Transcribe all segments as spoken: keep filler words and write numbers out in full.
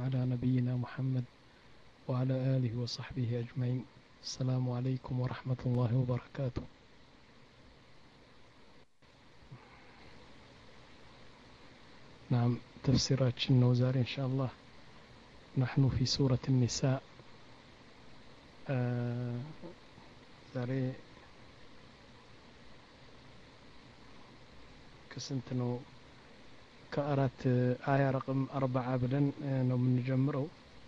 على نبينا محمد وعلى آله وصحبه أجمعين. السلام عليكم ورحمة الله وبركاته. نعم، تفسيرات النوزار إن شاء الله. نحن في سورة النساء. آه زاري كسنتنو كأرات آية رقم أربعة بلن نو من جمرو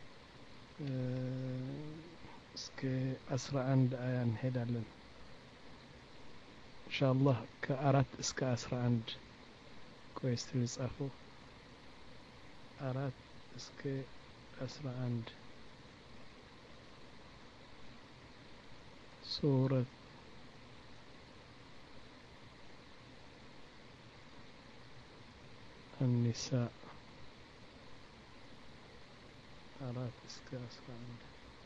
اسك أسرع عند آية نهدالن إن شاء الله. كأرات اسك أسرع عند كويس تلصفو أرات اسك أسرع عند سورة النساء. أرات اسك أسرع عند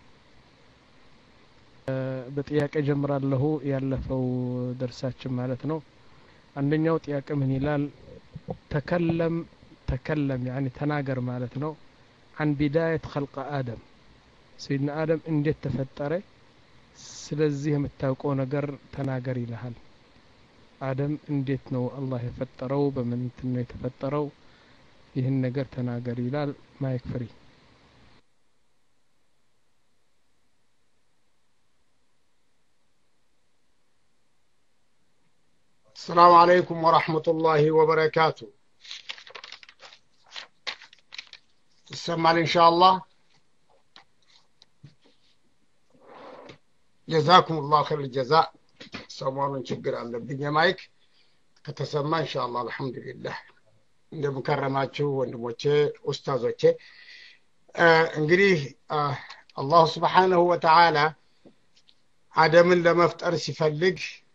በጥያቄ ጀምራለሁ ያለፈው ደርሳችን ማለት ነው። አንደኛው ጥያቄ ምን ይላል? ተከለም ተከለም يعني ተናገር ማለት ነው። عن بداية خلق آدم سيدنا آدم እንዴት ተፈጠረ ስለዚህ የምታውቀው ነገር ተናገር ይልሃል። አደም እንዴት ነው አላህ የፈጠረው በምን ነው የተፈጠረው ይህን ነገር ተናገር ይላል። ማይክ ፍሪ። السلام عليكم ورحمة الله وبركاته. السمع إن شاء الله. جزاكم الله خير الجزاء. سمعنا نشكر على الدنيا مايك كتسمع إن شاء الله. الحمد لله عند مكرماتشو وندموتشي أستاذوتشي انقريه آه الله سبحانه وتعالى عدم لما افتر سفلق.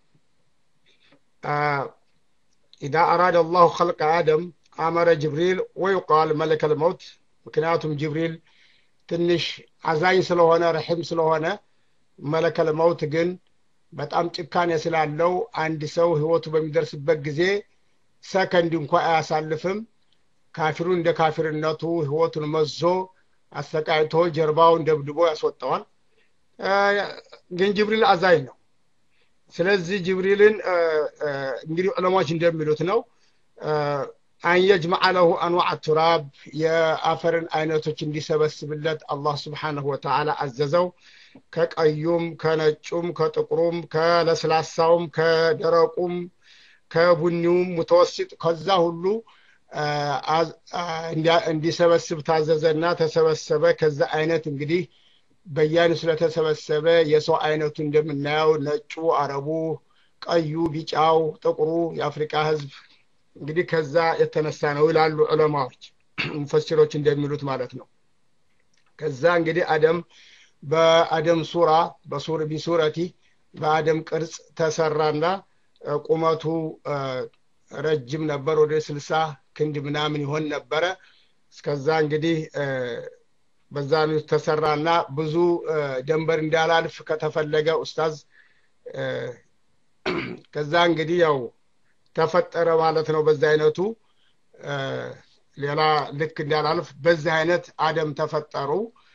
آه إذا أراد الله خلق آدم أمر جبريل ويقال ملك الموت. مكناتهم جبريل تنش عزاين سلوهنا رحم سلوهنا ملك الموت جن بتأم تكان يسلع له عند سو هوته بمدرس بجزء سكن دون قاء سالفهم كافرون ده كافر الناتو هوته المزو السكايته جرباون دبدبو أسود طوال. آه جن جبريل عزاينه. ስለዚህ ጅብሪልን እንግዲህ ዑለማዎች እንደሚሉት ነው አን يجمع له انواع التراب የአፈርን አይነቶች እንዲሰበስብለት አላህ Subhanahu Wa Ta'ala አዘዘው። ከቀዩም ከነጩም ከጥቁሩም ከለስላሳውም ከደረቁም ከቡኒውም متوسط ከዛ ሁሉ እንዲሰበስብ ታዘዘና ተሰበሰበ። ከዛ አይነት እንግዲህ በያን ስለተሰበሰበ የሰው አይነቱ እንደምናየው ነጩ፣ አረቡ፣ ቀዩ፣ ቢጫው፣ ጥቁሩ የአፍሪካ ህዝብ እንግዲህ ከዛ የተነሳ ነው ይላሉ ዑለማዎች ሙፈሲሮች እንደሚሉት ማለት ነው። ከዛ እንግዲህ አደም በአደም ሱራ በሱር ቢሱረቲ በአደም ቅርጽ ተሰራና ቁመቱ ረጅም ነበር። ወደ ስልሳ ክንድ ምናምን ይሆን ነበር። እስከዛ እንግዲህ በዛኑ ተሰራና ብዙ ደንበር እንዳላልፍ ከተፈለገ ኡስታዝ ከዛ እንግዲህ ያው ተፈጠረ ማለት ነው። በዛ አይነቱ ሌላ ልክ እንዳላልፍ በዛ አይነት አደም ተፈጠሩ።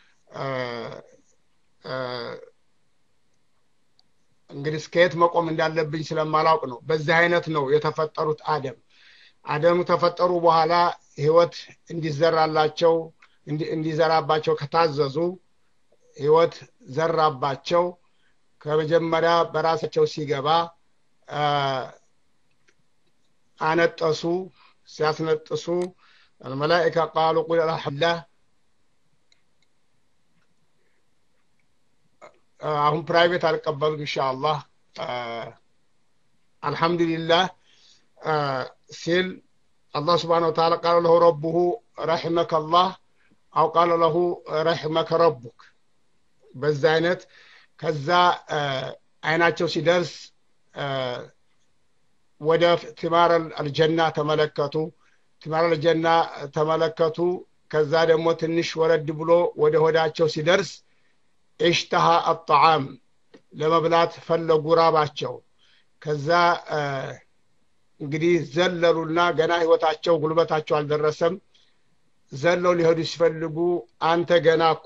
እንግዲህ ስኬት መቆም እንዳለብኝ ስለማላውቅ ነው። በዛ አይነት ነው የተፈጠሩት አደም አደም ተፈጠሩ በኋላ ህይወት እንዲዘራላቸው እንዲዘራባቸው ከታዘዙ ህይወት ዘራባቸው። ከመጀመሪያ በራሳቸው ሲገባ አነጠሱ። ሲያስነጥሱ الملائكة قالوا قل الحمد لله. አሁን ፕራይቬት አልቀበሉም ኢንሻአላህ። አልহামዱሊላህ ሲል الله سبحانه وتعالى قال له ربه رحمك الله أو قال له رحمك ربك. بزاينت كذا عيناتشو سيدرس ودا ثمار الجنة تملكتو ثمار الجنة تملكتو كذا دمو تنش ورد بلو ودا وداتشو سيدرس اشتهى الطعام لما بلات فلقوا راباتشو كذا እንግዲህ ዘለሉና ገና ህይወታቸው ጉልበታቸው አልደረሰም። ዘለው ሊሄዱ ሲፈልጉ አንተ ገና እኮ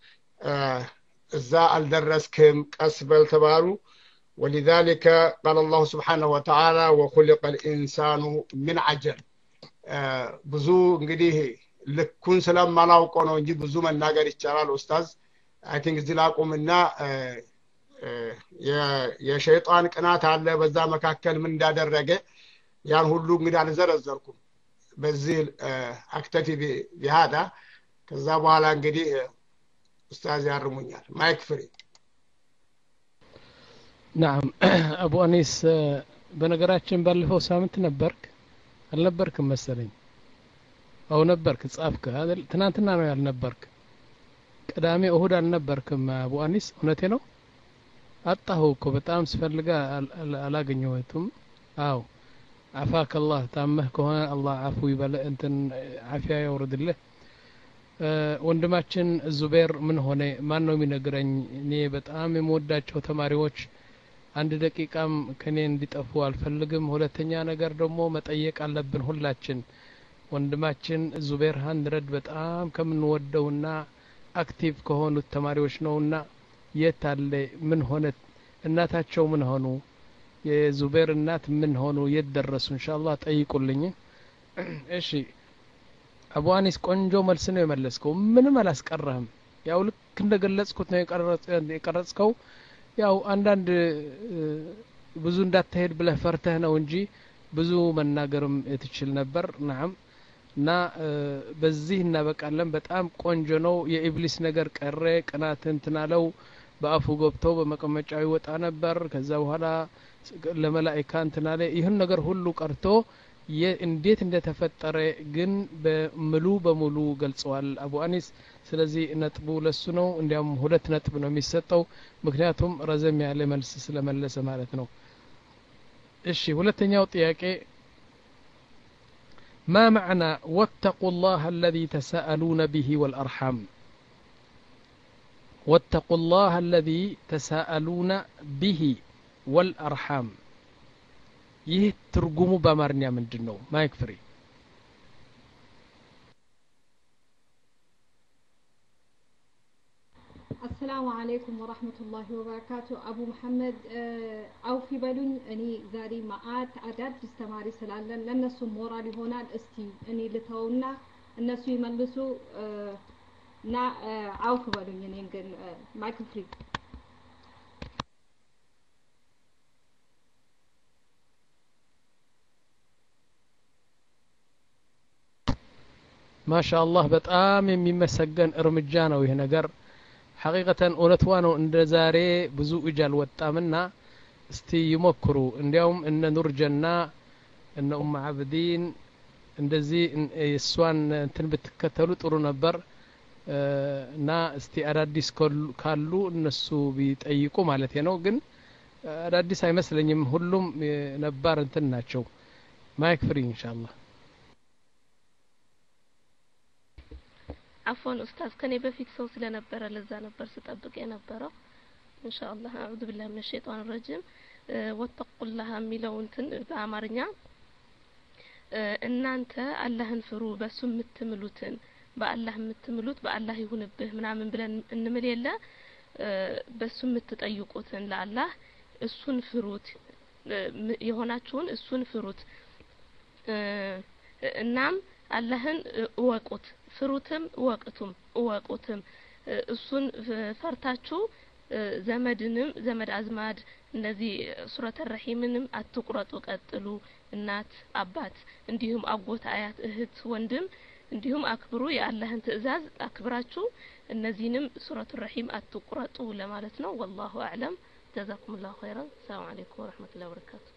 እዛ አልደረስክም ቀስ በል ተባሉ ولذلك قال الله سبحانه وتعالى وخلق الإنسان من عجل ብዙ እንግዲህ ልኩን ስለማላውቀው ነው እንጂ ብዙ መናገር ይቻላል ኡስታዝ አይ ቲንክ እዚህ ላቁምና የሸይጣን ቅናት አለ በዛ መካከል ምን እንዳደረገ ያን ሁሉ እንግዲህ አልዘረዘርኩም በዚህ አክተፊ بهذا ከዛ በኋላ እንግዲህ ኡስታዝ ያርሙኛል ማይክ ፍሪ نعم ابو انيس በነገራችን ባለፈው ሳምንት ነበርክ አልነበርክም መሰለኝ አው ነበርክ ጻፍከ አይደል ትናንትና ነው ያልነበርክ ቅዳሜ እሁድ አልነበርክም አቡ አኒስ እውነቴ ነው አጣሁ እኮ በጣም ስፈልጋ አላገኘሁትም አው عافاك الله ታመህ ከሆነ አላህ አፉ ይበል እንትን አፊያ ያወርድልህ ወንድማችን ዙቤር ምን ሆነ ማን ነው የሚነግረኝ እኔ በጣም የምወዳቸው ተማሪዎች አንድ ደቂቃም ከኔ እንዲጠፉ አልፈልግም ሁለተኛ ነገር ደግሞ መጠየቅ አለብን ሁላችን ወንድማችን ዙቤር መቶ በጣም ከምንወደውና አክቲቭ ከሆኑት ተማሪዎች ነውና የታለ ምን ሆነ እናታቸው ምን ሆኑ የዙቤር እናት ምን ሆኑ የደረሱ ኢንሻአላህ ጠይቁልኝ እሺ አቡ አኒስ ቆንጆ መልስ ነው የመለስከው ምንም አላስቀረህም ያው ልክ እንደገለጽኩት ነው የቀረጽከው ያው አንዳንድ ብዙ እንዳትሄድ ብለህ ፈርተህ ነው እንጂ ብዙ መናገርም ትችል ነበር نعم እና በዚህ እናበቃለን በጣም ቆንጆ ነው የኢብሊስ ነገር ቀረ ቅናትን ተናለው በአፉ ገብቶ በመቀመጫው ይወጣ ነበር ከዛ በኋላ ለመላእክት ተናለ ይሁን ነገር ሁሉ ቀርቶ እንዴት እንደተፈጠረ ግን በሙሉ በሙሉ ገልጸዋል አቡ አኒስ ስለዚህ ነጥቡ ለሱ ነው እንዲያም ሁለት ነጥብ ነው የሚሰጠው ምክንያቱም ረዘም ያለ መልስ ስለመለሰ ማለት ነው እሺ ሁለተኛው ጥያቄ ما معنى واتقوا الله الذي تساءلون به والأرحام واتقوا الله الذي تساءلون به والأرحام ይህ ትርጉሙ በአማርኛ ምንድነው ማይክ ፍሪ السلام عليكم ورحمة الله وبركاته أبو محمد أوفي بالون أني زاري معات عدد استماري سلالن لنسو مورالي هنا الاستي أني لتونا الناس يملسوا نا أوفي بالون يعني نقول مايكل فري ما شاء الله በጣም የሚመሰገን እርምጃ ነው ይሄ ነገር حقيقة እውነትዋ ነው እንደ ዛሬ ብዙ እጃል ወጣምና እስቲ ይሞክሩ እንዲያውም እነ ኑርጀና እነ ኡም አብዲን እንደዚህ እሷን እንትን ብትከተሉ ጥሩ ነበር እና እስቲ አዳዲስ ካሉ እነሱ ቢጠይቁ ማለት ነው ግን አዳዲስ አይመስለኝም ሁሉም ነባር እንትን ናቸው ማይክ ፍሪ ኢንሻአላህ عفوا أستاذ كان بفيك سو سلا نبرة لذا نبر ستطبق نبرة إن شاء الله أعوذ بالله من الشيطان الرجيم أه واتقوا الله ميلون تن بأمرنا أه إن أنت الله نفرو بس متملوتن بالله متملوت بالله يهون به من عم بلن إن مليلا أه بس متتأيقوتن لله السون فروت أه يهوناتون السون فروت أه نعم اللهن وقت فروتم وقتم وقتم እሱን ፈርታችሁ ዘመድንም ዘመድ አዝማድ እነዚህ ሱረተ ረሂምንም አትቁረጡ ቀጥሉ እናት አባት እንዲሁም አጎት አያት እህት ወንድም እንዲሁም አክብሩ የአላህን ትእዛዝ አክብራችሁ እነዚህንም ሱረተ ረሂም አትቁረጡ ለማለት ነው والله اعلم جزاكم الله خيرا السلام عليكم ورحمه الله وبركاته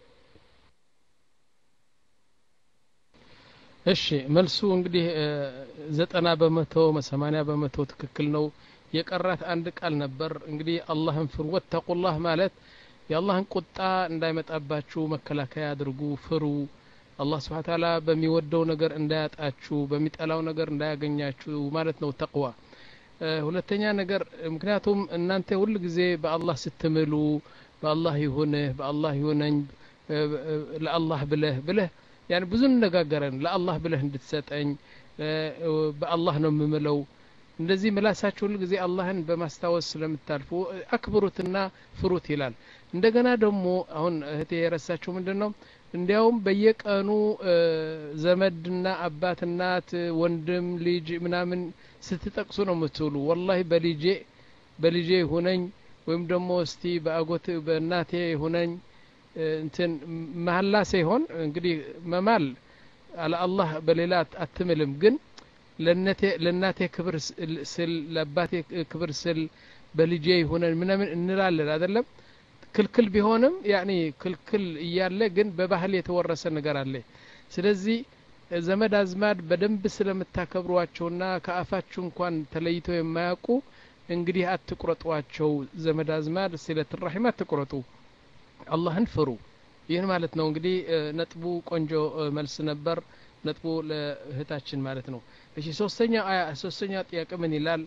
እሺ መልሱ እንግዲህ ዘጠና በመቶ ሰማንያ በመቶ ትክክል ነው የቀራት አንድ ቃል ነበር እንግዲህ አላህን ፍሩ ወተቁላህ ማለት የአላህን ቁጣ እንዳይመጣባችሁ መከላከያ አድርጉ ፍሩ አላህ Subhanahu Ta'ala በሚወደው ነገር እንዳያጣችሁ በሚጠላው ነገር እንዳያገኛችሁ ማለት ነው ተቅዋ ሁለተኛ ነገር ምክንያቱም እናንተ ሁሉ ጊዜ በአላህ ስትምሉ በአላህ ይሁን በአላህ ይሁንኝ ለአላህ ብለህ ብለህ يعني ብዙ እንነጋገረን ለአላህ ብለህ እንድትሰጠኝ በአላህ ነው የምምለው እንደዚህ ምላሳችሁ ሁሉ ጊዜ አላህን በማስታወስ ስለምታልፉ አክብሩትና ፍሩት ይላል እንደገና ደግሞ አሁን እህቴ የረሳችሁ ምንድነው እንዲያውም በየቀኑ ዘመድና አባት እናት ወንድም ልጅ ምናምን ስትጠቅሱ ነው የምትውሉ ወላሂ በልጄ በልጄ ሆነኝ ወይም ደግሞ እስቲ በአጎት በእናቴ ሆነኝ እንትን መሐላ ሳይሆን እንግዲህ መማል አለ አላህ በሌላ አትምልም ግን ለነቴ ለናቴ ክብር ስል ለአባቴ ክብር ስል በልጄ ሆነን ምናምን እንላለን አይደለም ክልክል ቢሆንም ያኒ ክልክል እያለ ግን በባህል የተወረሰ ነገር አለ ስለዚህ ዘመድ አዝማድ በደንብ ስለምታከብሯቸውና ከአፋችሁ እንኳን ተለይተው የማያውቁ እንግዲህ አትቁረጧቸው ዘመድ አዝማድ ስለተ ረሂም አትቁረጡ አላህን ፍሩ ይሄን ማለት ነው እንግዲህ ነጥቡ ቆንጆ መልስ ነበር ነጥቡ ለእህታችን ማለት ነው እሺ ሶስተኛ አያ ሶስተኛ ጥያቄ ምን ይላል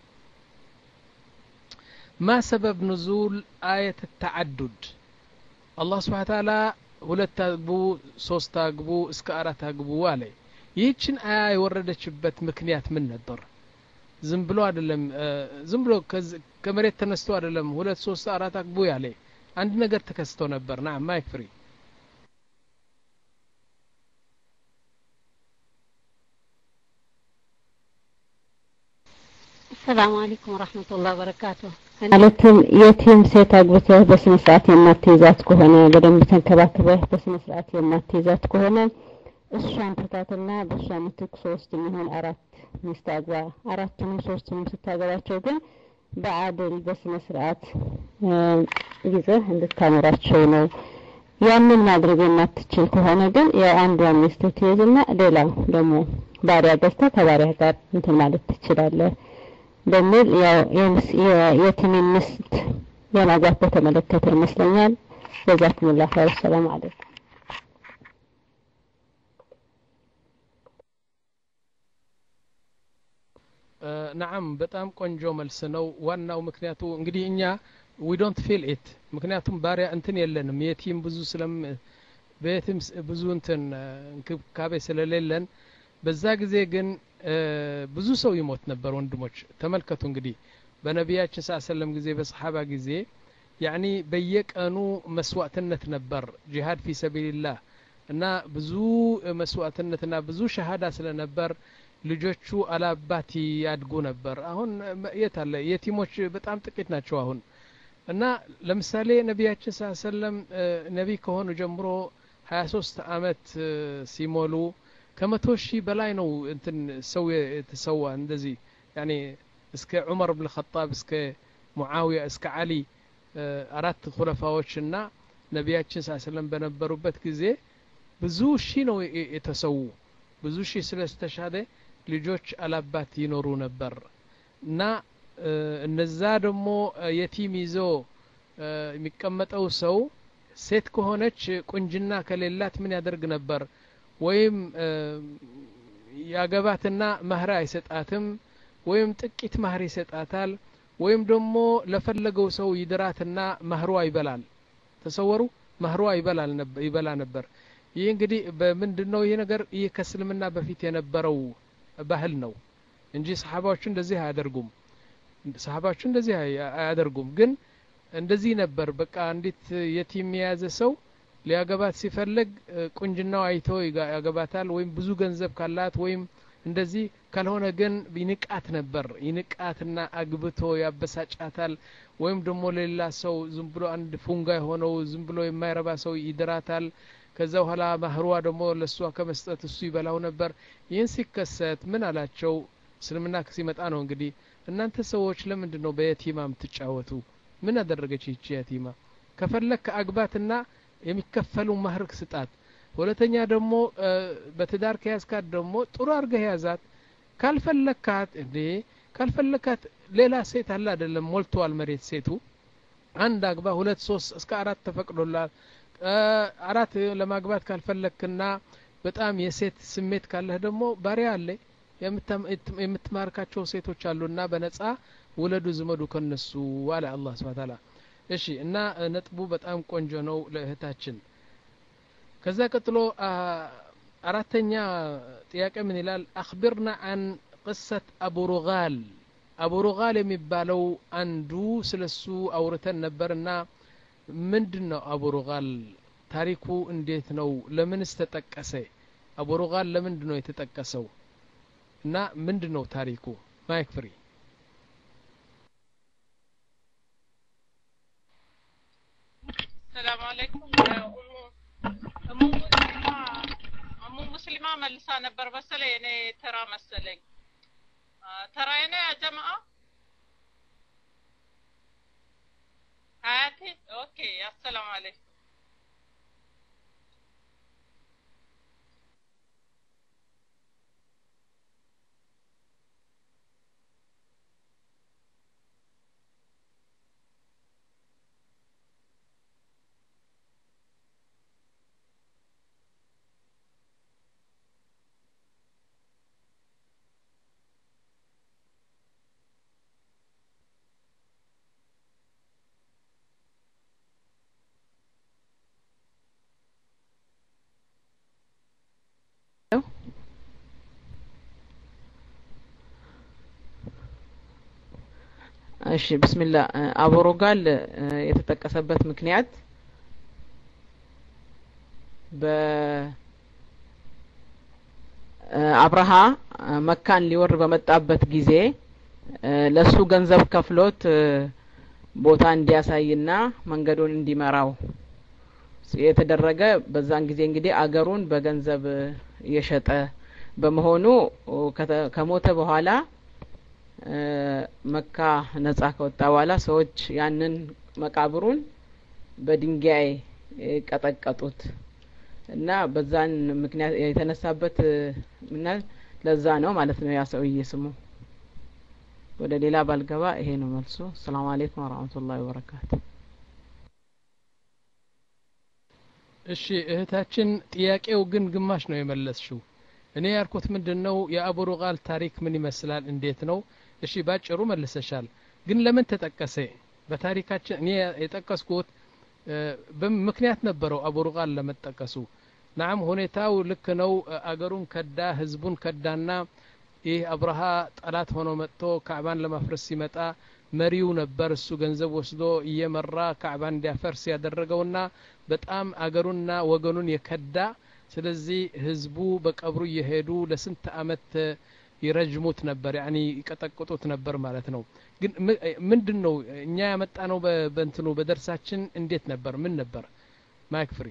ما سبب نزول آية التعدد الله سبحانه وتعالى ሁለት አግቡ ሶስት አግቡ እስከ አራት አግቡ አለ ይህችን አያ የወረደችበት ምክንያት ምን ነበር ዝም ብሎ አይደለም ዝም ብሎ ከመሬት ተነስቶ አይደለም ሁለት ሶስት አራት አግቡ ያለ አንድ ነገር ተከስቶ ነበር ና ማይክ ፍሪ السلام عليكم ورحمة الله وبركاته ማለትም የቲም ሴት አግብተህ በስነ ስርዓት የማትይዛት ከሆነ በደንብ ተንከባክበህ በስነ ስርዓት የማትይዛት ከሆነ እሷን ተካተልና በሷ ምትክ ሶስት የሚሆን አራት ሚስት አግባ አራቱንም ሶስቱንም ስታገባቸው ግን በአድል በስነ ስርዓት ይዘህ እንድታኖራቸው ነው ያንን ማድረግ የማትችል ከሆነ ግን የአንዷን ሚስት ትይዝና ሌላው ደግሞ ባሪያ ገዝተህ ከባሪያ ጋር እንትን ማለት ትችላለህ በሚል የቲም ሚስት የማግባት በተመለከተ ይመስለኛል ጀዛኩሙላህ ኸይር ሰላም አለይኩም نعم በጣም ቆንጆ መልስ ነው ዋናው ምክንያቱ እንግዲህ እኛ we don't feel it ምክንያቱም ባሪያ እንትን የለንም የቲም ብዙ ስለም በየቲም ብዙ እንትን እንክብካቤ ስለሌለን በዛ ጊዜ ግን ብዙ ሰው ይሞት ነበር ወንድሞች ተመልከቱ እንግዲህ በነቢያችን ሰለላሁ ጊዜ በሰሃባ ጊዜ ያኒ በየቀኑ መስዋዕትነት ነበር ጂሃድ ፊ ሰቢልላህ እና ብዙ መስዋዕትነትና ብዙ ሸሃዳ ስለነበር ልጆቹ አላባቲ ያድጉ ነበር አሁን የታለ የቲሞች በጣም ጥቂት ናቸው አሁን እና ለምሳሌ ነቢያችን ሰለላሁ ነቢ ከሆኑ ጀምሮ ሀያ ሶስት አመት ሲሞሉ ከመቶ ሺህ በላይ ነው እንትን ሰው የተሰዋ እንደዚህ ያኒ እስከ ዑመር ኢብኑ ኸጣብ እስከ ሙአዊያ እስከ አሊ አራት ኹለፋዎችና ነቢያችን ሰለላሁ በነበሩበት ጊዜ ብዙ ሺህ ነው የተሰው ብዙ ሺህ ስለስተሻደ ልጆች አላባት ይኖሩ ነበር እና እነዛ ደግሞ የቲም ይዞ የሚቀመጠው ሰው ሴት ከሆነች ቁንጅና ከሌላት ምን ያደርግ ነበር ወይም ያገባትና ማህራ አይሰጣትም ወይም ጥቂት ማህር ይሰጣታል ወይም ደግሞ ለፈለገው ሰው ይድራትና ማህሩ ይበላል ተሰወሩ ማህሩ ይበላል ነበር ይበላ ነበር ይህ እንግዲህ በምንድነው ይሄ ነገር ይሄ ከስልምና በፊት የነበረው ባህል ነው እንጂ ሰሃባዎች እንደዚህ አያደርጉም ሰሃባዎች እንደዚህ አያደርጉም ግን እንደዚህ ነበር በቃ እንዴት የቲም የያዘ ሰው ሊያገባት ሲፈልግ ቁንጅናው አይቶ ያገባታል ወይም ብዙ ገንዘብ ካላት ወይም እንደዚህ ካልሆነ ግን ይንቃት ነበር ይንቃትና አግብቶ ያበሳጫታል ወይም ደግሞ ሌላ ሰው ዝም ብሎ አንድ ፉንጋ ሆነው ዝም ብሎ የማይረባ ሰው ይድራታል ከዛ በኋላ ማህሯ ደግሞ ለሷ ከመስጠት እሱ ይበላው ነበር ይህን ሲከሰት ምን አላቸው እስልምና ሲመጣ ነው እንግዲህ እናንተ ሰዎች ለምንድነው በየቲማም ትጫወቱ ምን አደረገች ይቺ የቲማ ከፈለክ አግባትና የሚከፈሉ ማህር ስጣት ሁለተኛ ደግሞ በትዳር ከያዝካት ደግሞ ጥሩ አርገህ ያዛት ካልፈለካት እንዴ ካልፈለካት ሌላ ሴት አለ አይደለም ሞልቷል መሬት ሴቱ አንድ አግባ ሁለት ሶስት እስከ አራት ተፈቅዶላል አራት ለማግባት ካልፈለክና በጣም የሴት ስሜት ካለህ ደግሞ ባሪያ አለ የምትማርካቸው ሴቶች አሉና በነፃ ወለዱ ዝመዱ ከነሱ ዋለ አላህ Subhanahu Ta'ala እሺ እና ነጥቡ በጣም ቆንጆ ነው ለእህታችን ከዛ ቀጥሎ አራተኛ ጥያቄ ምን ይላል አخبرنا عن قصة أبو رغال أبو رغال የሚባለው አንዱ ስለሱ አውርተን ነበርና ምንድነው አቡ ሩጋል ታሪኩ እንዴት ነው ለምንስ ተጠቀሰ አቡ ሩጋል ለምንድነው የተጠቀሰው እና ምንድነው ታሪኩ ማይክ ፍሪ ሰላም አለይኩም እሙ ሙስሊማ መልሳ ነበር መሰለኝ እኔ ተራ መሰለኝ ተራዬ ነው ያ ጀማዓ حياتي اوكي السلام عليكم እሺ ቢስሚላህ አቡ ሩጋል የተጠቀሰበት ምክንያት በአብርሃ መካን ሊወር በመጣበት ጊዜ ለሱ ገንዘብ ከፍሎት ቦታ እንዲያሳይና መንገዱን እንዲመራው የተደረገ በዛን ጊዜ እንግዲህ አገሩን በገንዘብ የሸጠ በመሆኑ ከሞተ በኋላ መካ ነጻ ከወጣ በኋላ ሰዎች ያንን መቃብሩን በድንጋይ ቀጠቀጡት እና በዛን ምክንያት የተነሳበት ምናል ለዛ ነው ማለት ነው ያ ሰውዬ ስሙ ወደ ሌላ ባልገባ ይሄ ነው መልሱ ሰላም አለይኩም ወራህመቱላሂ ወበረካቱ እሺ እህታችን ጥያቄው ግን ግማሽ ነው የመለስሽው እኔ ያልኩት ምንድነው የአቡ ሩጋል ታሪክ ምን ይመስላል እንዴት ነው እሺ ባጭሩ መልሰሻል ግን ለምን ተጠቀሰ በታሪካችን እኔ የጠቀስኩት በምክንያት ነበረው አቡ ሩጋል ለመጠቀሱ ናም ሁኔታው ልክ ነው አገሩን ከዳ ህዝቡን ከዳና ይህ አብርሃ ጠላት ሆኖ መጥቶ ካዕባን ለማፍረስ ሲመጣ መሪው ነበር እሱ ገንዘብ ወስዶ እየመራ ካዕባን እንዲያፈርስ ያደረገውና በጣም አገሩንና ወገኑን የከዳ ስለዚህ ህዝቡ በቀብሩ እየሄዱ ለስንት አመት ይረጅሙት ነበር ያኒ ይቀጠቅጡት ነበር ማለት ነው ግን ምንድነው እኛ ያመጣነው በእንትኑ በደርሳችን እንዴት ነበር ምን ነበር ማይክ ፍሪ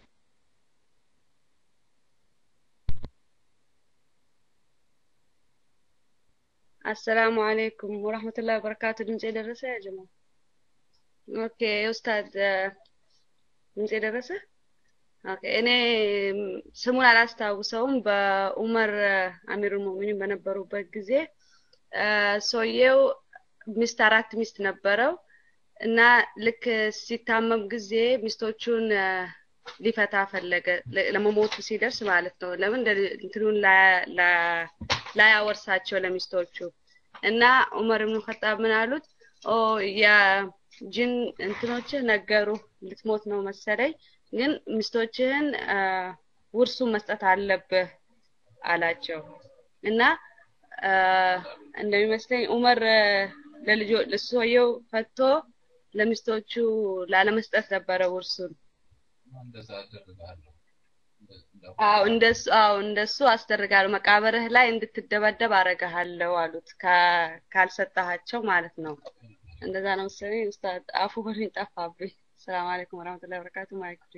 السلام عليكم ورحمة الله وبركاته ድምጼ ደረሰ ያ ጀማ ኦኬ ኡስታዝ ድምጼ ደረሰ ኦኬ እኔ ስሙን አላስታውሰውም በኡመር አሚሩል ሙእሚኒን በነበሩበት ጊዜ ሶየው ሚስት አራት ሚስት ነበረው እና ልክ ሲታመም ጊዜ ሚስቶቹን ሊፈታ ፈለገ ለመሞቱ ሲደርስ ማለት ነው ለምን እንትኑን ላ ላ ላ ያወርሳቸው ለሚስቶቹ እና ዑመር ኢብኑ ኸጣብ ምን አሉት ኦ ያ ጂን እንትኖች ነገሩ ልትሞት ነው መሰለኝ ግን ሚስቶችህን ውርሱ መስጠት አለብህ አላቸው እና እንደሚመስለኝ ዑመር ለልጆ ለሶየው ፈቶ ለሚስቶቹ ላለመስጠት ነበረ ውርሱን እንደዛ አደረጋለሁ አው እንደሱ አው እንደሱ አስደርጋለሁ መቃብርህ ላይ እንድትደበደብ አረጋለሁ አሉት ካልሰጣቸው ማለት ነው እንደዛ ነው መሰለኝ ኡስታዝ አፉ በሉኝ ጠፋብኝ ሰላም አለይኩም ወራህመቱላሂ ወበረካቱ ማይክሪ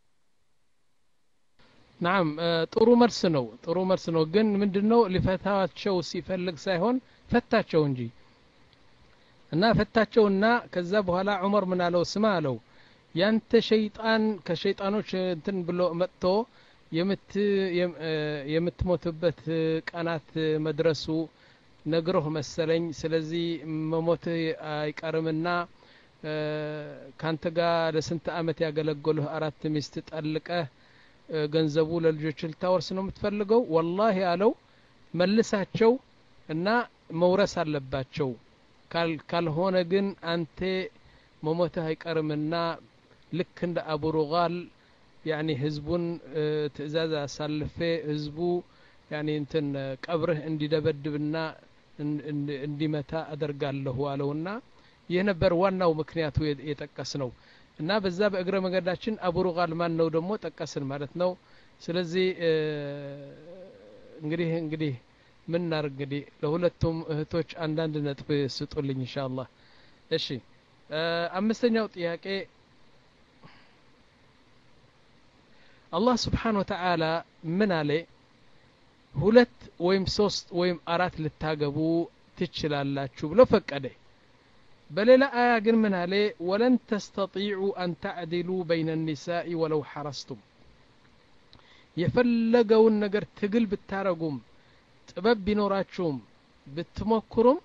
ናም ጥሩ መልስ ነው ጥሩ መልስ ነው ግን ምንድነው ሊፈታቸው ሲፈልግ ሳይሆን ፈታቸው እንጂ እና ፈታቸውና ከዛ በኋላ ዑመር ምን አለው ስማ አለው ያንተ ሸይጣን ከሸይጣኖች እንትን ብሎ መጥቶ የምት የምትሞትበት ቀናት መድረሱ ነግሮህ መሰለኝ ስለዚህ መሞት አይቀርምና ካንተ ጋር ለስንት አመት ያገለገሉህ አራት ሚስት ጠልቀህ ገንዘቡ ለልጆች ልታወርስ ነው የምትፈልገው ወላሂ አለው መልሳቸው እና መውረስ አለባቸው ካልሆነ ግን አንተ መሞትህ አይቀርምና ልክ እንደ አቡ ሩጋል ያኒ ህዝቡን ትእዛዝ አሳልፌ ህዝቡ ያኒ እንትን ቀብርህ እንዲደበድብና እንዲመታ አደርጋለሁ አለውና ይህ ነበር ዋናው ምክንያቱ የጠቀስ ነው እና በዛ በእግረ መንገዳችን አቡ ሩጋል ማን ነው ደግሞ ጠቀስን ማለት ነው ስለዚህ እንግዲህ እንግዲህ ምን እናርግ እንግዲህ ለሁለቱም እህቶች አንዳንድ ነጥብ ስጡልኝ ኢንሻአላህ እሺ አምስተኛው ጥያቄ አላህ Subhanahu Wa Ta'ala ምን አለ ሁለት ወይም ሶስት ወይም አራት ልታገቡ ትችላላችሁ ብሎ ፈቀደ በሌላ አያ ግን ምን አለ ወለን ተስተጢዑ አን ተዕዲሉ በይነ النساء ولو حرصتم የፈለገውን ነገር ትግል ብታረጉም ጥበብ ቢኖራችሁም ብትሞክሩም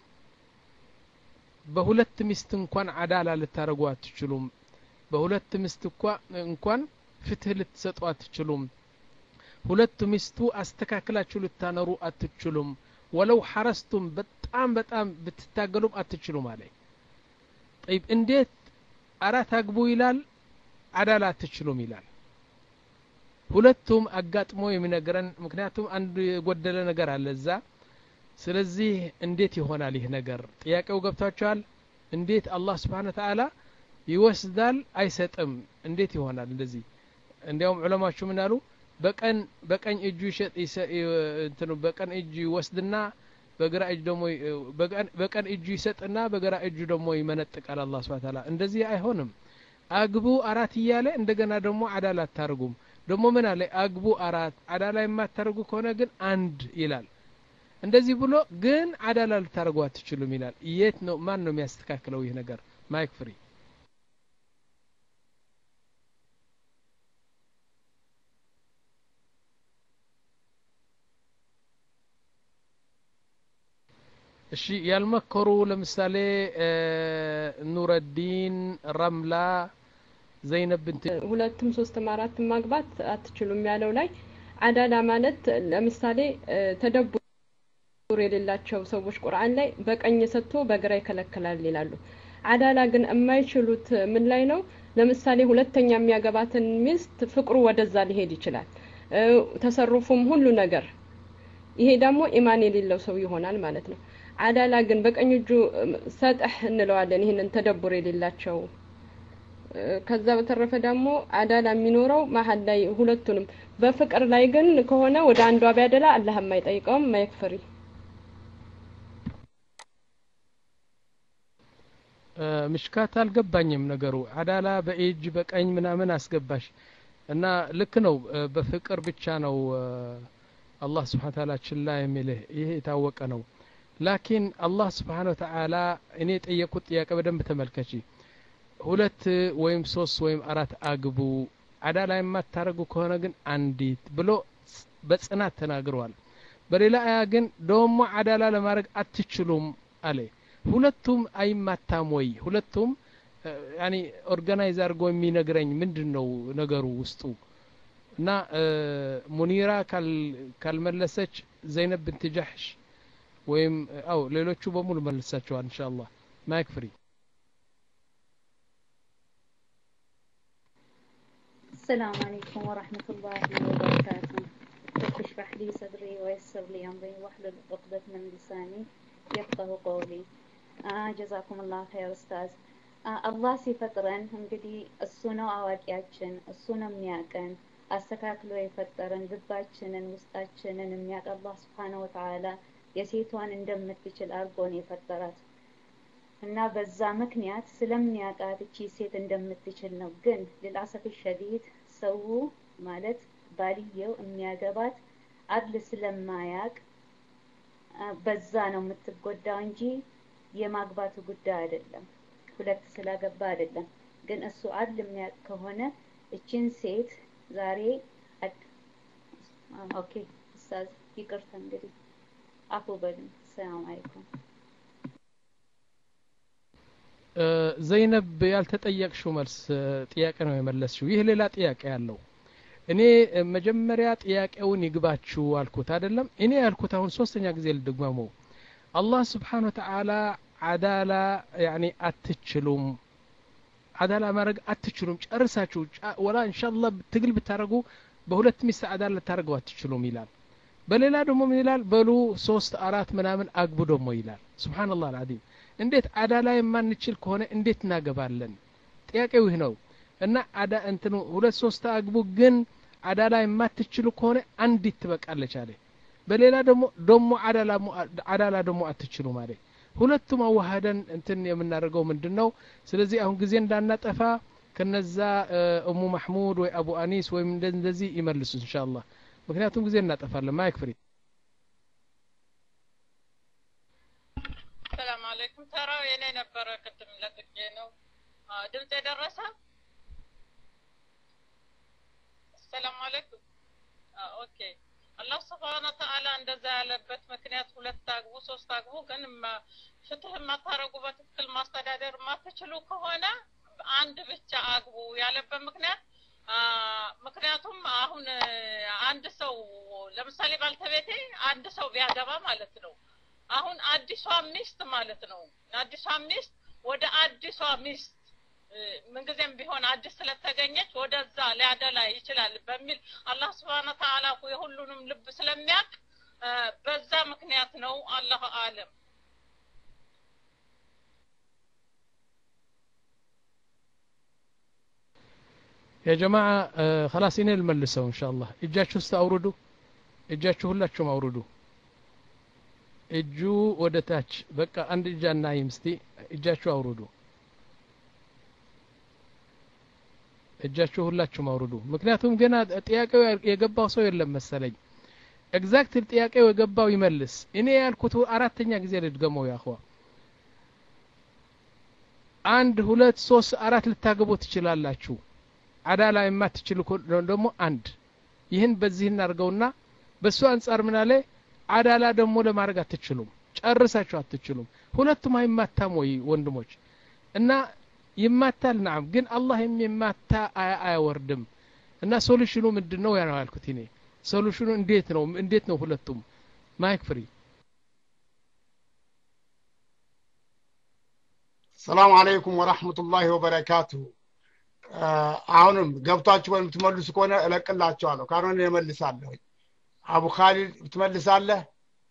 በሁለት ሚስት እንኳን አዳላ ልታረጉ አትችሉም በሁለት ሚስት እንኳን ፍትህ ልትሰጡ አትችሉም ሁለት ሚስቱ አስተካክላችሁ ልታነሩ አትችሉም ወለው حرصتم በጣም በጣም ብትታገሉም አትችሉም አለ طيب እንዴት አራት አግቡ ይላል አዳላ አትችሉም ይላል ሁለቱም አጋጥሞ የሚነገረን ምክንያቱም አንድ የጎደለ ነገር አለ እዛ ስለዚህ እንዴት ይሆናል ይህ ነገር ጥያቄው ገብታችኋል እንዴት አላህ Subhanahu Wa Ta'ala ይወስዳል አይሰጥም እንዴት ይሆናል እንደዚህ እንዲያውም ዑለማዎቹ ምን አሉ በቀን በቀኝ እጁ ይሸጥ እንትኑ በቀን እጁ ይወስድና በግራ እጁ ደግሞ በቀን እጁ ይሰጥና በግራ እጁ ደግሞ ይመነጥቃል አላህ Subhanahu Wa Ta'ala እንደዚህ አይሆንም አግቡ አራት ይያለ እንደገና ደግሞ አዳላ አታርጉም ደግሞ ምን አለ አግቡ አራት አዳላ የማታርጉ ከሆነ ግን አንድ ይላል እንደዚህ ብሎ ግን አዳላ ልታርጉ አትችሉም ይላል የት ነው ማን ነው የሚያስተካክለው ይህ ነገር ማይክ ፍሪ እሺ ያልመከሩ ለምሳሌ ኑረዲን ረምላ ዘይነብ እንት ሁለቱም ሶስትም አራትም ማግባት አትችሉም ያለው ላይ አዳላ ማለት ለምሳሌ ተደቡር የሌላቸው ሰዎች ቁርአን ላይ በቀኝ ሰጥቶ በግራ ይከለክላል ይላሉ አዳላ ግን የማይችሉት ምን ላይ ነው ለምሳሌ ሁለተኛ የሚያገባትን ሚስት ፍቅሩ ወደዛ ሊሄድ ይችላል ተሰሩፉም ሁሉ ነገር ይሄ ደግሞ ኢማን የሌለው ሰው ይሆናል ማለት ነው አዳላ ግን በቀኝ እጁ ሰጥህ እንለዋለን ይሄንን ተደቡር የሌላቸው ከዛ በተረፈ ደግሞ አዳላ የሚኖረው መሐል ላይ ሁለቱንም በፍቅር ላይ ግን ከሆነ ወደ አንዷ ቢያደላ አላህ የማይጠይቀውም ማይክፈሪ ምሽካት አልገባኝም ነገሩ አዳላ በእጅ በቀኝ ምናምን አስገባሽ እና ልክ ነው በፍቅር ብቻ ነው አላህ Subhanahu Wa Ta'ala ችላ የሚልህ ይሄ የታወቀ ነው ላኪን አላህ Subhanahu Wa Ta'ala እኔ ጠየቁት ጥያቄ በደንብ ተመልከቺ ሁለት ወይም ሶስት ወይም አራት አግቡ አዳላ የማታረጉ ከሆነ ግን አንዲት ብሎ በጽናት ተናግሯል በሌላ አያ ግን ደሞ አዳላ ለማድረግ አትችሉም አለ ሁለቱም አይማታም ወይ ሁለቱም ያኒ ኦርጋናይዝ አድርጎ የሚነግረኝ ምንድነው ነገሩ ውስጡ እና ሙኒራ ካል ካልመለሰች ዘይነብ binti ጀህሽ ወይም አው ሌሎቹ በሙሉ መልሳቸዋል ኢንሻአላህ ማይክ ፍሪ السلام عليكم ورحمة الله وبركاته رب اشرح لي صدري ويسر لي أمري واحلل عقدة من لساني يفقه قولي آه جزاكم الله خير أستاذ آه الله ሲፈጥረን እንግዲህ እሱ ነው አዋቂያችን እሱ ነው የሚያቀን አስተካክሎ የፈጠረን ልባችንን ውስጣችንን የሚያውቅ አላህ Subhanahu Wa Ta'ala የሴቷን እንደምትችል አርጎን የፈጠራት እና በዛ ምክንያት ስለሚያውቃት እቺ ሴት እንደምትችል ነው ግን ለላሰፍ ሸዲድ ሰው ማለት ባልየው የሚያገባት አድል ስለማያቅ በዛ ነው የምትጎዳው እንጂ የማግባቱ ጉዳይ አይደለም ሁለት ስላገባ አይደለም ግን እሱ አድል የሚያውቅ ከሆነ እቺን ሴት ዛሬ ኦኬ ኡስታዝ ይቅርታ እንግዲህ አፉ በሉኝ ሰላም አለይኩም ዘይነብ ያልተጠየቅሽው መልስ ጥያቄ ነው የመለስሽው ይህ ሌላ ጥያቄ ያለው እኔ መጀመሪያ ጥያቄውን ይግባችሁ አልኩት አይደለም እኔ ያልኩት አሁን ሶስተኛ ጊዜ ልድግመመው አላህ Subhanahu Wa Ta'ala አዳላ يعني አትችሉም አዳላ ማድረግ አትችሉም ጨርሳችሁ ወላ ኢንሻአላህ ትግል ብታረጉ በሁለት ሚስት አዳላ ታረጉ አትችሉም ይላል በሌላ ደግሞ ምን ይላል በሉ ሶስት አራት ምናምን አግቡ ደግሞ ይላል ሱብሃንአላህ አልዓዚም እንዴት አዳላ የማንችል ከሆነ እንዴት እናገባለን ጥያቄው ይህ ነው እና አዳ እንትኑ ሁለት ሶስት አግቡ ግን አዳላ የማትችሉ ከሆነ አንዲት ትበቃለች አለ በሌላ ደግሞ ደግሞ አዳላ አዳላ ደግሞ አትችሉ ማለት ሁለቱም አዋሃደን እንትን የምናደርገው ምንድነው ስለዚህ አሁን ጊዜ እንዳናጠፋ ከነዛ ኡሙ ማህሙድ ወይ አቡ አኒስ ወይ እንደዚህ ይመልሱ ኢንሻአላህ ምክንያቱም ጊዜ እናጠፋለን ማይክ ፍሪ ሰላም አለይኩም ተራው የኔ ነበር ቅድም ለጥቄ ነው ድምጽ የደረሰ ሰላም አለይኩም ኦኬ አላህ Subhanahu Wa Ta'ala እንደዛ ያለበት ምክንያት ሁለት አግቡ ሶስት አግቡ ግን ፍትህ ማታረጉ በትክክል ማስተዳደር ማትችሉ ከሆነ አንድ ብቻ አግቡ ያለበት ምክንያት ምክንያቱም አሁን አንድ ሰው ለምሳሌ ባልተቤቴ አንድ ሰው ቢያገባ ማለት ነው አሁን አዲሷ ሚስት ማለት ነው አዲሷ ሚስት ወደ አዲሷ ሚስት ምንጊዜም ቢሆን አዲስ ስለተገኘች ወደዛ ሊያደላ ይችላል በሚል አላህ Subhanahu Wa Ta'ala የሁሉንም ልብ ስለሚያቅ በዛ ምክንያት ነው አላህ አለም يا جماعه خلاص እኔ ልመልሰው ኢንሻአላህ እጃችሁ አውርዱ እጃችሁ ሁላችሁም አውርዱ እጁ ወደታች በቃ አንድ እጃና ይምስቲ እጃችሁ አውርዱ እጃችሁ ሁላችሁም አውርዱ ምክንያቱም ገና ጥያቄው የገባው ሰው የለም መሰለኝ ኤግዛክት ጥያቄው የገባው ይመልስ እኔ ያልኩት አራተኛ ጊዜ ልድገመው ያخوا አንድ ሁለት ሶስት አራት ልታገቡ ትችላላችሁ አዳላ የማትችሉ ደግሞ አንድ ይህን በዚህ እናርገውና በሱ አንፃር ምን አለ አዳላ ደግሞ ለማድረግ አትችሉም ጨርሳችሁ አትችሉም ሁለቱም አይማታም ወይ ወንድሞች እና ይማታል نعم ግን አላህ የሚማታ አያወርድም እና ሶሉሽኑ ምንድነው ያለው ያልኩት እኔ ሶሉሽኑ እንዴት ነው እንዴት ነው ሁለቱም ማይክ ፍሪ ሰላም አለይኩም ወራህመቱላሂ ወበረካቱ አሁንም ገብታችሁ ወይም ትመልሱ ከሆነ እለቅላችኋለሁ ካሮን እመልሳለሁ አቡ ኻሊድ ትመልሳለህ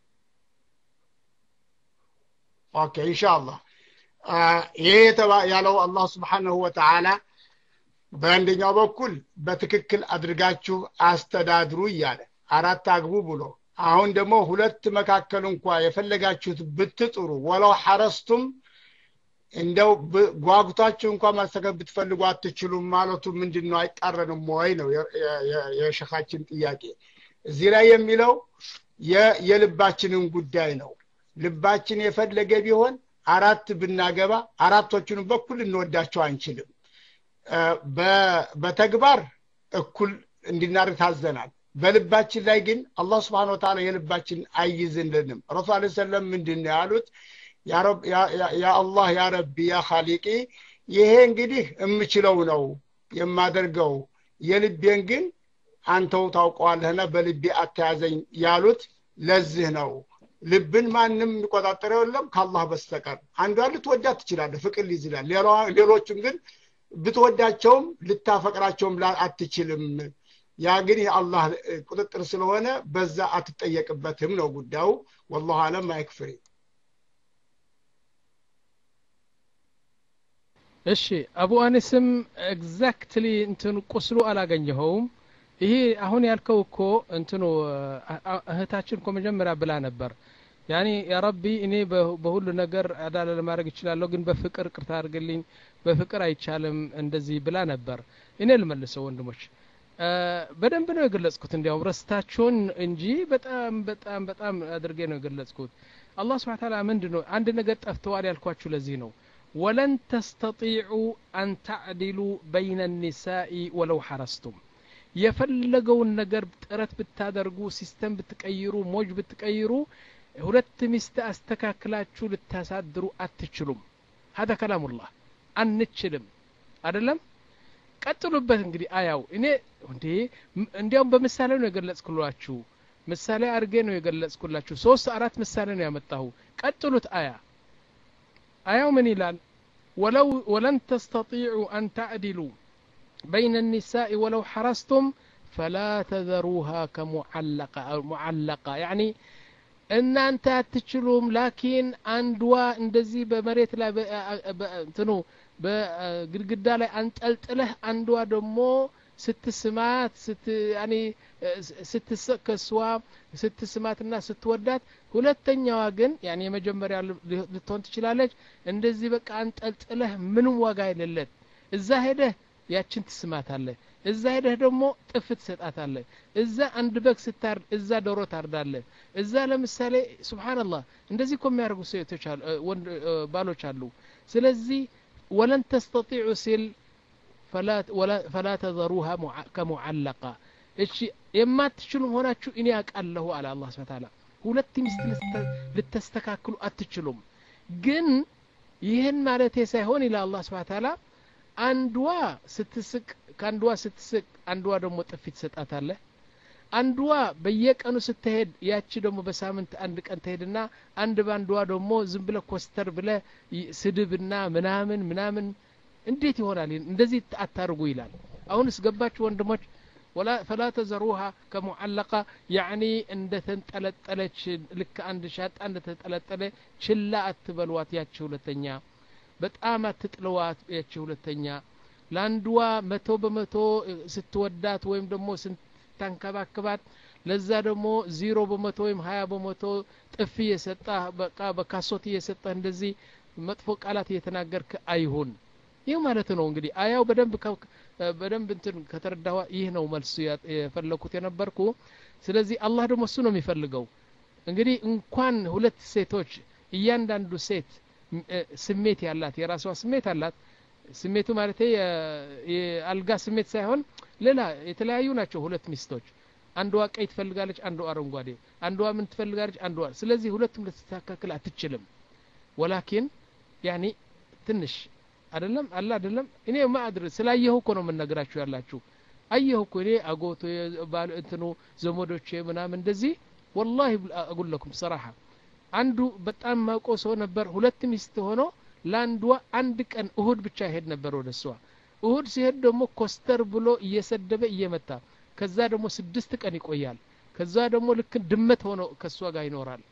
ኦኬ ኢንሻአላህ ይሄ ያለው አላህ Subhanahu Wa Ta'ala በአንደኛው በኩል በትክክል አድርጋችሁ አስተዳድሩ ይያለ አራት አግቡ ብሎ አሁን ደግሞ ሁለት መካከል እንኳን የፈለጋችሁት ብትጥሩ ወለው ሐረስቱም እንደው ጓጉታችሁ እንኳን ማስተካከል ብትፈልጉ አትችሉም ማለቱ ምንድነው አይጣረንም ወይ ነው የሸኻችን ጥያቄ እዚህ ላይ የሚለው የልባችንን ጉዳይ ነው ልባችን የፈለገ ቢሆን አራት ብናገባ አራቶቹን በኩል እንወዳቸው አንችልም በተግባር እኩል እንድናርግ ታዘናል በልባችን ላይ ግን አላህ Subhanahu Wa Ta'ala የልባችን አይዝልንም ረሱል ሰለላሁ ምንድነው ያሉት ያ ረብ ያ አላህ ያ ረቢ ያ ኻሊቂ ይሄ እንግዲህ እምችለው ነው የማደርገው የልቤን ግን አንተው ታውቀዋለህና በልቤ አታያዘኝ ያሉት ለዚህ ነው ልብን ማንንም ይቆጣጠረው የለም ከአላህ በስተቀር አንዱ ልትወዳት ትችላለህ ፍቅር ይዝላል ሌሎችም ግን ብትወዳቸውም ልታፈቅራቸውም አትችልም ያ ግን የአላህ ቁጥጥር ስለሆነ በዛ አትጠየቅበትም ነው ጉዳዩ والله አለም ማይክፍሪ እሺ አቡ አኒስም ኤግዛክትሊ እንትን ቁስሉ አላገኘኸውም ይሄ አሁን ያልከው እኮ እንትኑ እህታችን ኮመጀመሪያ ብላ ነበር ያኒ ያ ረቢ እኔ በሁሉ ነገር አዳላ ለማድረግ ይችላል ግን በፍቅር ቅርታ አድርግልኝ በፍቅር አይቻልም እንደዚህ ብላ ነበር እኔ ልመልሰው ወንድሞች በደንብ ነው የገለጽኩት እንዲያው ረስታችሁን እንጂ በጣም በጣም በጣም አድርጌ ነው የገለጽኩት አላህ Subhanahu Wa Ta'ala ምንድነው አንድ ነገር ጠፍተዋል ያልኳችሁ ለዚህ ነው ولن تستطيعوا أن تعدلوا بين النساء ولو حرصتم የፈለገውን ነገር ጥረት ብታደርጉ ሲስተም ብትቀይሩ ሞጅ ብትቀይሩ ሁለት ሚስት አስተካክላችሁ ልታሳድሩ አትችሉም هذا كلام الله አንችልም አይደለም ቀጥሉበት እንግዲህ አያው እኔ እንዴ እንዲያውም በምሳሌ ነው የገለጽኩላችሁ ምሳሌ አርጌ ነው የገለጽኩላችሁ ሶስት አራት ምሳሌ ነው ያመጣው ቀጥሉት አያ አያው ምን ይላል ولو ولن تستطيعوا أن تعدلوا بين النساء ولو حرصتم فلا تذروها كمعلقة أو معلقة يعني إن أنت تشلوم لكن أندوا اندزي بمريت لا تنو بقدقدا لا أنت قلت له أندوا دمو ست سمات ست يعني ست كسوا ست سماتنا ست ودات ሁለተኛዋ ግን يعني የመጀመሪያ ልትሆን ትችላለች እንደዚህ በቃ አንጠልጥለህ ምንም ዋጋ የሌለት እዛ ሄደህ ያችን ትስማታለህ እዛ ሄደህ ደግሞ ጥፍት ትሰጣታለህ እዛ አንድ በግ ስታርድ እዛ ዶሮ ታርዳለህ እዛ ለምሳሌ ሱብሃንአላህ እንደዚህ እኮ የሚያደርጉ ሴቶች አሉ ባሎች አሉ ስለዚህ ወለን ተስተጢዑ ሲል فلا ولا فلا تذروها كمعلقة እሺ የማትችሉም ሆናችሁ እኔ አውቃለሁ አለ አላህ Subhanahu Wa Ta'ala ሁለት ሚስት ልተስተካክሉ አትችሉም ግን ይሄን ማለት ሳይሆን ኢላ አላህ Subhanahu Wa Ta'ala አንዷ ስትስቅ ካንዷ ስትስቅ አንዷ ደግሞ ጥፊት ሰጣታለህ አንዷ በየቀኑ ስትሄድ ያቺ ደግሞ በሳምንት አንድ ቀን ትሄድና አንድ ባንዷ ደግሞ ዝም ብለ ኮስተር ብለ ስድብና ምናምን ምናምን እንዴት ይሆናል እንደዚህ አታርጉ ይላል አሁንስ ገባችሁ ወንድሞች ولا فلا تزروها كمعلقة يعني عند تنطلطلش لك عند شاط عند تنطلطله چلا اتبلوات ያቺ ሁለተኛ በጣም አትጥለዋት ያቺ ሁለተኛ ላንድዋ መቶ በመቶ ስትወዳት ወይም ደግሞ ስንታንከባከባት ለዛ ደግሞ ዜሮ በመቶ ወይም ሃያ በመቶ ጥፊ የሰጣ በቃ በካሶት የሰጣ እንደዚህ መጥፎ ቃላት እየተናገርክ አይሁን ይህ ማለት ነው እንግዲህ አያው በደንብ በደንብ እንትን ከተረዳው ይህ ነው መልሱ የፈለኩት የነበርኩ ስለዚህ አላህ ደግሞ እሱ ነው የሚፈልገው እንግዲህ እንኳን ሁለት ሴቶች እያንዳንዱ ሴት ስሜት ያላት የራሷ ስሜት አላት ስሜቱ ማለት የአልጋ ስሜት ሳይሆን ሌላ የተለያዩ ናቸው ሁለት ሚስቶች አንዷ ቀይ ትፈልጋለች አንዷ አረንጓዴ አንዷ ምን ትፈልጋለች አንዷ ስለዚህ ሁለቱም ልትስተካከል አትችልም ወላኪን ያኒ ትንሽ አይደለም አላ አይደለም እኔ ማድር ስላየሁ እኮ ነው መነግራችሁ ያላችሁ አየሁ እኮ እኔ አጎቶ ባል እንትኑ ዘመዶቼ ምናምን እንደዚህ والله اقول لكم صراحه አንዱ በጣም ማቆሶ ነበር ሁለት ሚስት ሆኖ ላንዷ አንድ ቀን እሁድ ብቻ ይሄድ ነበር ወደሷ እሁድ ሲሄድ ደግሞ ኮስተር ብሎ እየሰደበ እየመታ ከዛ ደግሞ ስድስት ቀን ይቆያል ከዛ ደግሞ ልክ ድመት ሆኖ ከሷ ጋር ይኖራል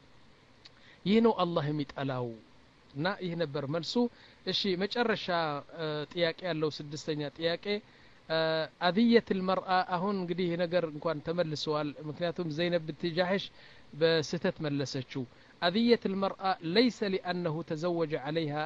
ይህ ነው አላህ የሚጠላው እና ይህ ነበር መልሱ እሺ መጨረሻ ጥያቄ ያለው ስድስተኛ ጥያቄ አድየት المرأة አሁን እንግዲህ ነገር እንኳን ተመልሰዋል ምክንያቱም ዘይነብ ብትጃህሽ በስተት መለሰችው أذية المرأة ليس لأنه تزوج عليها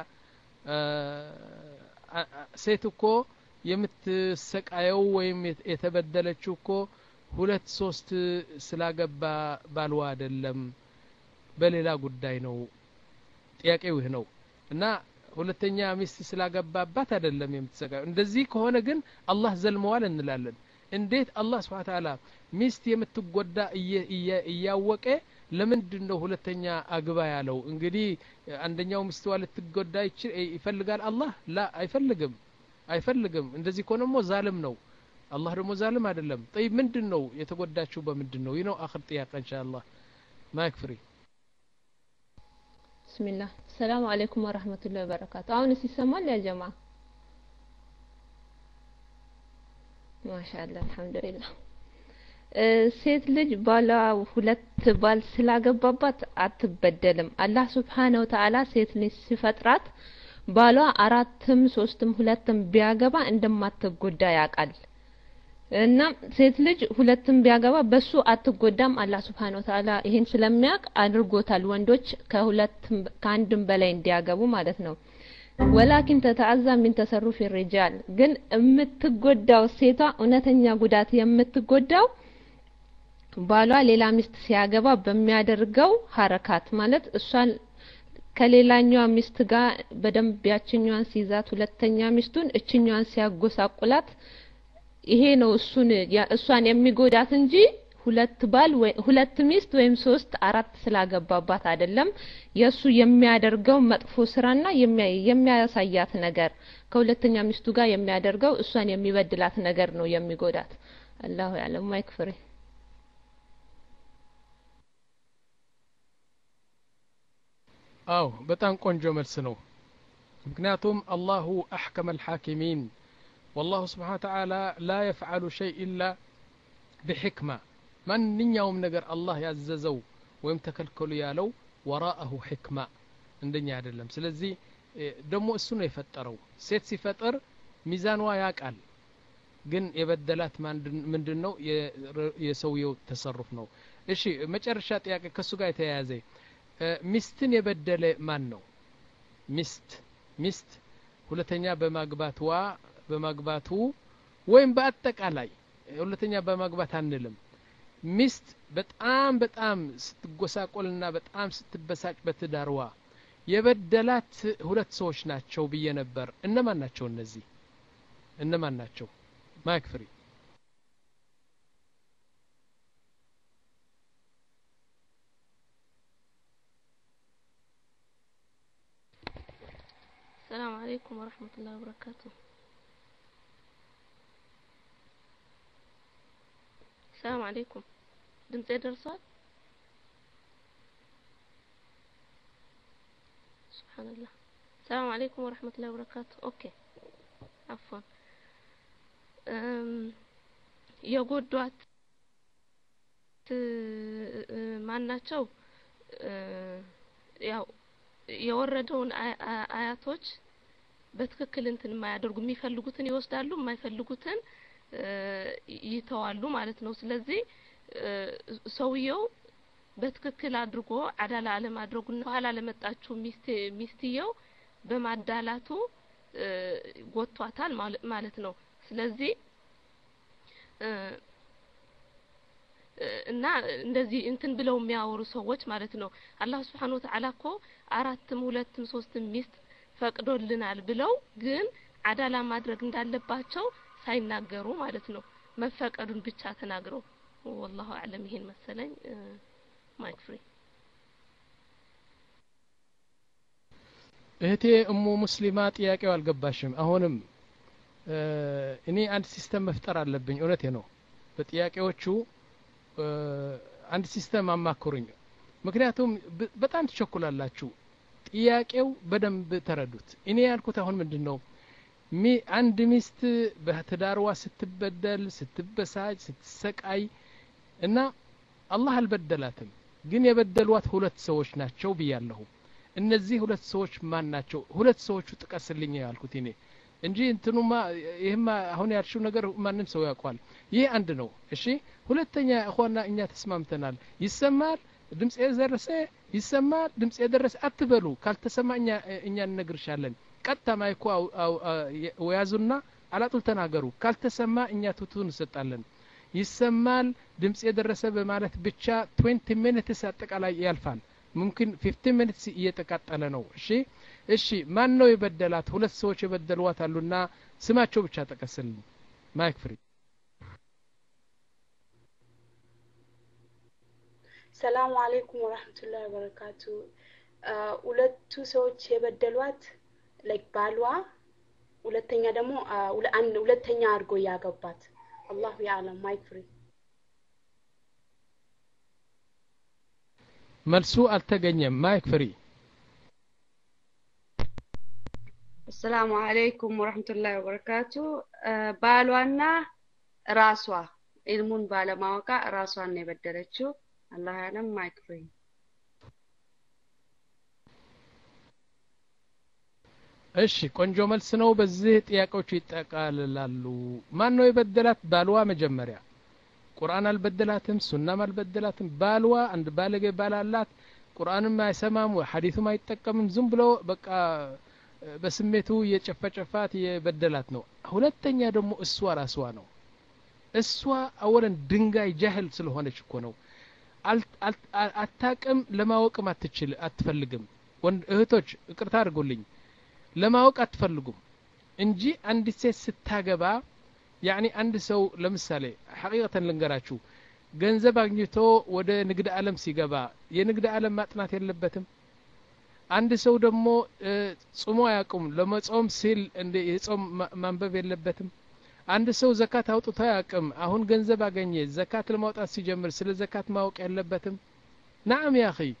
سيتكو የምትሰቃየው ወይም የተበደለችው እኮ ሁለት ሶስት ስላገባ ባልዋ አይደለም በሌላ ጉዳይ ነው ጥያቄው ይህ ነው እና ሁለተኛ ሚስት ስላገባባት አይደለም የምትሰቃየው እንደዚህ ከሆነ ግን አላህ ዘልመዋል እንላለን እንዴት አላህ Subhanahu Wa Ta'ala ሚስት የምትጎዳ እያወቀ ለምንድን ነው ሁለተኛ አግባ ያለው እንግዲህ አንደኛው ሚስት ልትጎዳ ይፈልጋል አላህ ላ አይፈልግም አይፈልግም እንደዚህ ከሆነሞ ዛልም ነው አላህ ደግሞ ዛልም አይደለም طيب ምንድነው የተጎዳችው በምንድነው ይህ ነው አخر ጥያቄ ኢንሻአላህ ማክፍሪ ብስሚላህ ሰላም አለይኩም ወራህመቱላሂ ወበረካቱ አሁን ሲሰማል ያ ጀማ ማሻአላህ አልহামዱሊላህ ሴት ልጅ ባላ ሁለት ባል ስላገባባት አትበደልም አላህ Subhanahu Wa Ta'ala ሴት ልጅ ሲፈጥራት ባሏ አራትም ሶስትም ሁለትም ቢያገባ እንደማትጎዳ ያቃል እና ሴት ልጅ ሁለትም ቢያገባ በሱ አትጎዳም አላህ Subhanahu Wa Ta'ala ይሄን ስለሚያቅ አድርጎታል ወንዶች ከሁለትም ከአንድም በላይ እንዲያገቡ ማለት ነው ولكن تتعزى من تصرف الرجال ግን የምትጎዳው ሴቷ እውነተኛ ጉዳት የምትጎዳው ባሏ ሌላ ሚስት ሲያገባ በሚያደርገው ሐረካት ማለት እሷን ከሌላኛው ሚስት ጋር በደንብ ያችኛዋን ሲይዛት ሁለተኛ ሚስቱን እችኛዋን ሲያጎሳቁላት ይሄ ነው እሱን እሷን የሚጎዳት እንጂ ሁለት ባል ወይ ሁለት ሚስት ወይም ሶስት አራት ስላገባባት አይደለም የሱ የሚያደርገው መጥፎ ስራና የሚያሳያት ነገር ከሁለተኛ ሚስቱ ጋር የሚያደርገው እሷን የሚበድላት ነገር ነው የሚጎዳት አላሁ ያለም ማይክፍሪ አው በጣም ቆንጆ መልስ ነው ምክንያቱም አላሁ አሕከመ አልሓኪሚን والله سبحانه وتعالى لا يفعل شيء إلا بحكمة ማንኛውም ነገር አላህ ያዘዘው ወይም ተከልከሉ ያለው ወራአሁ ሕክማ እንደኛ አይደለም። ስለዚህ ደግሞ እሱ ነው የፈጠረው። ሴት ሲፈጠር ሚዛንዋ ያቃል፣ ግን የበደላት ምንድነው? የሰውየው ተሰሩፍ ነው። እሺ መጨረሻ ጥያቄ ከሱ ጋር የተያያዘ ሚስትን የበደለ ማን ነው? ሚስት ሚስት ሁለተኛ በማግባትዋ በማግባቱ ወይም በአጠቃላይ ሁለተኛ በማግባት አንልም። ሚስት በጣም በጣም ስትጎሳቆልና በጣም ስትበሳጭ በትዳርዋ የበደላት ሁለት ሰዎች ናቸው ብዬ ነበር። እነማን ናቸው እነዚህ? እነማን ናቸው? ማይክ ፍሪ። السلام عليكم ورحمة الله وبركاته. السلام عليكم. دمت درسات؟ سبحان الله. السلام عليكم ورحمة الله وبركاته. أوكي. عفوا. የጎዷት ማናቸው? ያው የወረደውን አያቶች በትክክል እንትን የማያደርጉ የሚፈልጉትን ይወስዳሉ፣ የማይፈልጉትን ይተዋሉ ማለት ነው። ስለዚህ ሰውየው በትክክል አድርጎ አዳላ አለማድረጉና ኋላ ለመጣችው ሚስት ሚስትየው በማዳላቱ ጎቷታል ማለት ነው። ስለዚህ እና እንደዚህ እንትን ብለው የሚያወሩ ሰዎች ማለት ነው አላህ Subhanahu Wa Ta'ala እኮ አራትም ሁለትም ሶስትም ሚስት ፈቅዶልናል ብለው ግን አዳላ ማድረግ እንዳለባቸው ሳይናገሩ ማለት ነው መፈቀዱን ብቻ ተናግረው والله اعلم ይሄን መሰለኝ። ማይክ ፍሪ። እህቴ እሙ ሙስሊማ ጥያቄው አልገባሽም። አሁንም እኔ አንድ ሲስተም መፍጠር አለብኝ። እውነቴ ነው። በጥያቄዎቹ አንድ ሲስተም አማክሩኝ። ምክንያቱም በጣም ትቸኩላላችሁ። ጥያቄው በደንብ ተረዱት። እኔ ያልኩት አሁን ምንድነው አንድ ሚስት በትዳርዋ ስትበደል ስትበሳጭ ስትሰቃይ እና አላህ አልበደላትም፣ ግን የበደሏት ሁለት ሰዎች ናቸው ብያለሁ። እነዚህ ሁለት ሰዎች ማን ናቸው? ሁለት ሰዎቹ ጥቀስልኝ ያልኩት እኔ እንጂ እንትኑማ ይሄማ አሁን ያልሽው ነገር ማንንም ሰው ያውቃል። ይሄ አንድ ነው። እሺ ሁለተኛ እخواننا እኛ ተስማምተናል። ይሰማል ድምጽ የደረሰ ይሰማል ድምጽ የደረሰ አትበሉ። ካልተሰማኛ እኛ እንነግርሻለን። ቀጥታ ማይኩ ወያዙና አላጡል ተናገሩ። ካልተሰማ እኛ ቱቱን እንሰጣለን። ይሰማል ድምጽ የደረሰ በማለት ብቻ twenty minutes አጠቃላይ ያልፋል። ممكن fifteen minutes እየተቃጠለ ነው። እሺ እሺ ማን ነው የበደላት? ሁለት ሰዎች የበደሏት አሉና ስማቸው ብቻ ተቀስልኝ። ማይክ ፍሪ። ሰላም አለይኩም ወራህመቱላሂ ወበረካቱ። ሁለቱ ሰዎች የበደሏት ላይክ ባሏ ሁለተኛ ደግሞ አንድ ሁለተኛ አድርጎ ያገባት አላሁ ያለም። ማይክ ፍሪ። መልሱ አልተገኘም። ማይክ ፍሪ። السلام عليكم ورحمة الله وبركاته. ባሏና ራሷ ኢልሙን ባለማወቃ ራሷን ነው የበደለችው። አላህ ያለም። ማይክ ፍሪ። እሺ ቆንጆ መልስ ነው። በዚህ ጥያቄዎች ይጠቃልላሉ። ማን ነው የበደላት? ባልዋ መጀመሪያ። ቁርአን አልበደላትም፣ ሱናም አልበደላትም። ባልዋ አንድ ባለጌ ባላላት ቁርአንም አይሰማም ወሐዲስም አይጠቀምም። ዝም ብሎ በቃ በስሜቱ የጨፈጨፋት የበደላት ነው። ሁለተኛ ደግሞ እሷ ራስዋ ነው። እሷ አወለን ድንጋይ ጃህል ስለሆነች እኮ ነው። አታቅም፣ ለማወቅም አትችል አትፈልግም። ወንድ እህቶች ይቅርታ አድርጉልኝ፣ ለማወቅ አትፈልጉም እንጂ አንድ ሴት ስታገባ ያኒ አንድ ሰው ለምሳሌ ሐቂቀተን ልንገራችሁ ገንዘብ አግኝቶ ወደ ንግድ ዓለም ሲገባ የንግድ ዓለም ማጥናት የለበትም? አንድ ሰው ደግሞ ጾሞ ያቁም ለመጾም ሲል እንደ የጾም ማንበብ የለበትም? አንድ ሰው ዘካት አውጥቶ ያቅም አሁን ገንዘብ አገኘ ዘካት ለማውጣት ሲጀምር ስለ ዘካት ማወቅ የለበትም? ናም ያ اخي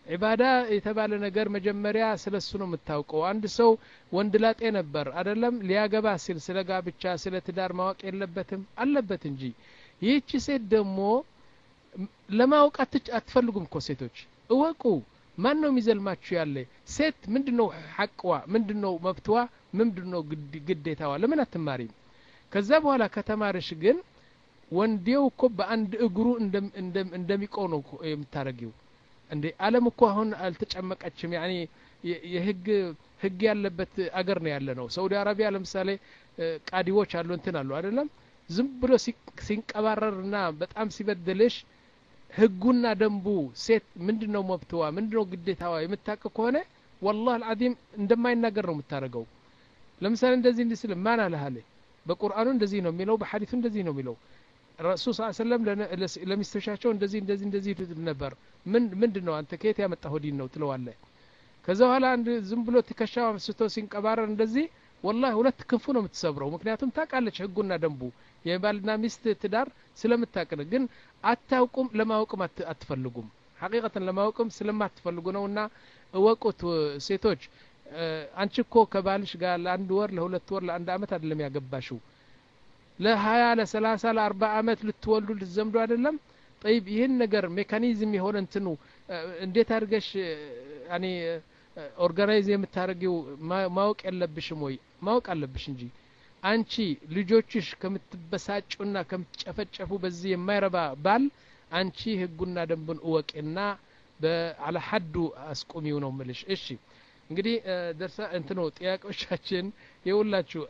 ዒባዳ የተባለ ነገር መጀመሪያ ስለሱ ነው የምታውቀው። አንድ ሰው ወንድ ላጤ ነበር አይደለም ሊያገባ ሲል ስለ ጋብቻ ስለ ትዳር ማወቅ የለበትም አለበት እንጂ። ይህች ሴት ደግሞ ለማወቅ አትፈልጉም እኮ ሴቶች እወቁ። ማን ነው የሚዘልማችሁ ያለ ሴት ምንድነው ሐቅዋ ምንድነው መብትዋ ምንድነው ግዴታዋ ለምን አትማሪም? ከዛ በኋላ ከተማርሽ ግን ወንዴው እኮ በአንድ እግሩ እንደሚቆም ነው የምታረጊው። እንዴ ዓለም እኮ አሁን አልተጨመቀችም። ያኒ የህግ ህግ ያለበት አገር ነው ያለ ነው። ሳውዲ አረቢያ ለምሳሌ ቃዲዎች አሉ እንትን አሉ አይደለም ዝም ብሎ ሲንቀባረርና በጣም ሲበደልሽ ህጉና ደንቡ ሴት ምንድነው መብትዋ ምንድነው ግዴታዋ የምታውቅ ከሆነ والله العظيم እንደማይናገር ነው የምታረገው። ለምሳሌ እንደዚህ እንዲስል ማን አለሃለ በቁርአኑ እንደዚህ ነው የሚለው በሐዲሱ እንደዚህ ነው የሚለው ረሱል ሰለላሁ ዐለይሂ ወሰለም ለሚስተሻቸው እንደዚህ እንደዚህ እንደዚህ ነበር። ምን ምንድነው አንተ ከየት ያመጣው ዲን ነው ትለዋለህ። ከዛ በኋላ አንድ ዝም ብሎ ትከሻው አንስቶ ሲንቀባረር እንደዚህ والله ሁለት ክንፉ ነው የምትሰብረው። ምክንያቱም ታውቃለች ህጉና ደንቡ የባልና ሚስት ትዳር ስለምታውቅ። ግን አታውቁም ለማወቅም አትፈልጉም። ሐቂቀተን ለማወቅም ስለማትፈልጉ ነውና እወቁት ሴቶች። አንቺ እኮ ከባልሽ ጋር ለአንድ ወር ለሁለት ወር ለአንድ አመት አይደለም ያገባሽው ለሀያ ለሰላሳ ለአርባ አመት ልትወልዱ ልትዘምዱ አይደለም። طيب ይሄን ነገር ሜካኒዝም የሆነ እንትኑ እንዴት አድርገሽ ያኒ ኦርጋናይዝ የምታረጊው ማወቅ የለብሽም ወይ? ማወቅ አለብሽ እንጂ አንቺ ልጆችሽ ከምትበሳጩና ከምትጨፈጨፉ በዚህ የማይረባ ባል አንቺ ህጉና ደንቡን እወቂና በአለ ሐዱ አስቆሚው ነው ምልሽ። እሺ እንግዲህ ደርሳ እንትኑ ጥያቄዎቻችን የሁላችሁ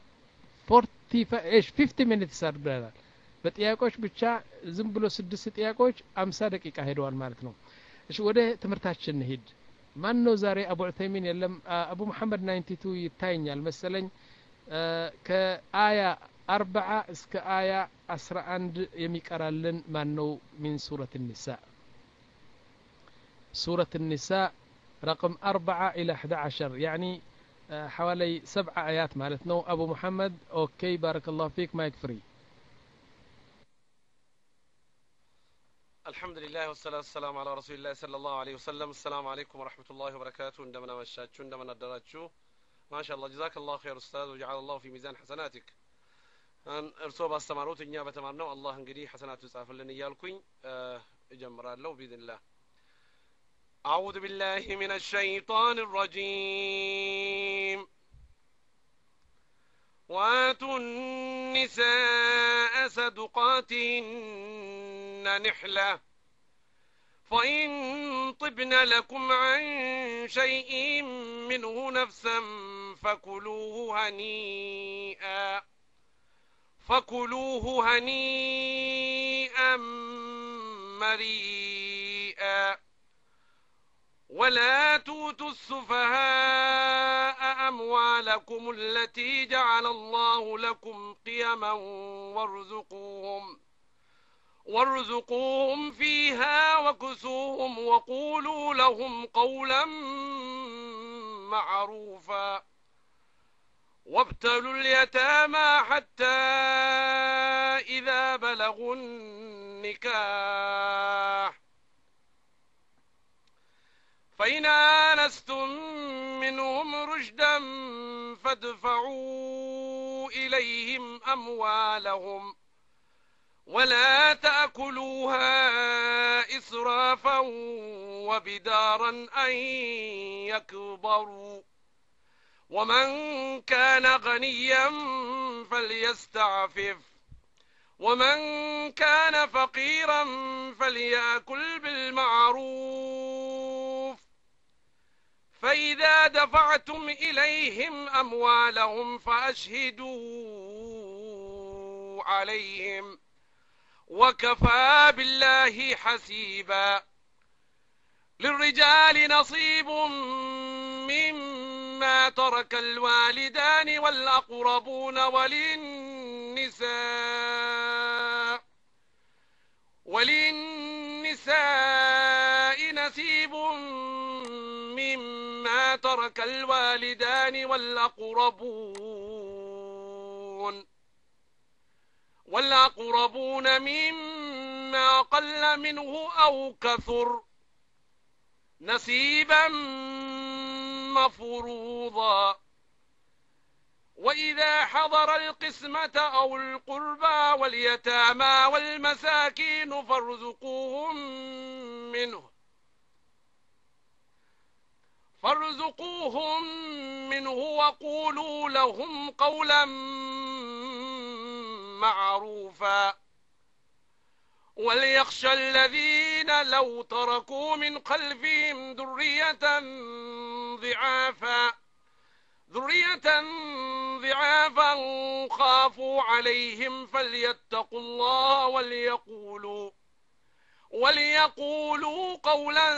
ፊፍቲ ሚኒትስ አድርገናል። በጥያቄዎች ብቻ ዝም ብሎ ስድስት ጥያቄዎች አምሳ ደቂቃ ሄደዋል ማለት ነው። እሺ ወደ ትምህርታችን እንሂድ። ማን ነው ዛሬ አቡ ዑተይሚን የለም አቡ መሐመድ ዘጠና ሁለት ይታየኛል መሰለኝ። ከአያ አርባዓ እስከ አያ አስራ አንድ የሚቀራልን ማን ነው? ሚን ሱረት النساء ሱረት النساء رقم أربعة إلى أحد عشر يعني حوالي سبع آيات مالتنا. أبو محمد أوكي بارك الله فيك ما يكفري. الحمد لله والصلاة والسلام على رسول الله صلى الله عليه وسلم. السلام عليكم ورحمة الله وبركاته. عندما مشاتشو عندما ندراتشو ما شاء الله جزاك الله خير أستاذ وجعل الله في ميزان حسناتك. أن أرسوب استمروت إنيا بتمرنا الله انقدي حسنات وصافر لنا إيالكوين اجمر الله بإذن الله. أعوذ بالله من الشيطان الرجيم. وآتوا النساء صدقاتهن نحلة فإن طبن لكم عن شيء منه نفسا فكلوه هنيئا فكلوه هنيئا مريئا ولا توتوا السفهاء أموالكم التي جعل الله لكم قيما وارزقوهم وارزقوهم فيها وكسوهم وقولوا لهم قولا معروفا وابتلوا اليتامى حتى إذا بلغوا النكاح فإن آنستم منهم رشدا فادفعوا إليهم أموالهم ولا تأكلوها إسرافا وبدارا أن يكبروا ومن كان غنيا فليستعفف ومن كان فقيرا فليأكل بالمعروف فإذا دفعتم إليهم أموالهم فأشهدوا عليهم وكفى بالله حسيبا للرجال نصيب مما ترك الوالدان والأقربون وللنساء وللنساء نصيب مما ترك الوالدان والأقربون والأقربون مما قل منه أو كثر نصيبا مفروضا وإذا حضر القسمة أو القربى واليتامى والمساكين فارزقوهم منه فارزقوهم منه وقولوا لهم قولا معروفا وليخشى الذين لو تركوا من خلفهم ذرية ضعافا ذرية ضعافا خافوا عليهم فليتقوا الله وليقولوا وليقولوا قولا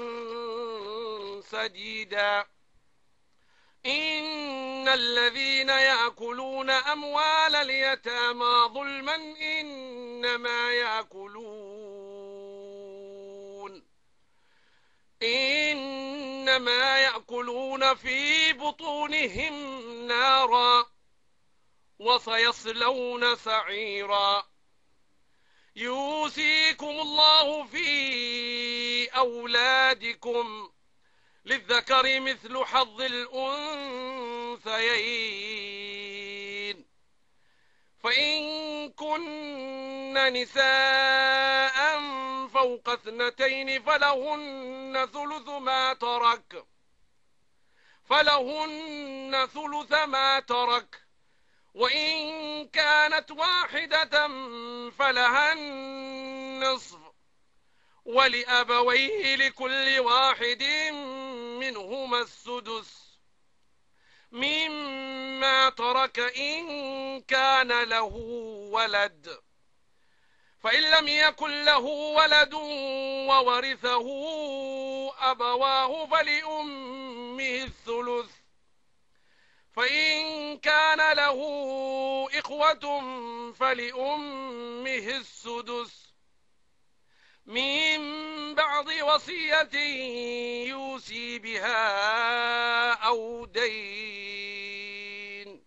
سديدا إن الذين يأكلون أموال اليتامى ظلما إنما يأكلون إنما يأكلون في بطونهم نارا وسيصلون سعيرا يوصيكم الله في أولادكم للذكر مثل حظ الأنثيين فإن كن نساء فوق اثنتين فلهن ثلث ما ترك فلهن ثلث ما ترك وإن كانت واحدة فلها النصف ولأبويه لكل واحد منهما السدس مما ترك إن كان له ولد فإن لم يكن له ولد وورثه أبواه فلأمه الثلث فإن كان له إخوة فلأمه السدس من بعد وصية يوصي بها أو دين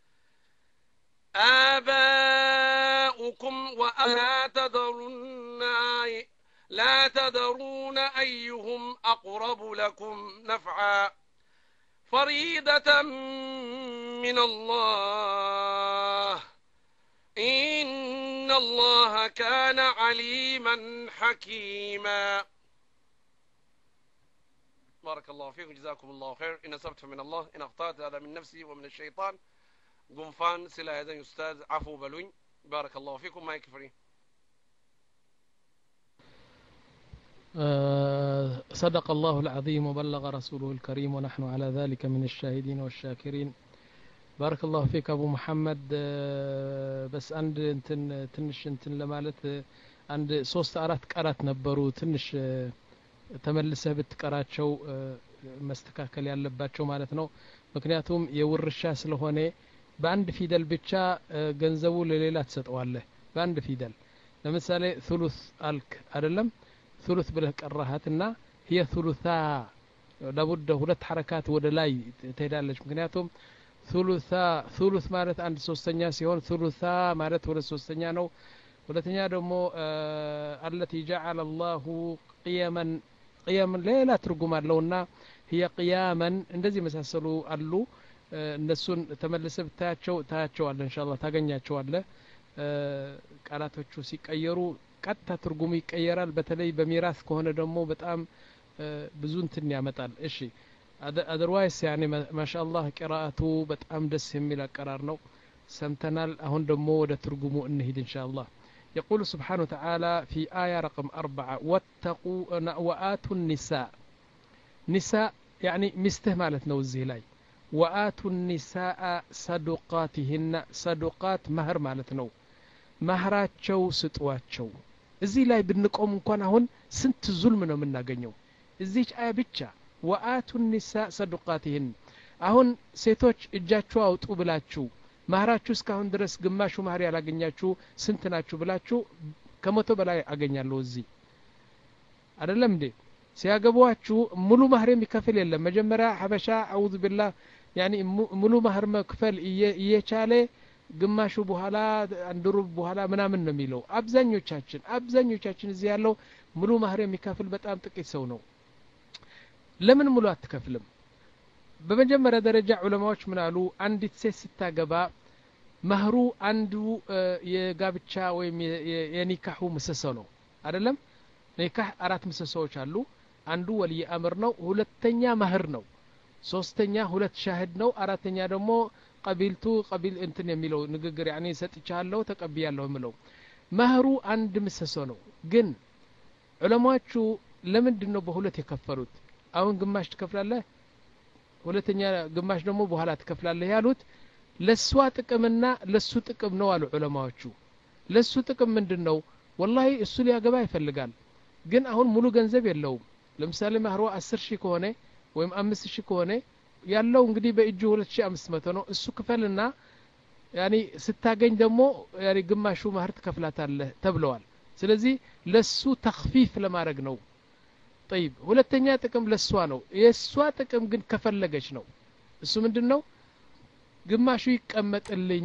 آباؤكم ولا تدرون لا تدرون أيهم أقرب لكم نفعا فريضة من الله إن الله كان عليما حكيما بارك الله فيكم جزاكم الله خير إن أصبت من الله إن أخطأت هذا من نفسي ومن الشيطان قنفان سلا هذا أستاذ عفو بلوين بارك الله فيكم ما يكفرين أه صدق الله العظيم وبلغ رسوله الكريم ونحن على ذلك من الشاهدين والشاكرين بارك الله فيك أبو محمد أه بس عند انتن تنش انتن لمالت عند صوست أرات قرات نبرو تنش أه تملسه بتقراتشو أه مستكاكل ያለባቸው ማለት ነው ምክንያቱም የውርሻ ስለሆነ በአንድ ፊደል ብቻ ገንዘቡ ለሌላ ተሰጠዋለህ በአንድ ፊደል ለምሳሌ ثلث አልክ አይደለም ثلث ብለህ ቀራሃትና هي ثلثا لابد ሁለት حركات ወደ ላይ ትሄዳለች ምክንያቱም ثلثا ثلث ማለት አንድ ሶስተኛ ሲሆን ثلثا ማለት ሁለት ሶስተኛ ነው ሁለተኛ ደግሞ التي جعل الله قيما قيما ሌላ ትርጉም አለውና هي قياما እንደዚህ መሳሰሉ አሉ እነሱን ተመልሰህ ብታያቸው ታያቸዋለህ ኢንሻአላህ ታገኛቸዋለህ ቃላቶቹ ሲቀየሩ ቀጥታ ትርጉሙ ይቀየራል በተለይ በሚራስ ከሆነ ደግሞ በጣም ብዙ እንትን ያመጣል እሺ otherwise يعني ما شاء الله قراءته በጣም ደስ የሚል አቀራር ነው ሰምተናል አሁን ደግሞ ወደ ትርጉሙ እንሂድ ኢንሻአላህ يقول سبحانه وتعالى في آية رقم أربعة واتقوا وآتوا النساء نساء يعني مسته مالتنا وزي لاي وآتوا النساء صدقاتهن صدقات مهر مالتنا مهراتشو ستواتشو እዚህ ላይ ብንቆም እንኳን አሁን ስንት ዙልም ነው የምናገኘው እዚች አያ ብቻ ወአቱ النساء صدقاتهن አሁን ሴቶች እጃችሁ አውጡ ብላችሁ ማህራችሁ እስካሁን ድረስ ግማሹ ማህር ያላገኛችሁ ስንት ናችሁ ብላችሁ ከመቶ በላይ አገኛለሁ እዚህ አይደለም እንዴ ሲያገቧችሁ ሙሉ ማህር የሚከፍል የለም መጀመሪያ ሐበሻ አውዝ ቢላህ يعني ሙሉ ማህር መክፈል እየቻለ ግማሹ በኋላ አንድሩ በኋላ ምናምን ነው የሚለው አብዛኞቻችን አብዛኞቻችን እዚህ ያለው ሙሉ ማህር የሚከፍል በጣም ጥቂት ሰው ነው ለምን ሙሉ አትከፍልም? በመጀመሪያ ደረጃ ዑለማዎች ምን አሉ? አንዲት ሴት ስታገባ መህሩ አንዱ የጋብቻ ወይም የኒካሁ ምሰሶ ነው አይደለም? ኒካህ አራት ምሰሶዎች አሉ። አንዱ ወልይ አምር ነው፣ ሁለተኛ መህር ነው፣ ሶስተኛ ሁለት ሻህድ ነው፣ አራተኛ ደግሞ ቀቢልቱ ቀቢል እንትን የሚለው ንግግር ያኔ ሰጥቻለሁ ተቀብያለሁ የሚለው መህሩ አንድ ምሰሶ ነው። ግን ዑለማዎቹ ለምንድን ነው በሁለት የከፈሉት? አሁን ግማሽ ትከፍላለህ፣ ሁለተኛ ግማሽ ደግሞ በኋላ ትከፍላለህ ያሉት ለሷ ጥቅምና ለሱ ጥቅም ነው አሉ ዑለማዎቹ። ለሱ ጥቅም ምንድነው? ወላሂ እሱ ሊያገባ ይፈልጋል፣ ግን አሁን ሙሉ ገንዘብ የለውም። ለምሳሌ መህሩ አስር ሺህ ከሆነ ወይም አምስት ሺህ ከሆነ ያለው እንግዲህ በእጁ ሁለት ሺህ አምስት መቶ ነው። እሱ ክፈልና ያኒ ስታገኝ ደግሞ ያኒ ግማሹ መህር ትከፍላታለህ ተብለዋል። ስለዚህ ለሱ ተኽፊፍ ለማድረግ ነው። طيب ሁለተኛ ጥቅም ለሷ ነው። የሷ ጥቅም ግን ከፈለገች ነው። እሱ ምንድነው? ግማሹ ይቀመጥልኝ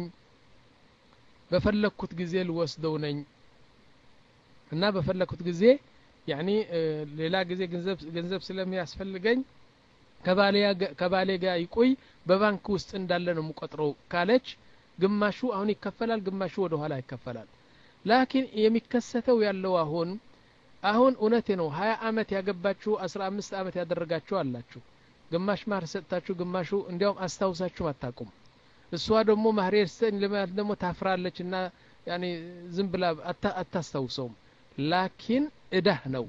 በፈለኩት ጊዜ ልወስደው ነኝ እና በፈለኩት ጊዜ ያኒ ሌላ ጊዜ ገንዘብ ገንዘብ ስለሚያስፈልገኝ ከባሌ ከባሌ ጋር ይቆይ በባንክ ውስጥ እንዳለ ነው የምቆጥረው ካለች ግማሹ አሁን ይከፈላል፣ ግማሹ ወደ ኋላ ይከፈላል። ላኪን የሚከሰተው ያለው አሁን አሁን እውነቴ ነው ሀያ አመት ያገባችሁ አስራ አምስት አመት ያደረጋችሁ አላችሁ። ግማሽ ማህር ሰጣችሁ፣ ግማሹ እንዲያውም አስታውሳችሁ አታውቁም። እሷ ደግሞ ማህር የሰጠኝ ለማለት ደግሞ ታፍራለችና ያኒ ዝም ብላ አታስታውሰውም። ላኪን እዳህ ነው።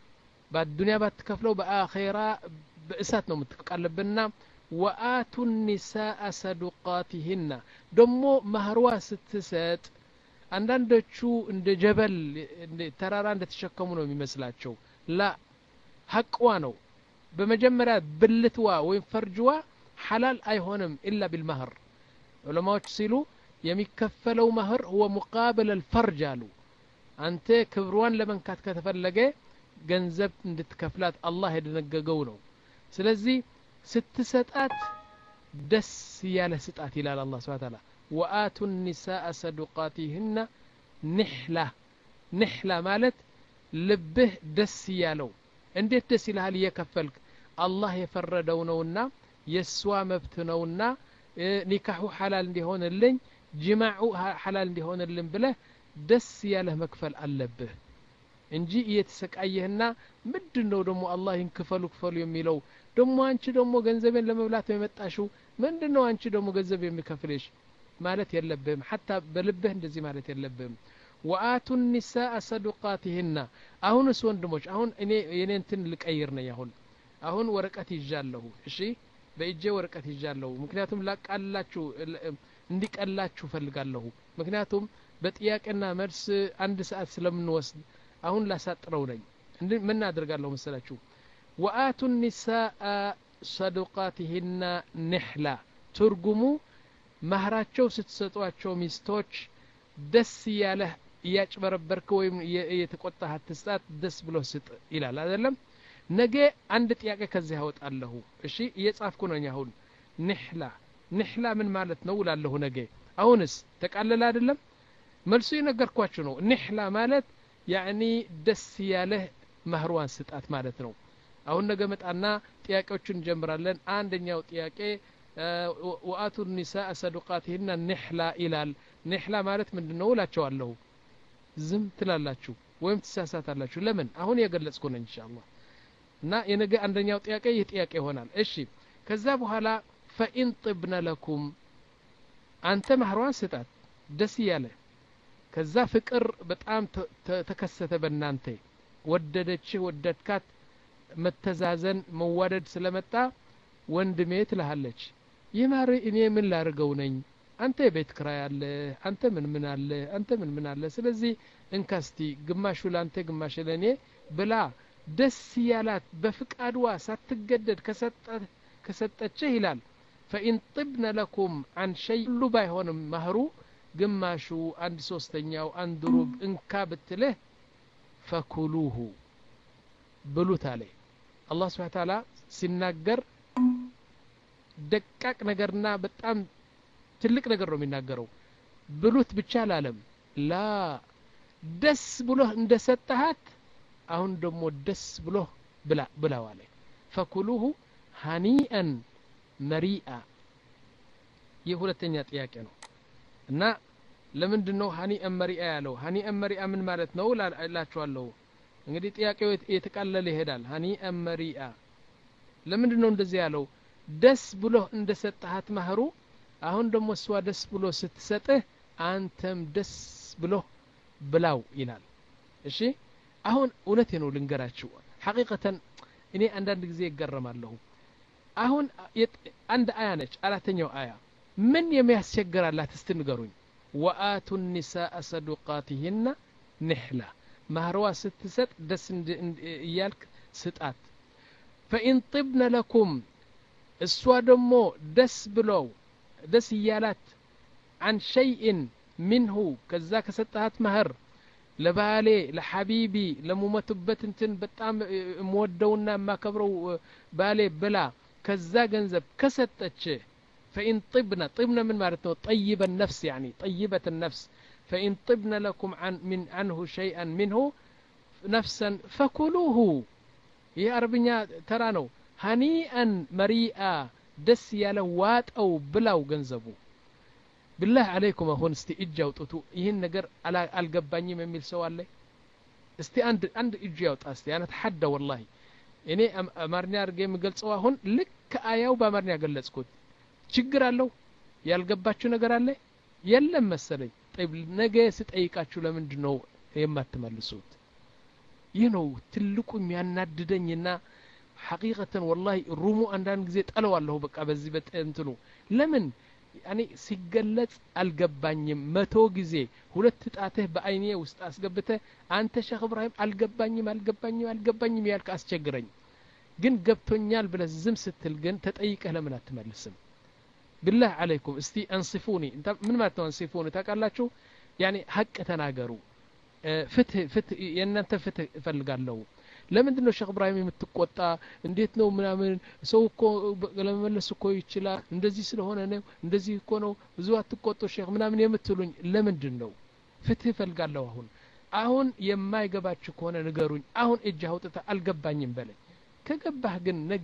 በዱንያ ባትከፍለው በአኺራ በእሳት ነው የምትቀልብና ወአቱ النساء صدقاتهن ደግሞ ማህርዋ ስትሰጥ አንዳንዶቹ እንደ ጀበል ተራራ እንደተሸከሙ ነው የሚመስላቸው። ላ ሐቅዋ ነው። በመጀመሪያ ብልትዋ ወይም ፈርጅዋ ሐላል አይሆንም ኢላ بالمهر። ዑለማዎች ሲሉ የሚከፈለው ማህር هو مقابل الفرج አሉ። አንተ ክብሯን ለመንካት ከተፈለገ ገንዘብ እንድትከፍላት አላህ የደነገገው ነው። ስለዚህ ስትሰጣት ደስ ያለ ስጣት ይላል አላህ Subhanahu Wa Ta'ala። ወአቱ النساء صدقاتهن نحلة نحلة ማለት ልብህ ደስ ያለው። እንዴት ደስ ይላል? የከፈልክ አላህ የፈረደው ነውና የሷ መብት ነውና ኒካሁ ሐላል እንዲሆንልኝ ጅማዑ ሐላል እንዲሆንልኝ ብለህ ደስ ያለህ መክፈል አለብህ እንጂ እየተሰቃየህና ምንድነው ደግሞ አላህ ይንከፈሉ ክፈሉ የሚለው ደግሞ አንቺ ደግሞ ገንዘቤን ለመብላት የመጣሽው ምንድነው አንቺ ደግሞ ገንዘብ የሚከፍልሽ ማለት የለብህም። حتى በልብህ እንደዚህ ማለት የለብህም። ወአቱ النساء صدقاتهن አሁንስ ወንድሞች አሁን እኔ የኔ እንትን ልቀይር ነው ያሁን አሁን ወረቀት ይዣለሁ። እሺ በእጄ ወረቀት ይዣለሁ። ምክንያቱም ላቃላችሁ እንዲቀላችሁ ፈልጋለሁ። ምክንያቱም በጥያቄና መልስ አንድ ሰዓት ስለምንወስድ አሁን ላሳጥረው ነኝ። ምን አደርጋለሁ መሰላችሁ? ወአቱ النساء صدقاتهن نحلة ትርጉሙ ማህራቸው ስትሰጧቸው ሚስቶች ደስ ያለህ ያጭበረበርክ ወይም የተቆጣህ አትስጣት፣ ደስ ብሎ ስጥ ይላል አይደለም? ነገ አንድ ጥያቄ ከዚህ ያወጣለሁ። እሺ እየጻፍኩ ነኝ አሁን። ንህላ ንህላ ምን ማለት ነው እላለሁ ነገ። አሁንስ ተቃለለ አይደለም? መልሱ የነገርኳችሁ ነው። ንህላ ማለት ያኒ ደስ ያለህ ማህሯን ስጣት ማለት ነው። አሁን ነገ መጣና ጥያቄዎችን እንጀምራለን። አንደኛው ጥያቄ ወአቱ النساء صدقاتهن نحلا ይላል። ንህላ ማለት ምንድነው እላችኋለሁ። ዝም ትላላችሁ ወይም ትሳሳታላችሁ። ለምን? አሁን የገለጽኩ ነኝ ኢንሻአላህ። እና የነገ አንደኛው ጥያቄ ይህ ጥያቄ ይሆናል። እሺ ከዛ በኋላ فإن طبن لكم አንተ ማህሯን ስጣት ደስ ያለ ከዛ ፍቅር በጣም ተከሰተ በእናንተ ወደደች ወደድካት መተዛዘን መዋደድ ስለመጣ ወንድሜ ትልሃለች ይማር እኔ ምን ላርገው ነኝ አንተ ቤት ክራይ አለ አንተ ምን ምን አለ አንተ ምን ምን አለ ስለዚህ እንካስቲ ግማሹ ላንተ ግማሽ ለኔ ብላ ደስ ያላት በፍቃድዋ ሳትገደድ ከሰጠ ከሰጠችህ ይላል فإن طبن لكم عن شيء ሁሉ ባይሆንም ማህሩ ግማሹ አንድ ሶስተኛው አንድ ሩብ እንካ ብትልህ فكلوه ብሉት አለ አላህ Subhanahu Wa Ta'ala ሲናገር ደቃቅ ነገርና በጣም ትልቅ ነገር ነው የሚናገረው። ብሉት ብቻ አላለም። ላ ደስ ብሎ እንደሰጣሃት አሁን ደግሞ ደስ ብሎ ብላ ብላው አለ። ፈኩሉሁ ሀኒአን መሪአ ይህ ሁለተኛ ጥያቄ ነው እና ለምንድን ነው ሀኒአን መሪአ ያለው ሀኒአን መሪአ ምን ማለት ነው እላችኋለሁ እንግዲህ ጥያቄው የተቃለለ ይሄዳል ሀኒአን መሪአ ለምንድን ነው እንደዚህ ያለው ደስ ብሎ እንደሰጣሃት ማህሩ አሁን ደግሞ እሷ ደስ ብሎ ስትሰጥህ አንተም ደስ ብሎ ብላው ይላል እሺ አሁን እውነቴ ነው ልንገራችሁ ሐቂቀተን እኔ አንዳንድ ጊዜ ይገረማለሁ አሁን አንድ አያ ነች አራተኛው አያ ምን የሚያስቸግራላት እስቲ ንገሩኝ ወአቱ النساء صدقاتهن نحلة ማህሯ ስትሰጥ ደስ እያልክ ስጣት فإن طبن لكم እሷ ደግሞ ደስ ብለው ደስ እያላት عن شيء منه ከዛ ከሰጣት ማህር ለባሌ ለሐቢቢ ለሙመቱበት እንትን በጣም ሞደውና ማከብረው ባሌ ብላ ከዛ ገንዘብ ከሰጠች فإن طبن طبن من معناته طيب النفس يعني طيبة النفس فإن طبن لكم عن من عنه شيئا منه نفسا فكلوه يا عربኛ ተራ ነው هنيئا مريئا ደስ ያለው ዋጠው ብላው ገንዘቡ بالله عليكم አሁን እስቲ እጅ አውጥቱ ይሄን ነገር አልገባኝም የሚል ሰው አለ እስቲ አንድ አንድ እጅ ያውጣ እስቲ انا ተሐደ والله እኔ አማርኛ አርገ የምገልጸው አሁን ልክ አያው በአማርኛ ገለጽኩት ችግር አለው ያልገባችሁ ነገር አለ የለም መሰለኝ طيب ነገ ስጠይቃችሁ ለምንድን ነው የማትመልሱት ይህ ነው ትልቁ የሚያናድደኝና ሐቂቀተን والله ሩሙ አንዳንድ ጊዜ ጠለዋለሁ በቃ በዚህ በእንትኑ ለምን ያኔ ሲገለጽ አልገባኝም መቶ ጊዜ ሁለት ጣትህ በአይኔ ውስጥ አስገብተ አንተ ሼክ ኢብራሂም አልገባኝም አልገባኝም አልገባኝም ያልክ አስቸግረኝ ግን ገብቶኛል ብለህ ዝም ስትል ግን ተጠይቀህ ለምን አትመልስም بالله عليكم استي انصفوني انت من ما تنصفوني ታውቃላችሁ ያኔ ሐቅ ተናገሩ ፍትህ ፍትህ የእናንተ ፍትህ እፈልጋለሁ ለምንድን ነው ሼክ ኢብራሂም የምትቆጣ እንዴት ነው ምናምን ሰው እኮ ለመመለስ እኮ ይችላል እንደዚህ ስለሆነ ነው እንደዚህ እኮ ነው ብዙ አትቆጡ ሼክ ምናምን የምትሉኝ ለምንድን ነው ፍትህ እፈልጋለሁ አሁን አሁን የማይገባችሁ ከሆነ ንገሩኝ አሁን እጅ አውጥታ አልገባኝም በለኝ ከገባህ ግን ነገ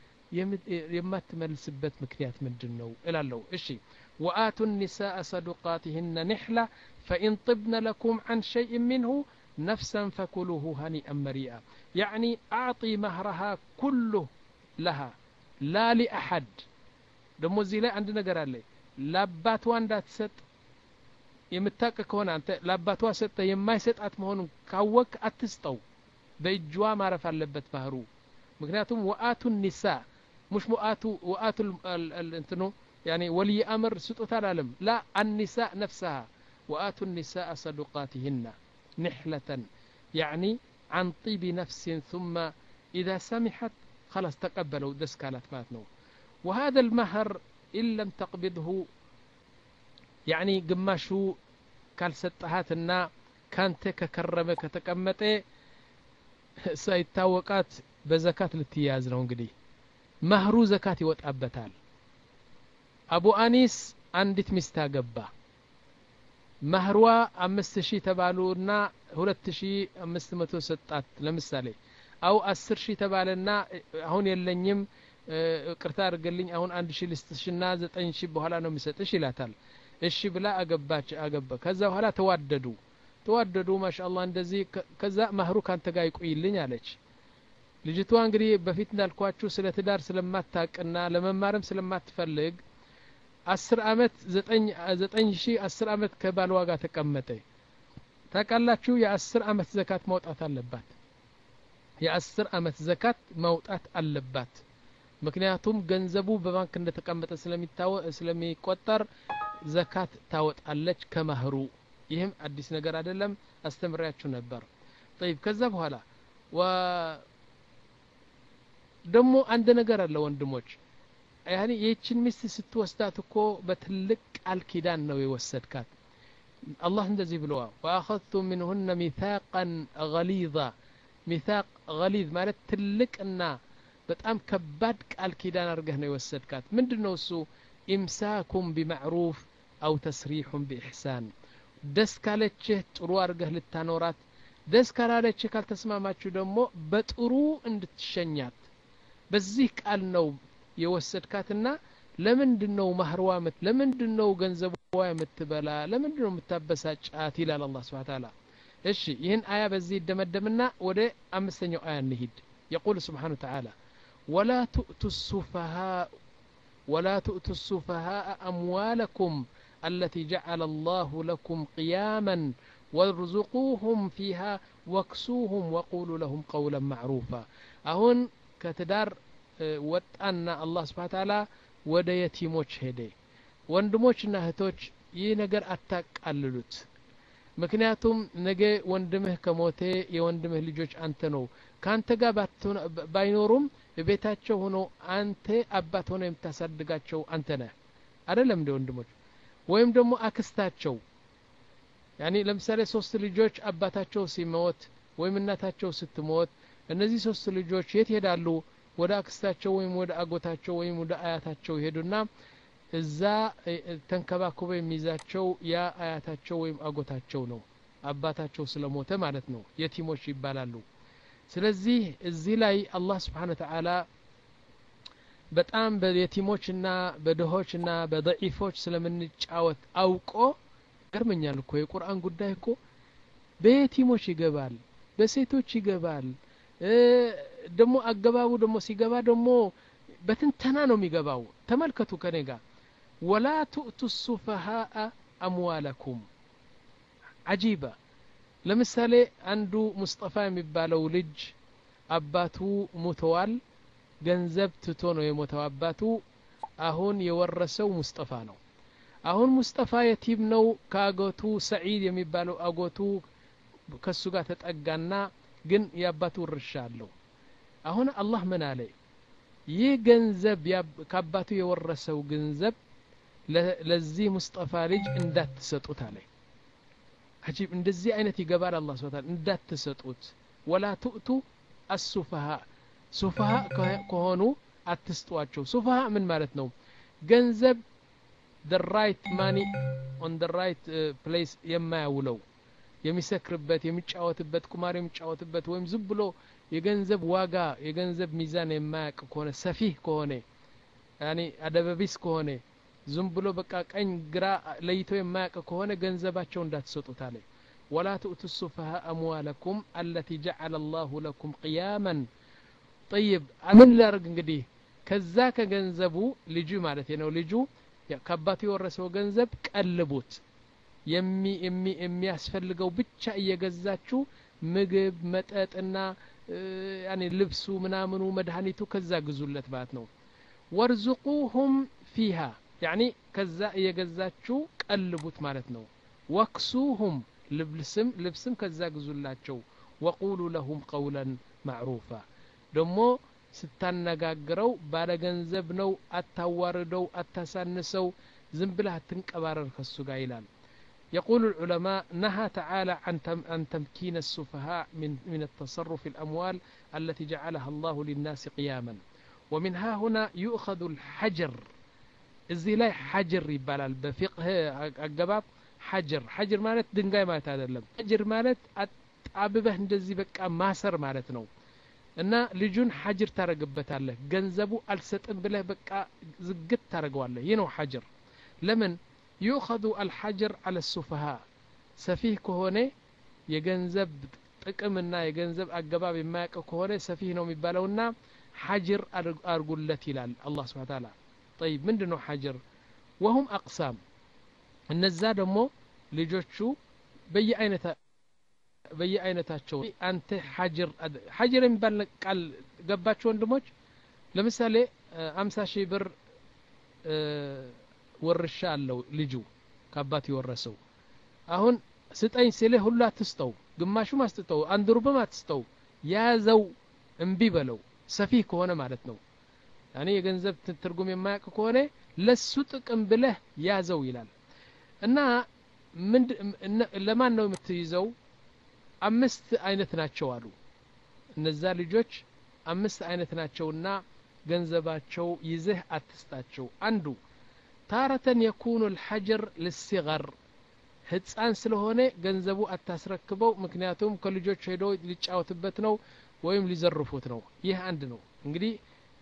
የማትመልስበት ምክንያት ምንድነው እላለሁ እሺ وآتوا النساء صدقاتهن نحلة فإن طبن لكم عن شيء منه نفسا فكلوه هنيئا مريئا يعني أعطي مهرها كله لها لا لأحد دمو زي لا عندنا قرار لي لاباتوا عندها تسط يمتاك كون أنت لاباتوا ست يماي ست أتمهون كوك أتستو بيجوا ما رفع اللبت مهرو مكنياتهم وآتوا النساء مش وآتوا وآتوا الانتنو يعني ولي أمر ستوت العالم لا النساء نفسها وآتوا النساء صدقاتهن نحلة يعني عن طيب نفس ثم إذا سمحت خلاص تقبلوا دسكالات ماتنو وهذا المهر إن لم تقبضه يعني قماشو كالستهاتنا كانت ككرمك كتكمتي سيتاوقات بزكاة الاتياز ነው እንግዲህ مهرو زكاة ይወጣበታል አቡ አኒስ አንዲት ሚስት አገባ መህሯ አምስት ሺህ ተባሉና ሁለት ሺህ አምስት መቶ ሰጣት ለምሳሌ አው አስር ሺህ ተባለና አሁን የለኝም ቅርታ አርገልኝ አሁን አንድ ሺህ ልስጥሽና ዘጠኝ ሺህ በኋላ ነው የሚሰጥሽ ይላታል እሺ ብላ አገባች አገባ ከዛ በኋላ ተዋደዱ ተዋደዱ ማሻአላህ እንደዚህ ከዛ መህሩ ካንተ ጋር ይቆይልኝ አለች ልጅቷ እንግዲህ በፊት እንዳልኳችሁ ስለ ትዳር ስለማታቅና ለመማርም ስለማትፈልግ አስር አመት ዘጠኝ ሺህ አስር አመት ከባልዋ ጋር ተቀመጠ ታውቃላችሁ የአስር አመት ዘካት ማውጣት አለባት የአስር አመት ዘካት ማውጣት አለባት ምክንያቱም ገንዘቡ በባንክ እንደተቀመጠ ስለሚታወ ስለሚቆጠር ዘካት ታወጣለች ከመህሩ ይህም አዲስ ነገር አይደለም አስተምራችሁ ነበር طيب ከዛ በኋላ ወ ደሞ አንድ ነገር አለ ወንድሞች ያኒ የቺን ሚስት ስትወስዳት እኮ በትልቅ ቃል ኪዳን ነው የወሰድካት አላህ እንደዚህ ብለዋል واخذتم منهن ميثاقا غليظا ميثاق غليظ ማለት ትልቅና በጣም ከባድ ቃል ኪዳን አርገህ ነው የወሰድካት ምንድነው እሱ ኢምሳኩም بمعروف او تسريح باحسان ደስ ካለችህ ጥሩ አርገህ ልታኖራት ደስ ካላለችህ ካልተስማማችሁ ደግሞ በጥሩ እንድትሸኛት በዚህ ቃል ነው የወሰድካትና ለምንድነው ማህርዋ ምት ለምንድነው ገንዘቧ የምትበላ ለምንድነው የምታበሳጫት ይላል አላህ Subhanahu Ta'ala እሺ ይህን አያ በዚህ ደመደምና ወደ አምስተኛው አያ እንሂድ يقول سبحانه وتعالى ولا تؤتوا السفهاء ولا تؤتوا السفهاء أموالكم التي جعل الله لكم قياما وارزقوهم فيها واكسوهم وقولوا لهم قولا معروفا أهون كتدار وطأنا الله سبحانه وتعالى ወደ የቲሞች ሄደ ወንድሞችና እህቶች ይህ ነገር አታቃልሉት ምክንያቱም ነገ ወንድምህ ከሞተ የወንድምህ ልጆች አንተ ነው ካንተ ጋር ባይኖሩም በቤታቸው ሆኖ አንተ አባት ሆነ የምታሳድጋቸው አንተ ነህ አይደለም እንደ ወንድሞች ወይም ደግሞ አክስታቸው ያኒ ለምሳሌ ሶስት ልጆች አባታቸው ሲሞት ወይም እናታቸው ስትሞት እነዚህ ሶስት ልጆች የት ሄዳሉ ወደ አክስታቸው ወይም ወደ አጎታቸው ወይም ወደ አያታቸው ይሄዱና እዛ ተንከባክበው የሚይዛቸው ያ አያታቸው ወይም አጎታቸው ነው አባታቸው ስለሞተ ማለት ነው የቲሞች ይባላሉ ስለዚህ እዚህ ላይ አላህ Subhanahu Ta'ala በጣም በየቲሞችና በድሆችና በضعيፎች ስለምንጫወት አውቆ ገርመኛል እኮ የቁርአን ጉዳይ እኮ በየቲሞች ይገባል በሴቶች ይገባል ደሞ አገባቡ ደሞ ሲገባ ደሞ በትንተና ነው የሚገባው ተመልከቱ ከኔ ጋር ولا تؤتوا السفهاء أموالكم عجيبة ለምሳሌ አንዱ ሙስጠፋ የሚባለው ልጅ አባቱ ሞተዋል ገንዘብ ትቶ ነው የሞተው አባቱ አሁን የወረሰው ሙስጠፋ ነው አሁን ሙስጠፋ የቲም ነው ካጎቱ ሰዒድ የሚባለው አጎቱ ከሱ ጋር ተጠጋና ግን ያባቱ ርሻለው አሁን አላህ ምን አለ ይህ ገንዘብ ካባቱ የወረሰው ገንዘብ ለዚህ ሙስጠፋ ልጅ እንዳትሰጡት አለ አጂብ እንደዚህ አይነት ይገባል አላህ Subhanahu እንዳትሰጡት ወላ ትኡቱ السفهاء سفهاء ከሆኑ አትስጧቸው سفهاء ምን ማለት ነው ገንዘብ the right money on the right uh, place የማያውለው የሚሰክርበት የሚጫወትበት ቁማር የሚጫወትበት ወይም ዝም ብሎ የገንዘብ ዋጋ የገንዘብ ሚዛን የማያውቅ ከሆነ ሰፊህ ከሆነ ያኒ አደበቢስ ከሆነ ዝም ብሎ በቃ ቀኝ ግራ ለይቶ የማያውቅ ከሆነ ገንዘባቸው እንዳትሰጡት አለ ولا تؤتوا السفهاء أموالكم التي جعل الله لكم قياما طيب አምን ላርግ እንግዲህ ከዛ ከገንዘቡ ልጁ ማለት ነው ልጁ ከአባቱ የወረሰው ገንዘብ ቀልቡት የሚ የሚ የሚያስፈልገው ብቻ እየገዛችሁ ምግብ መጠጥና ያኒ ልብሱ ምናምኑ መድኃኒቱ ከዛ ግዙለት ማለት ነው ወርዙቁሁም فيها يعني ከዛ እየገዛችሁ ቀልቡት ማለት ነው ወክሱሁም ልብስም ልብስም ከዛ ግዙላቸው وقولوا لهم قولا معروفا ደሞ ስታነጋግረው ባለ ገንዘብ ነው አታዋርደው አታሳንሰው ዝም ብለህ አትንቀባረር ከሱ ጋር ይላል يقول العلماء نهى تعالى عن عن تمكين السفهاء من من التصرف في الأموال التي جعلها الله للناس قياما ومن ها هنا يؤخذ الحجر እዚህ ላይ حجر ይባላል በፍቅህ አገባብ حجر حجر ማለት ድንጋይ ማለት አይደለም حجر ማለት አጣብበህ እንደዚህ በቃ ማሰር ማለት ነው እና ልጁን حجر ታረግበታለህ ገንዘቡ አልሰጥም ብለህ በቃ ዝግት ታረጋዋለህ ይሄ ነው حجر ለምን يؤخذ الحجر على السفهاء سفيه ከሆነ የገንዘብ ጥቅምና የገንዘብ አገባብ የማያውቅ ከሆነ ሰፊህ ነው የሚባለውና حجر አርጉለት ይላል አላህ Subhanahu Ta'ala طيب ምንድነው حجر وهم اقسام እነዛ ደግሞ ልጆቹ በየአይነታ በየአይነታቸው አንተ حجر حجر የሚባል ቃል ገባችሁ ወንድሞች ለምሳሌ አምሳ ሺህ ብር ወርሻ አለው ልጁ ከአባቱ የወረሰው አሁን ስጠኝ ሲለ ሁሉ አትስጠው ግማሹ ማስተው አንድ ሩብም አትስጠው ያዘው እንቢ በለው ሰፊህ ከሆነ ማለት ነው ያኔ የገንዘብ ትርጉም የማያውቅ ከሆነ ለሱ ጥቅም ብለህ ያዘው ይላል እና ምን ለማን ነው የምትይዘው አምስት አይነት ናቸው አሉ እነዛ ልጆች አምስት አይነት ናቸውና ገንዘባቸው ይዘህ አትስጣቸው አንዱ ታረተን يكون الحجر للصغر ህፃን ስለሆነ ገንዘቡ አታስረክበው ምክንያቱም ከልጆች ሄዶ ሊጫወትበት ነው ወይም ሊዘርፉት ነው ይህ አንድ ነው እንግዲህ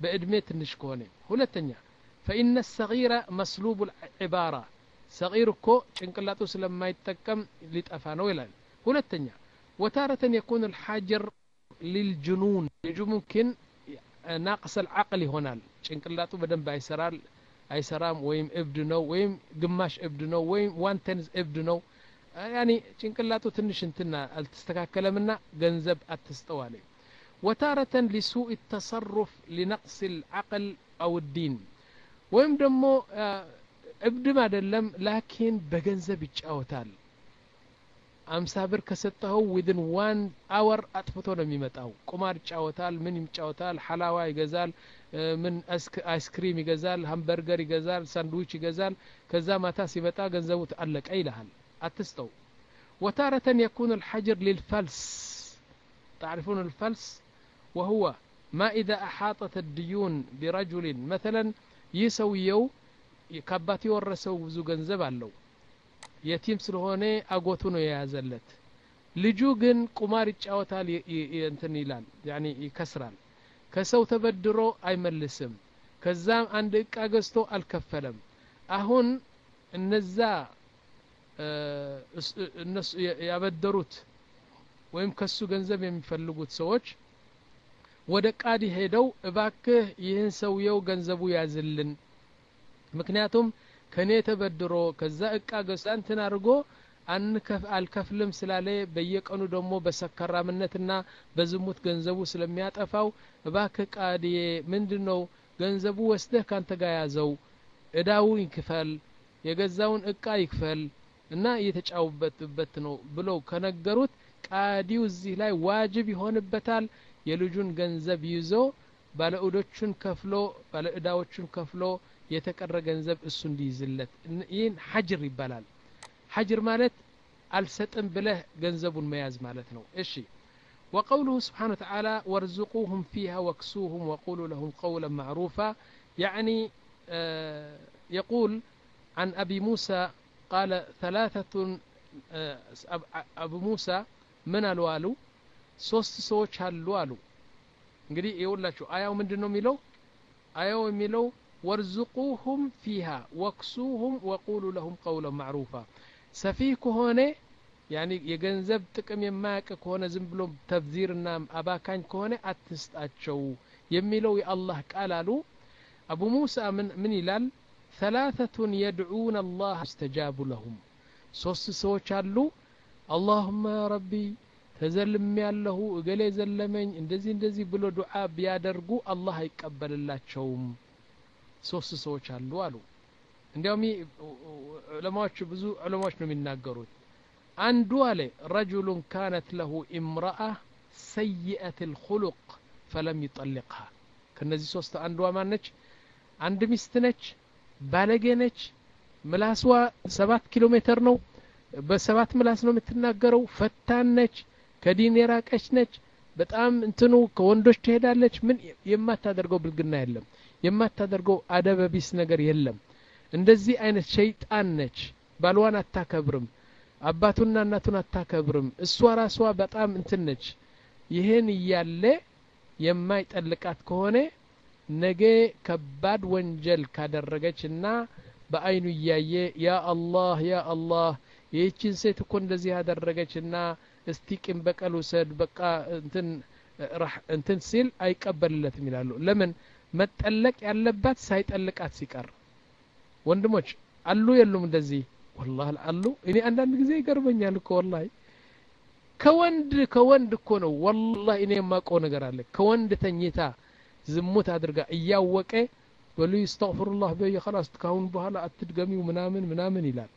በእድሜ ትንሽ ከሆነ ሁለተኛ فإن الصغير مسلوب العبارة صغير እኮ ጭንቅላቱ ስለማይጠቀም ሊጠፋ ነው ይላል ሁለተኛ وتارة يكون الحاجر للجنون يجو ممكن ناقص العقل ይሆናል ጭንቅላቱ በደንብ አይሰራል አይሰራም ወይም እብድ ነው ወይም ግማሽ እብድ ነው ወይም ዋን ቴንዝ እብድ ነው يعني ጭንቅላቱ ትንሽ እንትና አልተስተካከለምና ገንዘብ አትስተዋለ وتارة لسوء التصرف لنقص العقل أو الدين ወይም ደግሞ እብድም አይደለም ላኪን በገንዘብ ይጫወታል አምሳ ብር ከሰጠው within one hour አጥፍቶ ነው የሚመጣው ቁማር ይጫወታል ምን ይጫወታል ሐላዋ ይገዛል ምን አይስክሪም ይገዛል ሃምበርገር ይገዛል ሳንድዊች ይገዛል ከዛ ማታ ሲመጣ ገንዘቡ ተአለቀ ይላል አትስተው وتارة يكون الحجر للفلس تعرفون الفلس وهو ما إذا أحاطت الديون برجل مثلا يسويو كباتي ورسو ብዙ ገንዘብ አለው የቲም ስለሆነ አጎቱ ነው የያዘለት ልጁ ግን ቁማር ይጫወታል እንትን ይላል يعني ይከስራል ከሰው ተበድሮ አይመልስም ከዛም አንድ እቃ ገዝቶ አልከፈለም አሁን እነዛ እነሱ ያበደሩት ወይም ከሱ ገንዘብ የሚፈልጉት ሰዎች ወደ ቃዲ ሄደው እባክህ ይህን ሰውየው ገንዘቡ ያዝልን ምክንያቱም ከኔ ተበድሮ ከዛ እቃ ገዝታንትን አድርጎ አንከፍ አልከፍልም ስላለ በየቀኑ ደግሞ በሰከራምነትና በዝሙት ገንዘቡ ስለሚያጠፋው እባክህ ቃዲ ምንድነው ገንዘቡ ወስደህ ካንተ ጋር ያዘው እዳውን ይክፈል የገዛውን እቃ ይክፈል እና እየተጫውበትበት ነው ብለው ከነገሩት ቃዲው እዚህ ላይ ዋጅብ ይሆንበታል የልጁን ገንዘብ ይዞ ባለኡዶቹን ከፍሎ ባለእዳዎቹን ከፍሎ የተቀረ ገንዘብ እሱ እንዲይዝለት ይህን ሐጅር ይባላል ሐጅር ማለት አልሰጥም ብለህ ገንዘቡን መያዝ ማለት ነው እሺ وقوله سبحانه وتعالى وارزقوهم فيها واكسوهم وقولوا لهم قولا معروفا يعني آه يقول عن أبي موسى قال ثلاثة آه أبو موسى من الوالو ሶስት ሰዎች አሉ አሉ እንግዲህ ይኸውላችሁ አያው ምንድነው የሚለው አያው የሚለው ወርዝቁሁም فيها ወክሱሁም وقولوا لهم قولا معروفا ሰፊህ ከሆነ يعني የገንዘብ ጥቅም የማያውቅ ከሆነ ዝም ብሎ ተብዚርና አባካኝ ከሆነ አትስጣቸው የሚለው የአላህ ቃል አሉ አቡ ሙሳ ምን ምን ይላል ثلاثة يدعون الله استجاب لهم ሶስት ሰዎች አሉ اللهم يا ربي ተዘልም ያለው እገሌ ዘለመኝ እንደዚህ እንደዚህ ብሎ ዱዓ ቢያደርጉ አላህ አይቀበልላቸውም ሶስት ሰዎች አሉ አሉ እንዲያውም ዑለማዎች ብዙ ዑለማዎች ነው የሚናገሩት አንዱ አለ رجل كانت له امرأة سيئة الخلق فلم يطلقها ከነዚህ ሶስት አንዷ ማነች አንድ ሚስት ነች ባለጌ ነች ምላስዋ ሰባት ኪሎ ሜትር ነው በሰባት ምላስ ነው የምትናገረው ፈታን ነች ከዲን የራቀች ነች በጣም እንትኑ ከወንዶች ትሄዳለች ምን የማታደርገው ብልግና የለም የማታደርገው አደበቢስ ነገር የለም እንደዚህ አይነት ሸይጣን ነች ባልዋን አታከብርም አባቱና እናቱን አታከብርም እሷ ራሷ በጣም እንትን ነች ይሄን ይያለ የማይጠልቃት ከሆነ ነገ ከባድ ወንጀል ካደረገችና በአይኑ ያየ ያ አላህ ያ አላህ ይህችን ሴት እኮ እንደዚህ ያደረገችና እስቲቅም በቀል ወሰድ በቃ እንትን راح እንትን ሲል አይቀበልለትም ይላሉ ለምን መጠለቅ ያለባት ሳይጠልቃት ሲቀር ወንድሞች አሉ የሉም እንደዚህ والله አሉ እኔ አንዳንድ ጊዜ ይገርመኛል እኮ والله ከወንድ ከወንድ እኮ ነው والله እኔ የማውቀው ነገር አለ ከወንድ ተኝታ ዝሙት አድርጋ እያወቀ ወሉ ይስተግፍሩላህ በይ خلاص ካሁን በኋላ አትድገሚው ምናምን ምናምን ይላል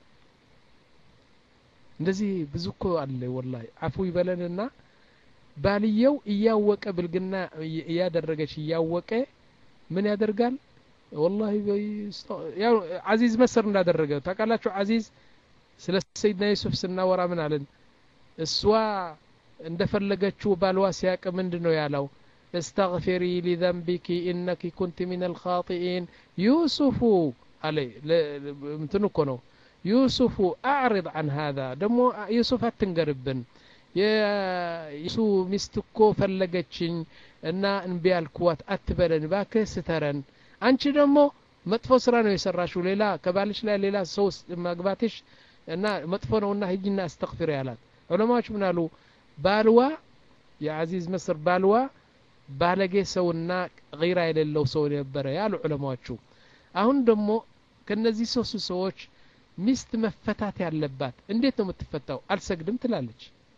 እንደዚህ ብዙ እኮ አለ والله አፉ ይበለንና ባልየው እያወቀ ብልግና ያደረገች እያወቀ ምን ያደርጋል والله ያው አዚዝ መስር እንዳደረገ ታውቃላችሁ አዚዝ ስለ ሰይድና ዩሱፍ ስናወራ ምን አለን እሷ እንደፈለገችው ባልዋ ሲያቅ ምንድነው ያለው استغفري لذنبك انك كنت من الخاطئين يوسف عليه ምንትኑ እኮ ነው يوسف اعرض عن هذا دمو يوسف አትንገርብን የሱ ሚስት እኮ ፈለገችኝ እና እንቢ ያልኳት አትበለን ባክህ ስተረን አንቺ ደግሞ መጥፎ ስራ ነው የሰራሽው ሌላ ከባልሽ ላይ ሌላ ሰው ማግባትሽ እና መጥፎ ነውና ሂጂና አስተግፊር ያላት ዑለማዎች ምን አሉ ባልዋ የአዚዝ መስር ባልዋ ባለጌ ሰውና غير የሌለው ሰው ነበር ያሉ ዑለማዎቹ አሁን ደግሞ ከነዚህ ሶስት ሰዎች ሚስት መፈታት ያለባት እንዴት ነው የምትፈታው አልሰግድም ትላለች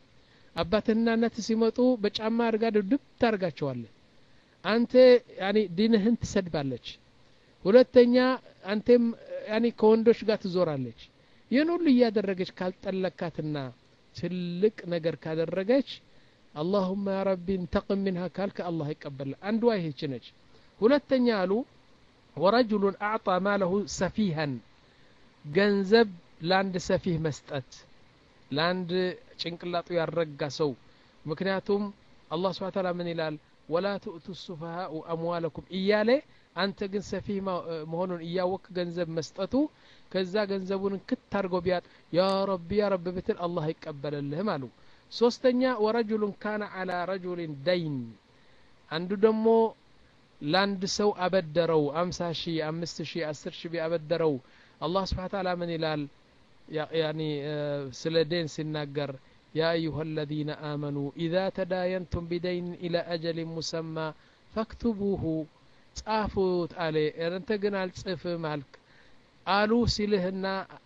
አባትና እናት ሲመጡ በጫማ አርጋ ድብ ታርጋቸዋለች አንተ ያኒ ዲንህን ትሰድባለች ሁለተኛ አንተም ያኒ ከወንዶች ጋር ትዞራለች ይህን ሁሉ እያደረገች ካልጠለካትና ትልቅ ነገር ካደረገች اللهم يا ربي انتقم منها كالك الله يقبل አንዱ አይህች ነች ሁለተኛ አሉ ورجل اعطى ماله سفيها ገንዘብ ላንድ ሰፊህ መስጠት ላንድ ጭንቅላቱ ያረጋ ሰው ምክንያቱም አላህ Subhanahu Wa Ta'ala ምን ይላል ولا تؤتوا السفهاء اموالكم እያለ አንተ ግን ሰፊህ መሆኑን እያወቅ ገንዘብ መስጠቱ ከዛ ገንዘቡን ክታርጎ ቢያጥ ያ ረቢ ያ ረቢ ብትል አላህ ይቀበልልህም አሉ ሶስተኛ ورجل كان على رجل دين አንዱ ደግሞ ላንድ ሰው አበደረው አምሳ ሺህ አምስት ሺህ አስር ሺህ ቢያበደረው አላህ Subhanahu Wa Ta'ala ምን ይላል يعني ስለ ዴን ሲናገር يا أيها الذين آمنوا إذا تداينتم بدين إلى أجل مسمى فاكتبوه ጻፉት አለ እንተ ግን አልጽፍም አልክ አሉ ሲልህና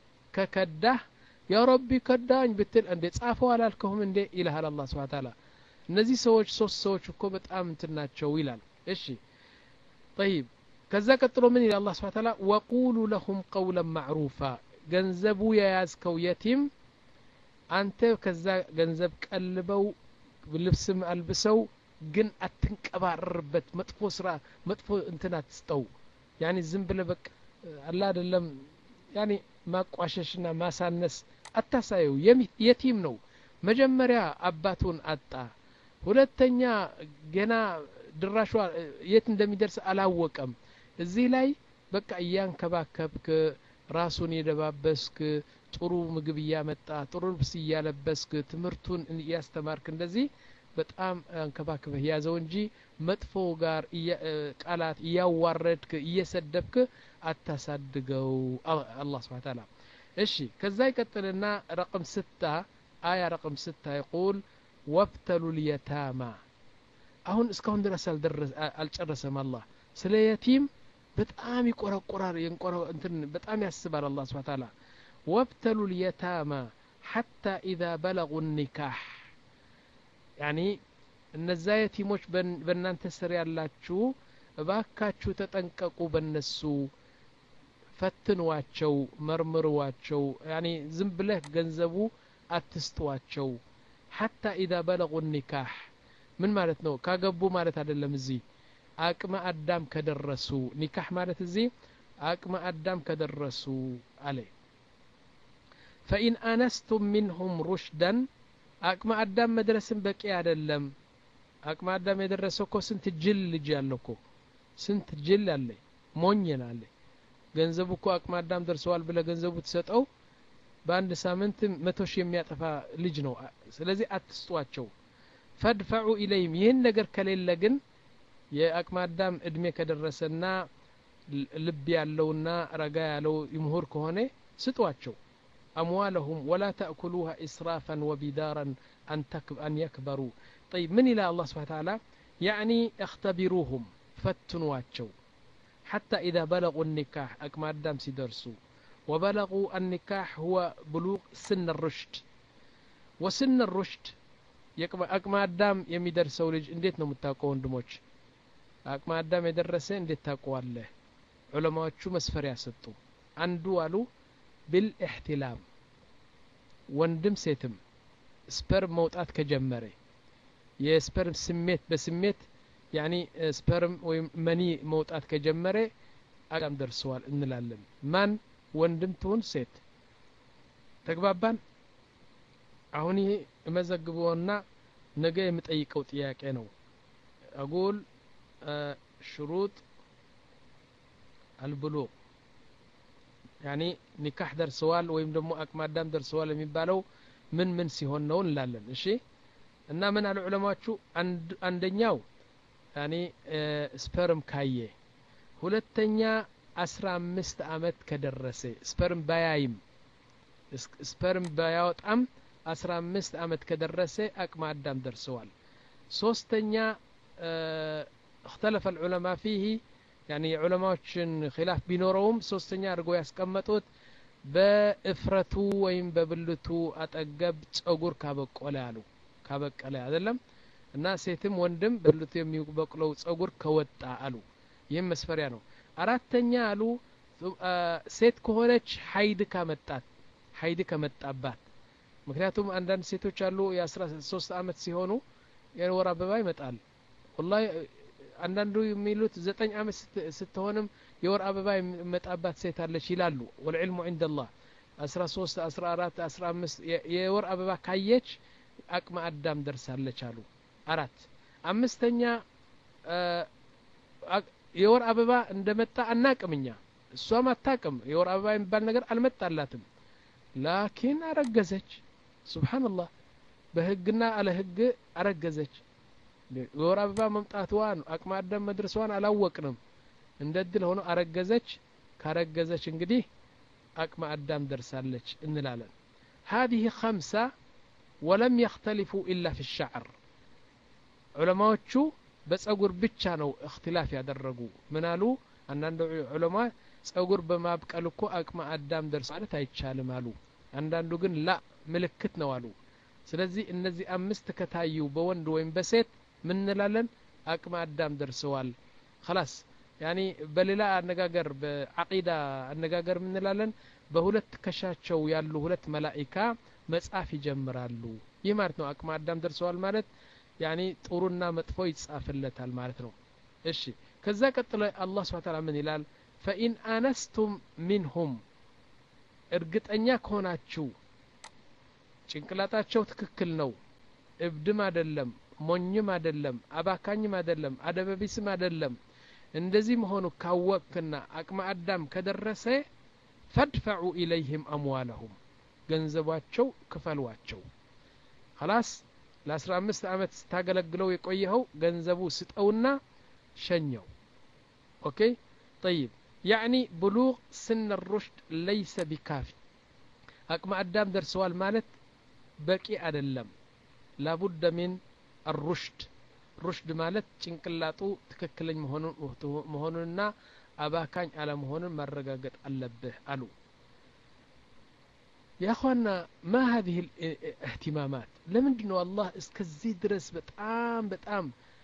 ከከዳህ ያ ረቢ ከዳኝ ብትል እንደ ጻፈው አላልከውም እንደ ኢላህ አላህ Subhanahu Wa Ta'ala እነዚህ ሰዎች ሶስት ሰዎች እኮ በጣም እንትናቸው ይላል እሺ طيب ከዛ ቀጥሎ ምን ይላል አላህ Subhanahu Wa Ta'ala وقولوا لهم قولا معروفا ገንዘቡ የያዝከው የቲም አንተ ከዛ ገንዘብ ቀልበው ልብስም አልብሰው ግን አትንቀባረርበት መጥፎ ስራ መጥፎ እንትና አትስጠው ያኒ ዝም ብለ በቃ አላ አይደለም ያኒ ማቋሸሽና ማሳነስ አታሳየው የቲም ነው መጀመሪያ አባቱን አጣ ሁለተኛ ገና ድራሹ የት እንደሚደርስ አላወቀም እዚህ ላይ በቃ እያንከባከብክ ራሱን የደባበስክ ጥሩ ምግብ ያመጣ ጥሩ ልብስ ያለበስክ ትምርቱን ያስተማርክ እንደዚህ በጣም አንከባከበህ ያዘው እንጂ መጥፎ ጋር ቃላት ያዋረድክ እየሰደብክ አታሳድገው አላህ Subhanahu Wa Ta'ala እሺ ከዛ ይቀጥልና ረقم ستة አያ ረقم ستة يقول وابتلوا اليتامى አሁን እስካሁን ድረስ አልጨረሰም አላህ ስለ የቲም በጣም ይቆረቆራል ይንቆረው እንትን በጣም ያስባል አላህ Subhanahu Wa Ta'ala وابتلوا اليتامى حتى إذا بلغوا النكاح يعني እነዛ የቲሞች በእናንተ ስር ያላችሁ እባካችሁ ተጠንቀቁ በእነሱ ፈትኗቸው መርምሯቸው يعني ዝም ብለህ ገንዘቡ አትስጧቸው حتى إذا بلغوا النكاح ምን ማለት ነው ካገቡ ማለት አይደለም እዚህ አቅመ አዳም ከደረሱ ኒካህ ማለት እዚህ አቅመ አዳም ከደረሱ አለ فإن أنستم منهم رشدا አቅመ አዳም መድረስን በቂ አይደለም አቅመ አዳም የደረሰው እኮ ስንት ጅል ልጅ ያለው እኮ ስንት ጅል አለ ሞኝና አለ ገንዘቡ እኮ አቅመ አዳም ደርሰዋል ብለ ገንዘቡ ተሰጠው በአንድ ሳምንት መቶ ሺህ የሚያጠፋ ልጅ ነው ስለዚህ አትስጧቸው فادفعوا إليهم ይህን ነገር ከሌለ ግን የአቅመ አዳም እድሜ ከደረሰና ልብ ያለውና ረጋ ያለው ይምሁር ከሆነ ስጧቸው أموالهم ولا تأكلوها إسرافا وبدارا أن, أن يكبروا طيب من إلى الله سبحانه وتعالى يعني اختبروهم فتنواتشو حتى إذا بلغوا النكاح أكما الدام سيدرسوا وبلغوا النكاح هو بلوغ سن الرشد وسن الرشد أكما الدام يمي درسوا لج انديت نمتاقون دموش أكما الدام يدرسوا انديت تاقوا الله علماء شو مسفر ياسطوا عندو بالاحتلام ወንድም ሴትም ስፐርም መውጣት ከጀመረ የስፐርም ስሜት በስሜት ያኒ ስፐርም ወይም መኒ መውጣት ከጀመረ አዳም ደርሰዋል እንላለን ማን ወንድም ትሁን ሴት ተግባባን አሁን ይሄ መዘግቦና ነገ የምጠይቀው ጥያቄ ነው አጎል ሽሩጥ አልብሉግ يعني نكاح درسوال ወይም ደግሞ አቅመ አዳም ደርሰዋል የሚባለው ምን ምን ሲሆን ነው እንላለን እሺ እና ምን አሉ ዑለማዎቹ አንደኛው ያኒ ስፐርም ካየ ሁለተኛ አስራ አምስት አመት ከደረሰ ስፐርም ባያይም ስፐርም ባያወጣም አስራ አምስት አመት ከደረሰ አቅመ አዳም ደርሰዋል ሶስተኛ اختلف العلماء فيه يعني علماዎችን خلاف ቢኖረውም ሶስተኛ አድርገው ያስቀመጡት በእፍረቱ ወይም በብልቱ አጠገብ ጸጉር ካበቀለ አሉ ካበቀለ አይደለም እና ሴትም ወንድም ብልቱ የሚበቅለው ጸጉር ከወጣ አሉ ይሄም መስፈሪያ ነው አራተኛ አሉ ሴት ከሆነች ሀይድ ካመጣት ሀይድ ከመጣባት ምክንያቱም አንዳንድ ሴቶች አሉ የ13 አመት ሲሆኑ የወር አበባ ይመጣል والله አንዳንዱ የሚሉት ዘጠኝ አመት ስትሆንም የወር አበባ ይመጣባት ሴት አለች ይላሉ والعلم عند الله አስራ ሶስት አስራ አራት አስራ አምስት የወር አበባ ካየች አቅመ አዳም ደርሳለች አሉ አራት አምስተኛ የወር አበባ እንደመጣ አናቅምኛ እሷም አታቅም የወር አበባ የሚባል ነገር አልመጣላትም ላኪን አረገዘች ሱብሃንአላህ በህግና አለ ህግ አረገዘች የወር አበባ መምጣቷን አቅመ አዳም መድረሷን አላወቅንም እንደድል ሆኖ አረገዘች ካረገዘች እንግዲህ አቅመ አዳም ደርሳለች እንላለን هذه خمسة ولم يختلفوا إلا في الشعر ዑለማዎቹ በጸጉር ብቻ ነው اختلاف ያደረጉ ምን አሉ አንዳንድ ዑለማ ጸጉር በማብቀል እኮ አቅመ አዳም ደርስ ማለት አይቻልም አሉ አንዳንዱ ግን ላ ምልክት ነው አሉ ስለዚህ እነዚህ አምስት ከታዩ በወንድ ወይም በሴት ምን እንላለን አቅመ አዳም ደርሰዋል خلاص يعني በሌላ አነጋገር በአቂዳ አነጋገር ምን እንላለን በሁለት ከሻቸው ያሉ ሁለት መላእክት መጻፍ ይጀምራሉ ይህ ማለት ነው አቅመ አዳም ደርሰዋል ማለት يعني ጥሩና መጥፎ ይጻፍለታል ማለት ነው እሺ ከዛ ቀጥሎ አላህ Subhanahu Wa Ta'ala ምን ይላል فإن آنستم منهم እርግጠኛ ከሆናችሁ ጭንቅላታቸው ትክክል ነው እብድም አይደለም ሞኝም አይደለም አባካኝም አይደለም አደበቢስም አይደለም እንደዚህ መሆኑ ካወቅና አቅመ አዳም ከደረሰ فادفعوا إليهم أموالهم ገንዘባቸው ክፈሏቸው خلاص ለ15 አመት ታገለግለው የቆየው ገንዘቡ ስጠውና ሸኘው ኦኬ طيب يعني بلوغ سن الرشد ليس بكافي አቅመ አዳም ደርሰዋል ማለት በቂ አይደለም لابد من الرشد رشد ማለት ጭንቅላቱ ትክክለኛ መሆኑን መሆኑንና አባካኝ አለ መሆኑን ማረጋገጥ አለበት አሉ يا اخوانا ما هذه الاهتمامات لمن دنو الله እስከዚህ ድረስ በጣም በጣም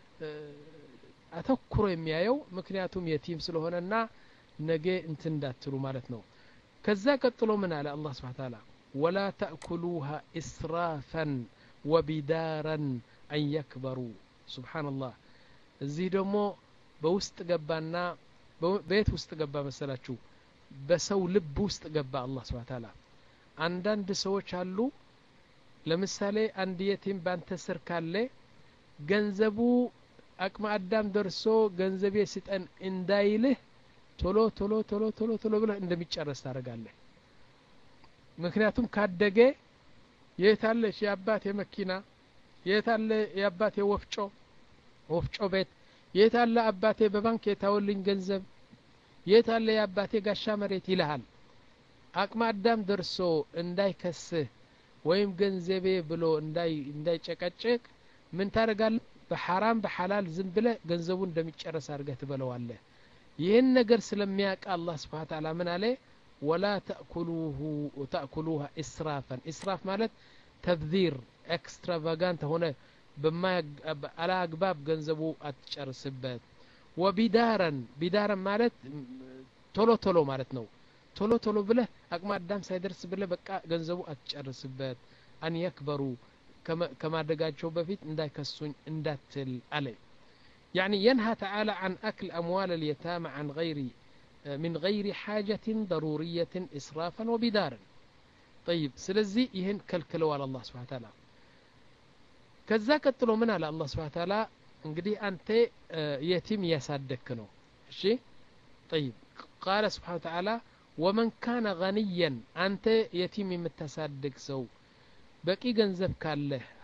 አተኩሮ የሚያየው ምክንያቱም የቲም ስለሆነና ነገ እንትን እንዳትሉ ማለት ነው ከዛ ቀጥሎ ምን አለ አላህ Subhanahu Wa Ta'ala ولا تأكلوها إسرافا وبدارا أن يكبروا سبحان الله እዚህ ደግሞ በውስጥ ገባና በቤት ውስጥ ገባ መሰላችሁ በሰው ልብ ውስጥ ገባ አላህ Subhanahu Wa Ta'ala አንዳንድ ሰዎች አሉ ለምሳሌ አንድ የቲም ባንተ ስር ካለ ገንዘቡ አቅመ አዳም ደርሶ ገንዘቤ ሲጠን እንዳይልህ ቶሎ ቶሎ ቶሎ ቶሎ ቶሎ ብለህ እንደሚጨርስ ታረጋለህ ምክንያቱም ካደገ የታለሽ ያባቴ መኪና የታለ ያባቴ ወፍጮ ወፍጮ ቤት የታለ አባቴ በባንክ የታወልኝ ገንዘብ የታለ ያባቴ ጋሻ መሬት ይልሃል አቅመ አዳም ደርሶ እንዳይከስህ ወይም ገንዘቤ ብሎ እንዳይ እንዳይጨቀጨቅ ምን ታረጋለህ በሐራም በሐላል ዝም ብለህ ገንዘቡ እንደሚጨርስ አድርገህ ትበለዋለህ ይህን ነገር ስለሚያውቅ አላህ Subhanahu Wa Ta'ala ምን አለ ولا تأكلوه وتأكلوها إسرافا إسراف ማለት ተብذير ኤክስትራቫጋንት ሆነ በማ አላ አግባብ ገንዘቡ አትጨርስበት ወቢዳራን ቢዳራን ማለት ቶሎ ቶሎ ማለት ነው ቶሎ ቶሎ ብለህ አቅመ አዳም ሳይደርስ ብለህ በቃ ገንዘቡ አትጨርስበት አን ይክበሩ ከማደጋቸው በፊት እንዳይከሱኝ እንዳትል አለ يعني ينهى تعالى عن أكل أموال اليتامى عن غير من غير حاجة ضرورية إسرافا وبدارا طيب سلزي يهن كالكلو على الله سبحانه وتعالى كذا قتلو من على الله سبحانه وتعالى انقدي أنت يتيم يسادك نو شي طيب قال سبحانه وتعالى ومن كان غنيا أنت يتيم متسادك سو بقي جنزب كاله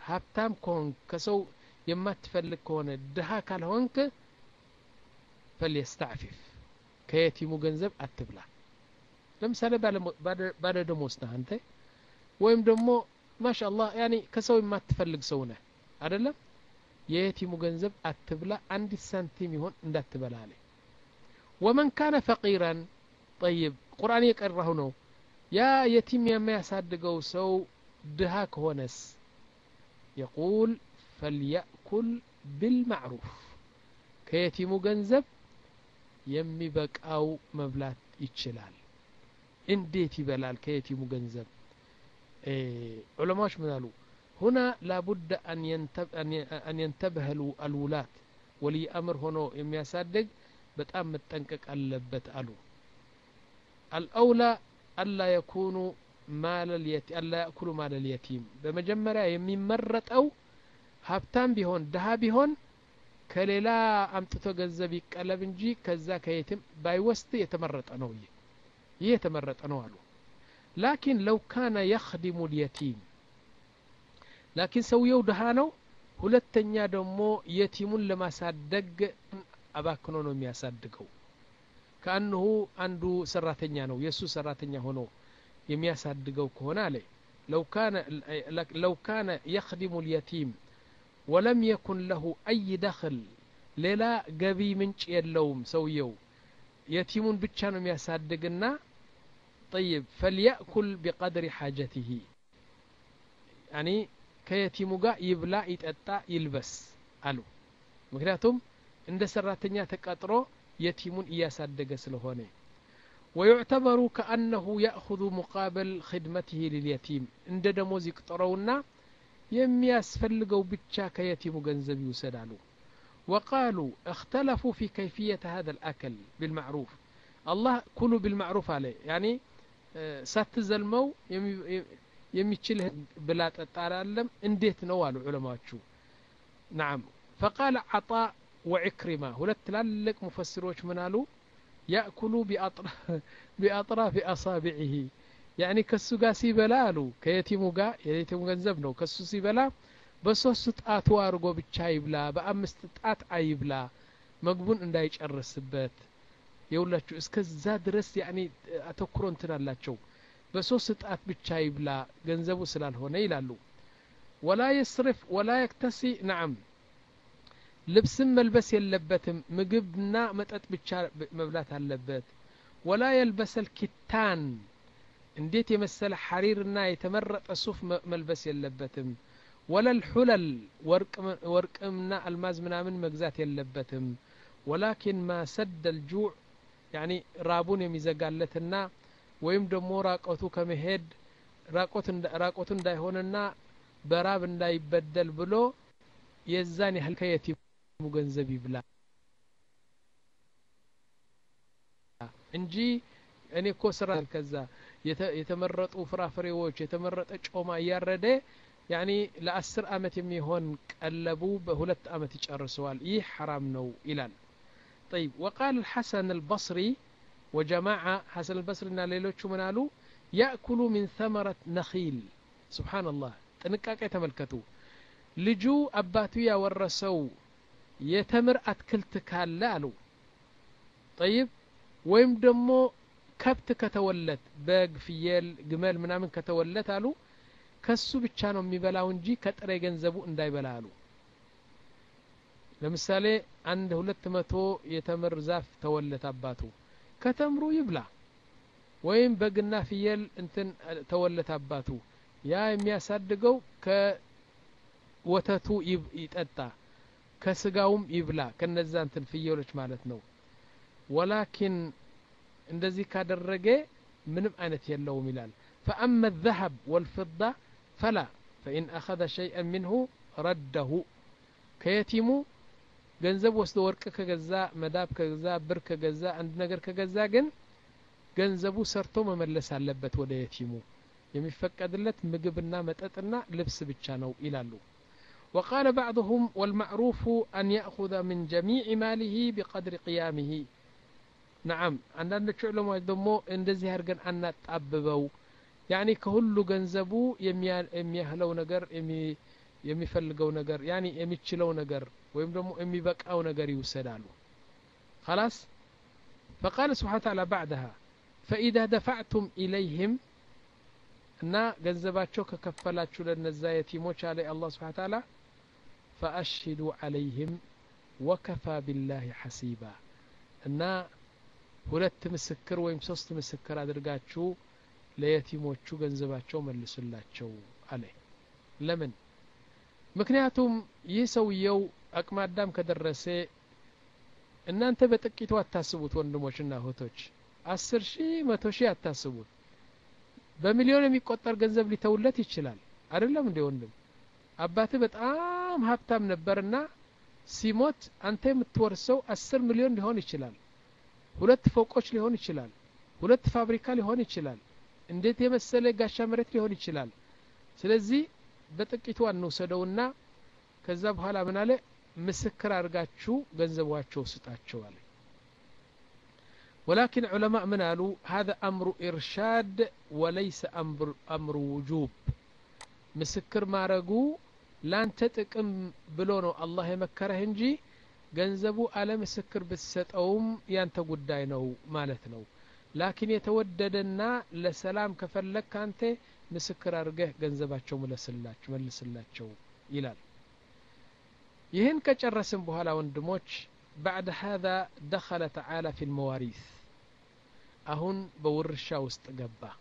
ሀብታም ከሆንክ ከሰው የማትፈልግ ከሆነ ድሃ ካልሆንክ فليستعفف ከየቲሙ ገንዘብ አትብላ ለምሳሌ ባለ ደሞዝ ነህ አንተ ወይም ደግሞ ማሻአላህ ያኒ ከሰው የማትፈልግ ሰው ነህ አይደለም የየቲሙ ገንዘብ አትብላ አንድ ሳንቲም ይሆን እንዳትበላ አለ ومن كان فقيرا طيب ቁርአን የቀራሁ ነው ያ የቲም የሚያሳድገው ሰው ድሃ ከሆነስ يقول فليأكل بالمعروف ከየቲሙ ገንዘብ የሚበቃው መብላት ይችላል እንዴት ይበላል ከየቲሙ ገንዘብ ዑለማዎች ምን አሉ هنا لابد أن ينتبه أن ينتبه الولاة ولي أمر هنا የሚያሳድግ በጣም መጠንቀቅ አለበት አሉ الأولى ألا يكونوا مال اليتيم ألا يأكلوا مال اليتيم በመጀመሪያ የሚመረጠው ሀብታም ቢሆን ድሃ ቢሆን ከሌላ አምጥቶ ገንዘብ ይቀለብ እንጂ ከዛ ከየትም ባይወስድ የተመረጠ ነው ይሄ የተመረጠ ነው አሉ لكن لو كان يخدم اليتيم لكن ሰውየው ድሃ ነው ሁለተኛ ደግሞ የቲሙን ለማሳደግ አባክኖ ነው የሚያሳድገው كأنه አንዱ ሰራተኛ ነው የሱ ሰራተኛ ሆኖ የሚያሳድገው ከሆነ አለ لو كان لو كان يخدم اليتيم ولم يكن له أي دخل ሌላ ገቢ ምንጭ የለውም ሰውየው የቲሙን ብቻ ነው የሚያሳድግና طيب فليأكل بقدر حاجته يعني ከየቲሙ ጋር ይብላ ይጠጣ ይልበስ አሉ ምክንያቱም እንደ ሰራተኛ ተቀጥሮ የቲሙን እያሳደገ ስለሆነ ويعتبر كأنه يأخذ مقابل خدمته لليتيم እንደ ደሞዝ ይቆጠረውና የሚያስፈልገው ብቻ ከየቲሙ ገንዘብ ይወሰዳሉ وقالوا اختلفوا في كيفية هذا الأكل بالمعروف الله كلوا بالمعروف عليه يعني ሳትዘልመው የሚችልህ ብላ ተጣራለም እንዴት ነው አሉ ዑለማዎቹ نعم فقال عطاء وعكرمة ሁለት ትላልቅ ሙፈሲሮች ምን አሉ يأكلوا بأطراف بأطراف أصابعه يعني ከሱ ጋር ሲበላ አሉ ከየቲሙ ጋር የየቲሙ ገንዘብ ነው ከሱ ሲበላ በሶስት ጣቱ አርጎ ብቻ ይብላ በአምስት ጣት አይብላ ምግቡን እንዳይጨርስበት የሁላችሁ እስከዛ ድረስ ያኒ አተኩሮ እንትናላቸው በሶስት ጣት ብቻ ይብላ ገንዘቡ ስላልሆነ ይላሉ ولا يسرف ولا يكتسي نعم ልብስም መልበስ የለበትም ምግብና መጠጥ ብቻ መብላት አለበት ولا يلبس الكتان እንዴት የመሰለ ሐሪርና የተመረጠ ሱፍ መልበስ የለበትም ولا الحلل ወርቅ ወርቅና አልማዝ ምናምን መግዛት የለበትም ولكن ما سد الجوع يعني رابون የሚዘጋለትና ወይም ደግሞ ራቆቱ ከመሄድ ራቆት ራቆቱ እንዳይሆንና በራብ እንዳይበደል ብሎ የዛን ያህል ከየቲሙ ገንዘብ ይብላ እንጂ እኔ እኮ ስራ ከዛ የተመረጡ ፍራፍሬዎች የተመረጠ ጮማ ያረደ يعني ለአስር አመት የሚሆን ቀለቡ በሁለት አመት ይጨርሰዋል ይህ حرام ነው ይላል طيب وقال الحسن البصري وجماعة حسن البصري እና ሌሎቹ ምን አሉ يأكل من ثمرة نخيل سبحان الله ጥንቃቄ ተመልከቱ ልጁ አባቱ ያወረሰው የተምር አትክልት ካለ አሉ طيب ወይም ደግሞ ከብት ከተወለት በግ ፍየል ግመል ምናምን ከተወለት አሉ ከሱ ብቻ ነው የሚበላው እንጂ ከጥሬ ገንዘቡ እንዳይበላ አሉ ለምሳሌ አንድ ሁለት መቶ የተምር ዛፍ ተወለት አባቱ ከተምሩ ይብላ ወይም በግና ፍየል እንትን ተወለት አባቱ ያ የሚያሳድገው ከወተቱ ይጠጣ ከስጋውም ይብላ ከነዛ እንትን ፍየሎች ማለት ነው ولكن እንደዚህ ካደረገ ምንም አይነት የለውም ይላል فأما الذهب والفضة فلا فإن أخذ شيئا منه رده ከየቲሙ ገንዘብ ወስዶ ወርቅ ከገዛ መዳብ ከገዛ ብር ከገዛ አንድ ነገር ከገዛ ግን ገንዘቡ ሰርቶ መመለስ አለበት ወደ የቲሙ የሚፈቀድለት ምግብና መጠጥና ልብስ ብቻ ነው ይላሉ وقال بعضهم والمعروف أن يأخذ من جميع ماله بقدر قيامه نعم عندنا علماء دمو እንደዚህ አርገን አናጣብበው يعني كهلو ገንዘቡ የሚያህለው ነገር የሚፈልገው ነገር ያኒ የሚችለው ነገር ወይም ደግሞ የሚበቃው ነገር ይወሰዳሉ خلاص فقال سبحانه وتعالى بعدها فإذا دفعتم إليهم እና ገንዘባቸው ከከፈላችሁ ለነዛ የቲሞች አለ አላህ Subhanahu Ta'ala فأشهدوا عليهم وكفى بالله حسيبا እና ሁለት ምስክር ወይም ሶስት ምስክር አድርጋችሁ ለየቲሞቹ ገንዘባቸው መልሱላቸው አለ ለምን ምክንያቱም ይህ ሰውየው አቅመ አዳም ከደረሰ እናንተ በጥቂቱ አታስቡት ወንድሞችና እህቶች አስር ሺህ መቶ ሺህ አታስቡት በሚሊዮን የሚቆጠር ገንዘብ ሊተውለት ይችላል አይደለም እንደ ወንድም አባቴ በጣም ሀብታም ነበርና ሲሞት አንተ የምትወርሰው አስር ሚሊዮን ሊሆን ይችላል ሁለት ፎቆች ሊሆን ይችላል ሁለት ፋብሪካ ሊሆን ይችላል እንዴት የመሰለ ጋሻ መሬት ሊሆን ይችላል ስለዚህ በጥቂቱ አንወሰደውና ከዛ በኋላ ምን አለ ምስክር አድርጋችሁ ገንዘባቸው ስጣቸው አለ ولكن علماء من قالوا هذا أمر إرشاد وليس أمر أمر وجوب مسكر ما رجو لان تتقم بلونه الله يمكره እንጂ ገንዘቡ አለ ምስክር በሰጠውም ያንተ ጉዳይ ነው ማለት ነው ላኪን የተወደደና ለሰላም ከፈለክ አንተ ምስክር አድርገህ ገንዘባቸው መልስላቸው መልስላቸው ይላል ይህን ከጨረስን በኋላ ወንድሞች بعد هذا دخل تعالى في المواريث أهون بورشا واستقبا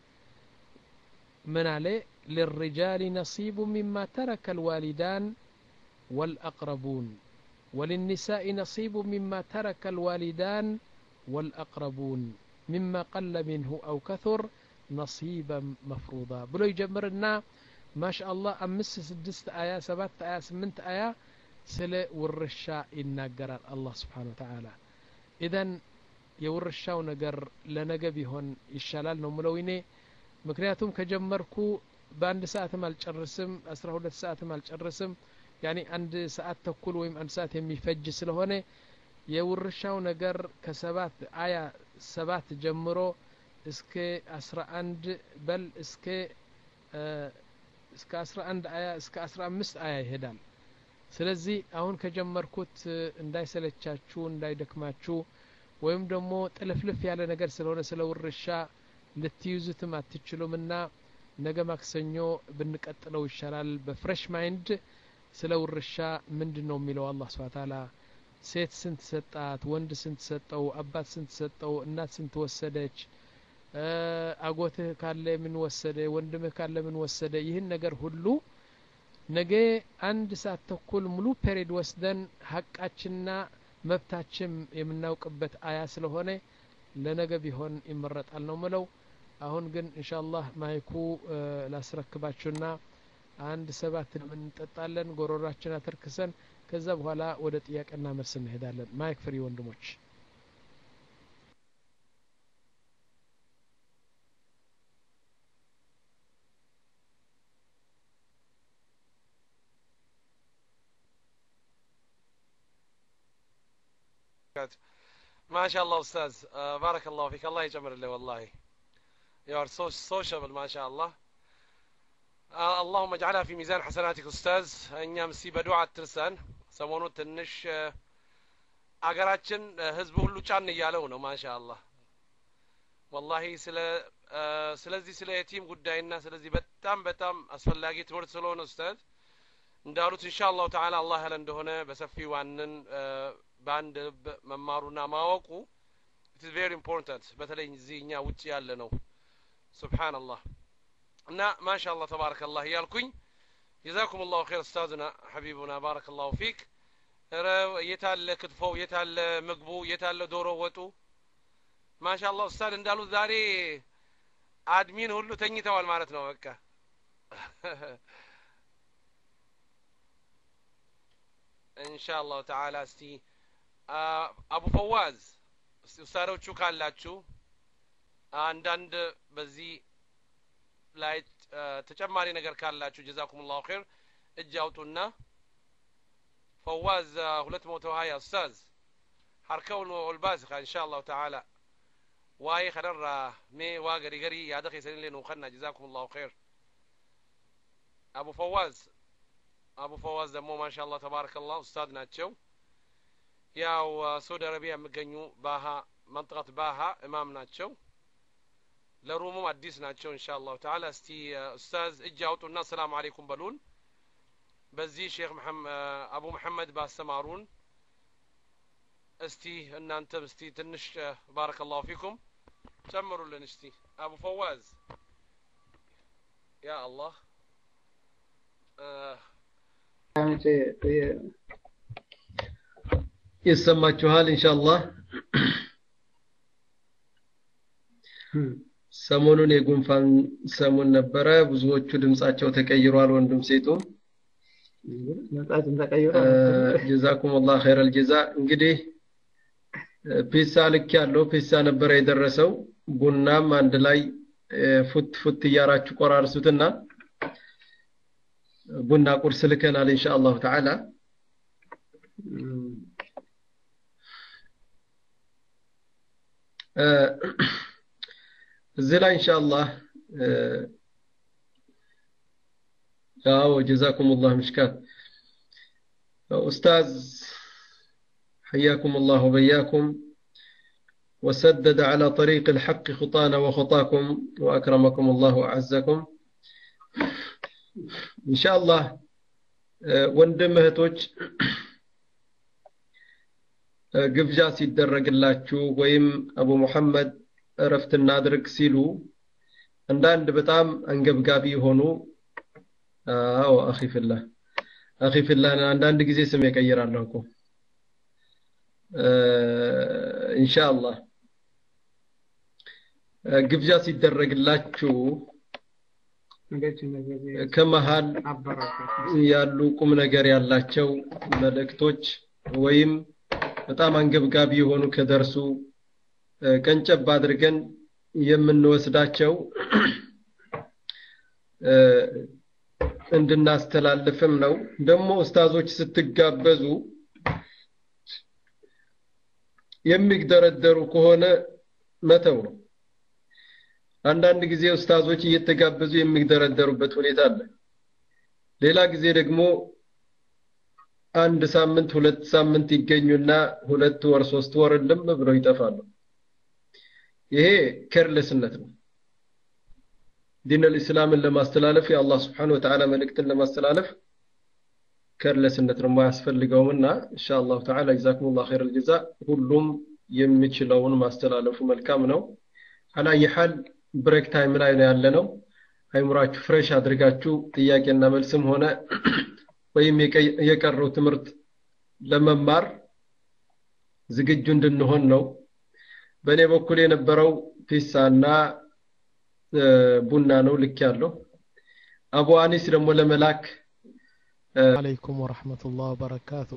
من عليه للرجال نصيب مما ترك الوالدان والأقربون وللنساء نصيب مما ترك الوالدان والأقربون مما قل منه أو كثر نصيبا مفروضا بلو يجمرنا ما شاء الله أمس سدست آية سبت آية سمنت آية سلا ورشا يناجر الله سبحانه وتعالى إذن يورشاو نجر لنجا بيهون الشلال نملوينه مكنياتهم كجمركو باند ساعة مال الرسم أسرع هذا ساعة مال الرسم يعني عند ساعات تقول ويم عند ساعة يميفجس لهونه يورشاو نجر كسبات آية سبات جمرو اسك أسرع عند بل اسك آه اسك أسرع عند آية اسك أسرع مس آية هدان ስለዚህ አሁን ከጀመርኩት እንዳይሰለቻችሁ እንዳይደክማችሁ ወይም ደግሞ ጥልፍልፍ ያለ ነገር ስለሆነ ስለውርሻ ልትይዙትም አትችሉምና ነገ ማክሰኞ ብንቀጥለው ይሻላል በፍሬሽ ማይንድ ስለውርሻ ምንድነው የሚለው አላህ Subhanahu Ta'ala ሴት ስንት ሰጣት ወንድ ስንት ሰጠው አባት ስንት ሰጠው እናት ስንት ወሰደች አጎትህ ካለ ምን ወሰደ ወንድምህ ካለ ምን ወሰደ ይህን ነገር ሁሉ ነገ አንድ ሰዓት ተኩል ሙሉ ፔሪድ ወስደን ሐቃችንና መብታችን የምናውቅበት አያ ስለሆነ ለነገ ቢሆን ይመረጣል ነው ማለት አሁን ግን ኢንሻአላህ ማይኩ ላስረክባችሁና አንድ ሰባት ምን እንጠጣለን ጎሮራችን አተርክሰን ከዛ በኋላ ወደ ጥያቄና መልስ እንሄዳለን ማይክ ፍሪ ወንድሞች ما شاء الله أستاذ آه بارك الله فيك الله يجمر له والله you are so sociable ما شاء الله آه اللهم اجعلها في ميزان حسناتك أستاذ እኛም ሲ በዱዓ ትርሰን ሰሞኑ ትንሽ አገራችን ህዝብ ሁሉ ጫን እያለው ነው ማሻአላህ والله ስለ ስለዚህ ስለ የቲም ጉዳይና ስለዚህ በጣም በጣም አስፈላጊ ትምህርት ስለሆነ ኡስታዝ እንዳሉት ኢንሻአላህ ተዓላ አላህ ያለ እንደሆነ በሰፊው ዋንን ባንድ መማሩና ማወቁ it is very important በተለይ እዚህኛ ውጪ ያለ ነው ሱብሃንአላህ እና ማሻአላህ ተባረከላህ ያልኩኝ جزاكم الله خير استاذنا حبيبنا بارك الله فيك የታለ ክትፎው የታለ ምግቡ የታለ ዶሮ ወጡ ማሻአላህ ኡስታዝ እንዳሉ ዛሬ አድሚን ሁሉ ተኝተዋል ማለት ነው በቃ ኢንሻአላህ ተዓላ እስቲ አቡ ፈዋዝ ኡስታዞቹ ካላችሁ አንዳንድ በዚህ ላይ ተጨማሪ ነገር ካላችሁ ጀዛኩሙላሁ ኸይር እጅ አውጡና فواز ሁለት መቶ ሀያ ኡስታዝ حركون والبازخ ان شاء الله تعالى واي خرر مي واغري غري يا دخي سنين لين وخنا جزاكم الله خير ابو فواز አቡ ፈዋዝ ደግሞ ማሻአላህ ተባረከላህ ኡስታዝ ናቸው ያው ሳውዲ አረቢያ የሚገኙ ባሃ መንጥቃት ባሃ ኢማም ናቸው ለሩሙ አዲስ ናቸው ኢንሻአላህ ተዓላ እስቲ ኡስታዝ እጅ አውጡና ሰላም አለይኩም በሉን በዚህ ሼክ መሐመድ አቡ መሐመድ ባስተማሩን እስቲ እናንተም እስቲ ትንሽ ባረከላሁ ፊኩም ጨምሩልን እስቲ አቡ ፈዋዝ ያ አላህ ይሰማችኋል ኢንሻአላህ ሰሞኑን የጉንፋን ሰሞን ነበረ ብዙዎቹ ድምጻቸው ተቀይሯል ወንድም ሴቱ ድምጻችን ተቀይሯል ጀዛኩሙላህ ኸይረል ጀዛ እንግዲህ ፒሳ ልክ ያለው ፒሳ ነበር የደረሰው ቡናም አንድ ላይ ፉት ፉት ያራችሁ ቆራርሱትና ቡና ቁርስ ልከናል ኢንሻአላህ ተዓላ እዚህ ላይ ኢንሻአላህ ያው ጀዛኩሙላህ ምሽካት ኡስታዝ حياكم الله وبياكم وسدد على طريق الحق خطانا وخطاكم وأكرمكم الله وأعزكم إن شاء الله ወንድም እህቶች ግብዣ ሲደረግላችሁ ወይም አቡ መሐመድ እረፍት እናድርግ ሲሉ አንዳንድ በጣም አንገብጋቢ ሆኑ አዎ አኺ ፊላህ አኺ ፊላህ አንዳንድ ጊዜ ስም ይቀይራለሁ እኮ ኢንሻአላህ ግብዣ ሲደረግላችሁ ከመሃል ያሉ ቁም ነገር ያላቸው መልእክቶች ወይም በጣም አንገብጋቢ የሆኑ ከደርሱ ቀንጨብ አድርገን የምንወስዳቸው እንድናስተላልፍም ነው ደግሞ ኡስታዞች ስትጋበዙ የሚግደረደሩ ከሆነ መተው ነው አንዳንድ ጊዜ ኡስታዞች እየተጋበዙ የሚግደረደሩበት ሁኔታ አለ ሌላ ጊዜ ደግሞ አንድ ሳምንት ሁለት ሳምንት ይገኙና ሁለት ወር ሶስት ወር ልም ብለው ይጠፋሉ ይሄ ከርለስነት ነው ዲን الاسلامን ለማስተላለፍ የአላህ Subhanahu Wa Ta'ala መልእክትን ለማስተላለፍ ከርለስነት ነው ማያስፈልገውምና ኢንሻአላህ ተዓላ ጀዛኩሙላህ ኸይረል ጀዛ ሁሉም የሚችለውን ማስተላለፉ መልካም ነው አላ ይሐል ብሬክ ታይም ላይ ነው ያለነው አይምራችሁ ፍሬሽ አድርጋችሁ ጥያቄና መልስም ሆነ ወይም የቀረው ትምህርት ለመማር ዝግጁ እንድንሆን ነው በእኔ በኩል የነበረው ፒሳና ቡና ነው ልክ ያለው አቡ አኒስ ደግሞ ለመላክ አለይኩም ወራህመቱላሂ ወበረካቱ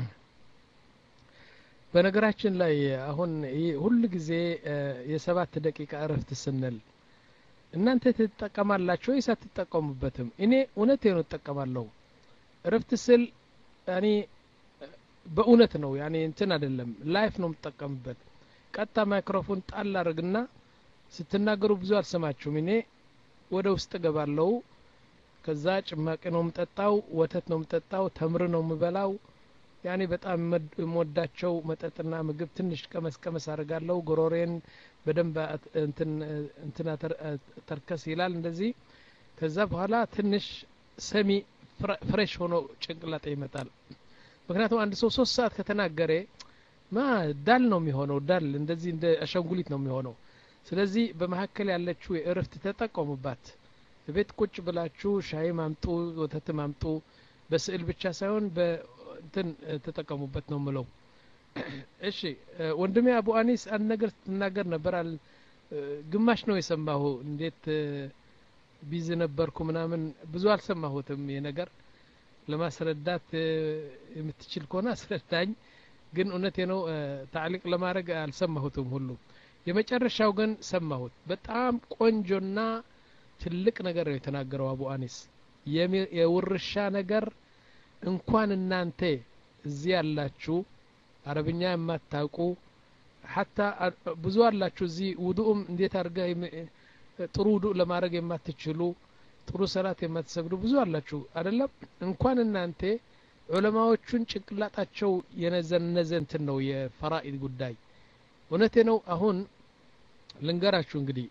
በነገራችን ላይ አሁን ሁሉ ጊዜ የሰባት ደቂቃ እረፍት ስንል እናንተ ተጠቀማላችሁ ወይስ አትጠቀሙበትም እኔ እውነቴ ነው ተጠቀማለሁ እረፍት ስል ያኒ በእውነት ነው ያኒ እንትን አይደለም ላይፍ ነው ተጠቀምበት ቀጣ ማይክሮፎን ጣል አድርግና ስትናገሩ ብዙ አልሰማችሁም እኔ ወደ ውስጥ ገባለሁ ከዛ ጭማቂ ነው መጠጣው ወተት ነው መጠጣው ተምር ነው ምበላው ያኒ በጣም መወዳቸው መጠጥና ምግብ ትንሽ ቀመስ ቀመስ አርጋለሁ ጎሮሬን በደንብ እንትን እንትና ተርከስ ይላል እንደዚህ ከዛ በኋላ ትንሽ ሰሚ ፍሬሽ ሆኖ ጭንቅላጤ ይመጣል ምክንያቱም አንድ ሰው ሶስት ሰዓት ከተናገረ ማ ዳል ነው የሚሆነው ዳል እንደዚህ እንደ አሻንጉሊት ነው የሚሆነው ስለዚህ በመሐከል ያለችው የእረፍት ተጠቀሙባት ቤት ቁጭ ብላችሁ ሻይ ማምጡ ወተት ማምጡ በስዕል ብቻ ሳይሆን በእንትን ተጠቀሙበት ነው ምለው እሺ ወንድሜ አቡ አኒስ አንድ ነገር ተናገር ነበር አል ግማሽ ነው የሰማሁ እንዴት ቢዚ ነበርኩ ምናምን ብዙ አልሰማሁትም የነገር ለማስረዳት የምትችል ከሆነ አስረዳኝ ግን እውነቴ ነው ታዕሊቅ ለማድረግ አልሰማሁትም ሁሉ የመጨረሻው ግን ሰማሁት በጣም ቆንጆና ትልቅ ነገር ነው የተናገረው አቡ አኒስ የውርሻ ነገር እንኳን እናንተ እዚህ ያላችሁ አረብኛ የማታውቁ حتى ብዙ አላችሁ እዚህ ውዱኡም እንዴት አርጋ ጥሩ ውዱእ ለማድረግ የማትችሉ ጥሩ ሰላት የማትሰግዱ ብዙ አላችሁ አይደለም እንኳን እናንተ ዑለማዎቹን ጭንቅላታቸው የነዘነዘ እንትን ነው የፈራኢድ ጉዳይ እውነቴ ነው አሁን ልንገራችሁ እንግዲህ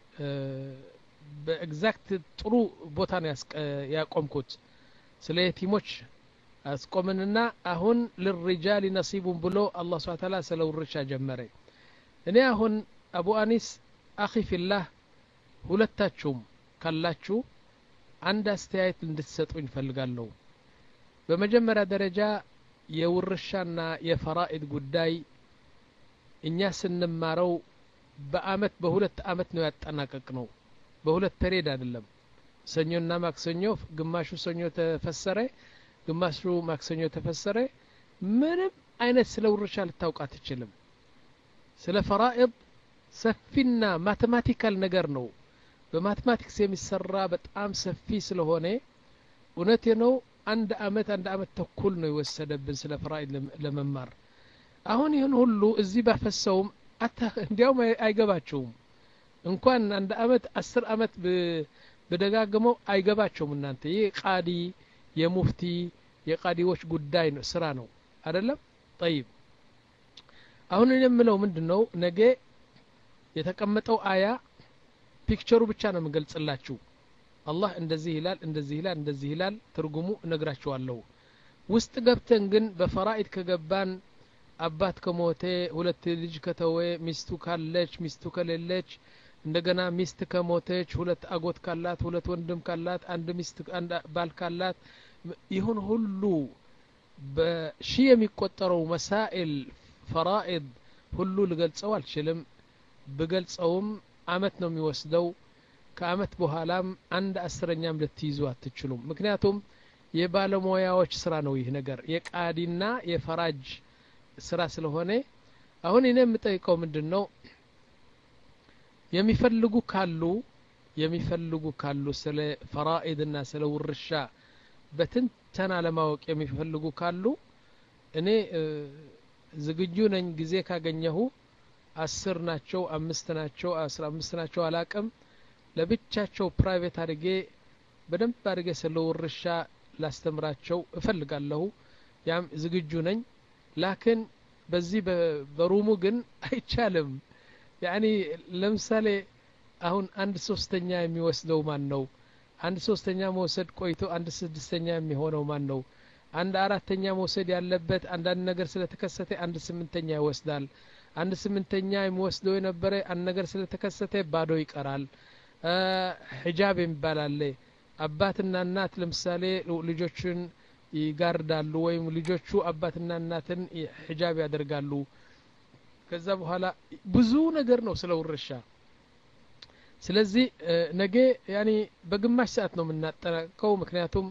በኤግዛክት ጥሩ ቦታ ነው ያቆምኩት ስለ የቲሞች አስቆምንና አሁን ለልሪጃል ነሲቡን ብሎ አላህ Subhanahu Wa Ta'ala ስለ ውርሻ ጀመረ እኔ አሁን አቡ አኒስ አኺ ፊላህ ሁለታችሁም ካላችሁ አንድ አስተያየት እንድትሰጡኝ ፈልጋለሁ በመጀመሪያ ደረጃ የውርሻና የፈራኢድ ጉዳይ እኛ ስንማረው በአመት በሁለት አመት ነው ያጠናቀቅነው በሁለት ፔሪድ አይደለም ሰኞና ማክሰኞ ግማሹ ሰኞ ተፈሰረ ግማሹ ማክሰኞ ተፈሰረ ምንም አይነት ስለ ውርሻ ልታውቅ አትችልም ስለ ፈራኢድ ሰፊና ማቴማቲካል ነገር ነው በማቴማቲክስ የሚሰራ በጣም ሰፊ ስለሆነ እውነቴ ነው አንድ አመት አንድ አመት ተኩል ነው የወሰደብን ስለ ፈራኢድ ለመማር አሁን ይሁን ሁሉ እዚህ ባፈሰውም አታ እንዲያው አይገባቸውም እንኳን አንድ አመት አስር አመት በደጋግመው አይገባቸውም እናንተ ይሄ ቃዲ የሙፍቲ የቃዲዎች ጉዳይ ነው ስራ ነው አይደለም طيب አሁን እኔ የምለው ምንድነው ነገ የተቀመጠው አያ ፒክቸሩ ብቻ ነው የምገልጽላችሁ አላህ እንደዚህ ይላል እንደዚህ ይላል እንደዚህ ይላል ትርጉሙ እነግራችኋለሁ ውስጥ ገብተን ግን በፈራኢድ ከገባን አባት ከሞተ ሁለት ልጅ ከተወ ሚስቱ ካለች ሚስቱ ከሌለች እንደገና ሚስት ከሞተች ሁለት አጎት ካላት ሁለት ወንድም ካላት አንድ ሚስት አንድ ባል ካላት ይሁን ሁሉ በሺ የሚቆጠረው መሳኤል ፈራኢድ ሁሉ ልገልጸው አልችልም በገልጸውም አመት ነው የሚወስደው ከአመት በኋላም አንድ አስረኛም ልትይዙ አትችሉም ምክንያቱም የባለሙያዎች ስራ ነው ይህ ነገር የቃዲና የፈራጅ ስራ ስለሆነ አሁን እኔ የምጠይቀው ምንድነው የሚፈልጉ ካሉ የሚፈልጉ ካሉ ስለ ፈራኢድና ስለ ውርሻ በትንተና ለማወቅ የሚፈልጉ ካሉ እኔ ዝግጁ ነኝ ጊዜ ካገኘሁ አስር ናቸው አምስት ናቸው አስራ አምስት ናቸው አላቅም ለብቻቸው ፕራይቬት አድርጌ በደንብ አድርጌ ስለ ውርሻ ላስተምራቸው እፈልጋለሁ ያም ዝግጁ ነኝ ላኪን በዚህ በሩሙ ግን አይቻልም ያኒ ለምሳሌ አሁን አንድ ሶስተኛ የሚወስደው ማን ነው አንድ ሶስተኛ መውሰድ ቆይቶ አንድ ስድስተኛ የሚሆነው ማን ነው አንድ አራተኛ መውሰድ ያለበት አንዳንድ ነገር ስለተከሰተ አንድ ስምንተኛ ይወስዳል አንድ ስምንተኛ የሚወስደው የነበረ አንድ ነገር ስለተከሰተ ባዶ ይቀራል ሂጃብ የሚባላል አባትና እናት ለምሳሌ ልጆችን ይጋርዳሉ ወይም ልጆቹ አባትና እናትን ሂጃብ ያደርጋሉ ከዛ በኋላ ብዙ ነገር ነው ስለ ውርሻ ስለዚህ ነገ ያኒ በግማሽ ሰዓት ነው የምናጠናቀቀው ምክንያቱም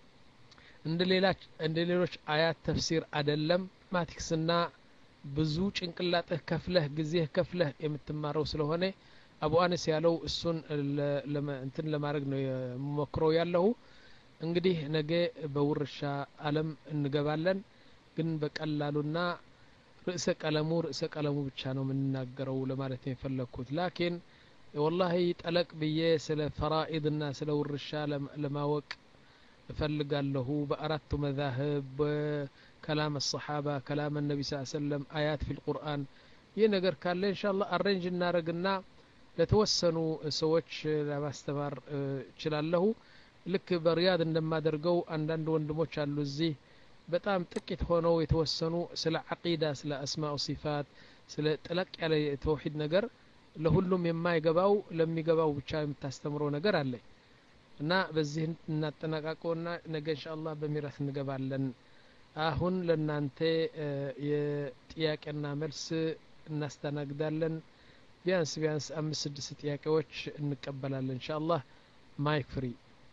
እንደሌላች እንደሌሎች አያት ተፍሲር አይደለም ማቲክስና ብዙ ጭንቅላትህ ከፍለህ ጊዜህ ከፍለህ የምትማረው ስለሆነ አቡ አነስ ያለው እሱን እንትን ለማድረግ ነው የሞክረው ያለው እንግዲህ ነገ በውርሻ ዓለም እንገባለን ግን በቀላሉና ርዕሰ ቀለሙ ርዕሰ ቀለሙ ብቻ ነው የምንናገረው ለማለት ነው የፈለኩት ላኪን والله ጠለቅ ብዬ ስለ ፈራኢድና ስለ ውርሻ ለማወቅ እፈልጋለሁ በአራቱ መዛህብ كلام الصحابة كلام النبي صلى الله عليه وسلم آيات في القرآن ينقر كان إن شاء الله أرنج النارقنا لتوسنوا سوتش لما استمر شلال لك برياض عندما درقوا عندن وندموش على الزي بتام تكت هونو يتوسنوا سلا عقيدة سلا أسماء وصفات سلا تلك على توحيد نقر لهلهم يما يقباو لم يقباو بشاي متستمروا نقر عليه እና በዚህ እናጠናቀቀውና ነገ ኢንሻአላህ በሚራስ እንገባለን አሁን ለናንተ የጥያቄና መልስ እናስተናግዳለን ቢያንስ ቢያንስ አምስት ስድስት ጥያቄዎች እንቀበላለን ኢንሻአላህ ማይክ ፍሪ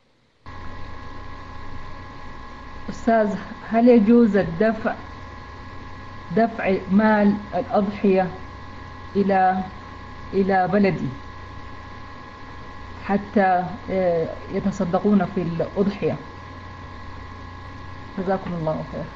أستاذ هل يجوز الدفع دفع مال الأضحية إلى إلى بلدي حتى يتصدقون في الأضحية جزاكم الله خير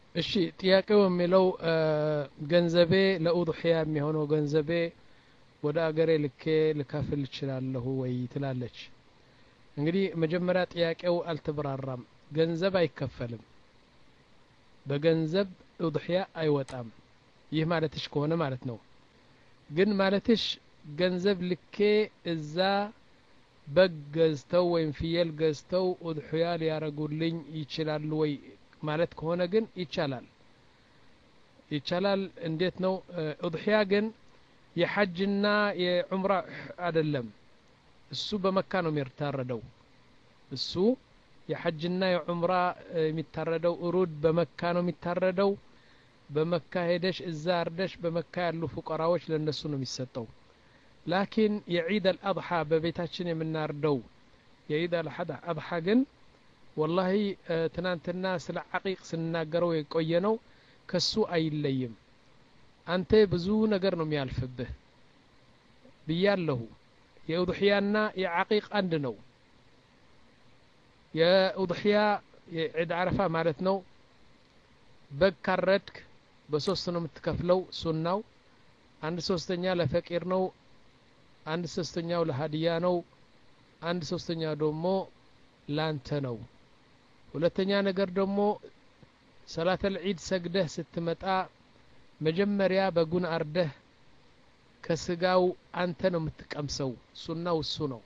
እሺ ጥያቄው የሚለው ገንዘቤ ለኡድሂያ የሚሆነው ገንዘቤ ወደ አገሬ ልኬ ልከፍል እችላለሁ ወይ ትላለች። እንግዲህ መጀመሪያ ጥያቄው አልተብራራም። ገንዘብ አይከፈልም፣ በገንዘብ ኡድሂያ አይወጣም። ይህ ማለትሽ ከሆነ ማለት ነው። ግን ማለትሽ ገንዘብ ልኬ እዛ በግ ገዝተው ወይም ፍየል ገዝተው ኡድሂያ ሊያረጉልኝ ይችላሉ ወይ ማለት ከሆነ ግን ይቻላል ይቻላል። እንዴት ነው? ኡድሂያ ግን የሐጅና የዑምራ አይደለም። እሱ በመካ ነው የሚታረደው። እሱ የሐጅና የዑምራ የሚታረደው ኡሩድ በመካ ነው የሚታረደው። በመካ ሄደሽ እዛ አርደሽ በመካ ያሉ ፉቀራዎች ለነሱ ነው የሚሰጠው። ላኪን የዒድ አልአድሓ በቤታችን የምናርደው የዒድ አልአድሓ ግን ወላሂ ትናንትና ስለ ዓቂቅ ስናገረው የቆየ ነው። ከሱ አይለይም። አንተ ብዙ ነገር ነው የሚያልፍብህ ብያለሁ። የኡድሂያና የዓቂቅ አንድ ነው። የኡድሂያ የዒድ ዓረፋ ማለት ነው። በግ ካረድክ በሶስት ነው የምትከፍለው ሱናው። አንድ ሶስተኛ ለፈቂር ነው፣ አንድ ሶስተኛው ለሃዲያ ነው፣ አንድ ሶስተኛው ደግሞ ላንተ ነው። ሁለተኛ ነገር ደግሞ ሰላተል ዒድ ሰግደህ ስትመጣ መጀመሪያ በጉን አርደህ ከስጋው አንተ ነው የምትቀምሰው። ሱናው እሱ ነው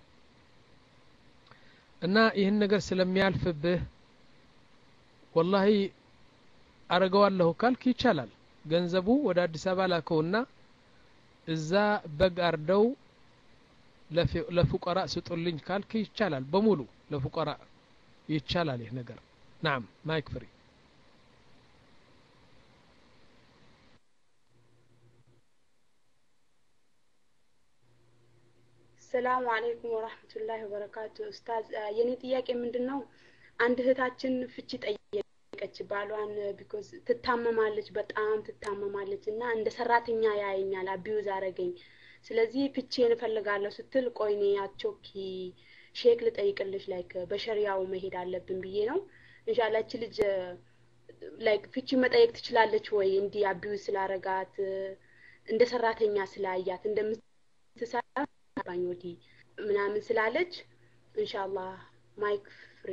እና ይህን ነገር ስለሚያልፍብህ ወላሂ አረገዋለሁ ካልክ ይቻላል። ገንዘቡ ወደ አዲስ አበባ ላከውና እዛ በግ አርደው ለፉቀራ ስጡልኝ ካልክ ይቻላል። በሙሉ ለፉቀራ ይቻላል ይህ ነገር። ናም ማይክ ፍሪ። ሰላም አለይኩም ወራህመቱላሂ ወበረካቱ። ኡስታዝ የኔ ጥያቄ ምንድነው? አንድ እህታችን ፍቺ ጠየቀች ባሏን ቢኮዝ ትታመማለች፣ በጣም ትታመማለች እና እንደ ሰራተኛ ያየኛል፣ አቢዩዝ አረገኝ። ስለዚህ ፍቺን እፈልጋለሁ ስትል ቆይኔ አቾኪ ሼክ ልጠይቅልሽ ላይክ በሸሪያው መሄድ አለብን ብዬ ነው። ኢንሻአላህ እቺ ልጅ ላይክ ፍቺ መጠየቅ ትችላለች ወይ? እንዲ አቢዩዝ ስላረጋት እንደ ሰራተኛ ስላያት እንደምትሰራ ባኞዲ ምናምን ስላለች ኢንሻአላህ ማይክ ፍሪ።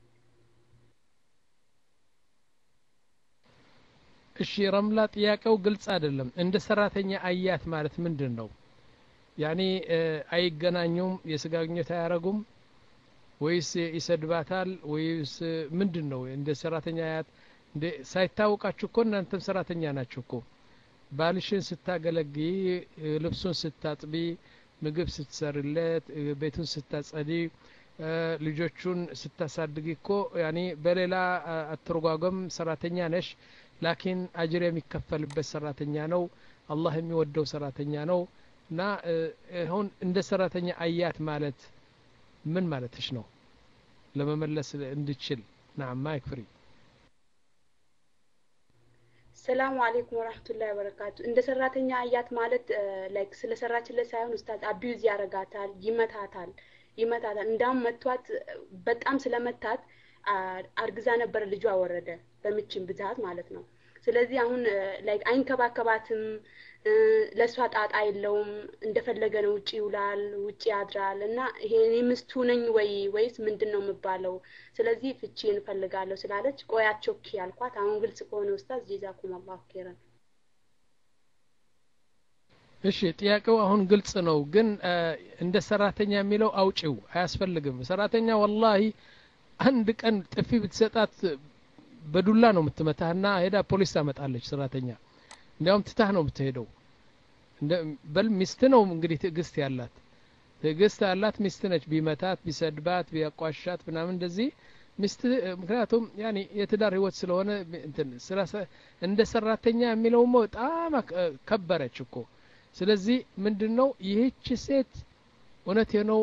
እሺ ረምላ ጥያቄው ግልጽ አይደለም። እንደ ሰራተኛ አያት ማለት ምንድነው? ያኒ አይገናኙም፣ የስጋ ግንኙነት አያረጉም ወይስ ይሰድባታል ወይስ ምንድነው? እንደ ሰራተኛ አያት እንደ ሳይታወቃችሁ እኮ እናንተም ሰራተኛ ናችሁ እኮ። ባልሽን ስታገለጊ፣ ልብሱን ስታጥቢ፣ ምግብ ስትሰርለት፣ ቤቱን ስታጸዲ፣ ልጆቹን ስታሳድጊ እኮ ያኒ በሌላ አትርጓጓም ሰራተኛ ነሽ። ላኪን አጅር የሚከፈልበት ሰራተኛ ነው። አላህ የሚወደው ሰራተኛ ነው። እና አሁን እንደ ሰራተኛ አያት ማለት ምን ማለትሽ ነው? ለመመለስ እንድችል ናም ማይክ ፍሪ። ሰላም አለይኩም ወራህመቱላሂ ወበረካቱ። እንደ ሰራተኛ አያት ማለት ላይክ ስለሰራችለት ሳይሆን ኡስታዝ አቢዩዝ ያረጋታል፣ ይመታታል ይመታታል። እንዳም መቷት በጣም ስለመታት አርግዛ ነበር፣ ልጇ ወረደ በምችን ብዛት ማለት ነው። ስለዚህ አሁን ላይክ አይንከባከባትም፣ ለሷ ጣጣ የለውም፣ እንደፈለገ ነው ውጪ ይውላል፣ ውጪ ያድራል። እና ይሄ እኔ ምስቱ ነኝ ወይ ወይስ ምንድነው የምባለው? ስለዚህ ፍቺን ፈልጋለሁ ስላለች ቆያቾኪ ያልኳት አሁን ግልጽ ከሆነ ኡስታዝ ጀዛኩም አላህ ኸይራን። እሺ ጥያቄው አሁን ግልጽ ነው። ግን እንደ ሰራተኛ የሚለው አውጪው አያስፈልግም። ሰራተኛ ወላሂ አንድ ቀን ጥፊ ብትሰጣት በዱላ ነው የምትመታህና ሄዳ ፖሊስ ታመጣለች። ሰራተኛ እንዲያውም ትታህ ነው የምትሄደው። እንደ በል ሚስት ነው እንግዲህ ትዕግስት ያላት ትዕግስት ያላት ሚስት ነች። ቢመታት ቢሰድባት ቢያቋሻት ምናምን እንደዚህ ሚስት ምክንያቱም ያኒ የትዳር ህይወት ስለሆነ እንትን እንደ ሰራተኛ የሚለው በጣም ከበረች እኮ። ስለዚህ ምንድነው ይህች ሴት እውነቴ ነው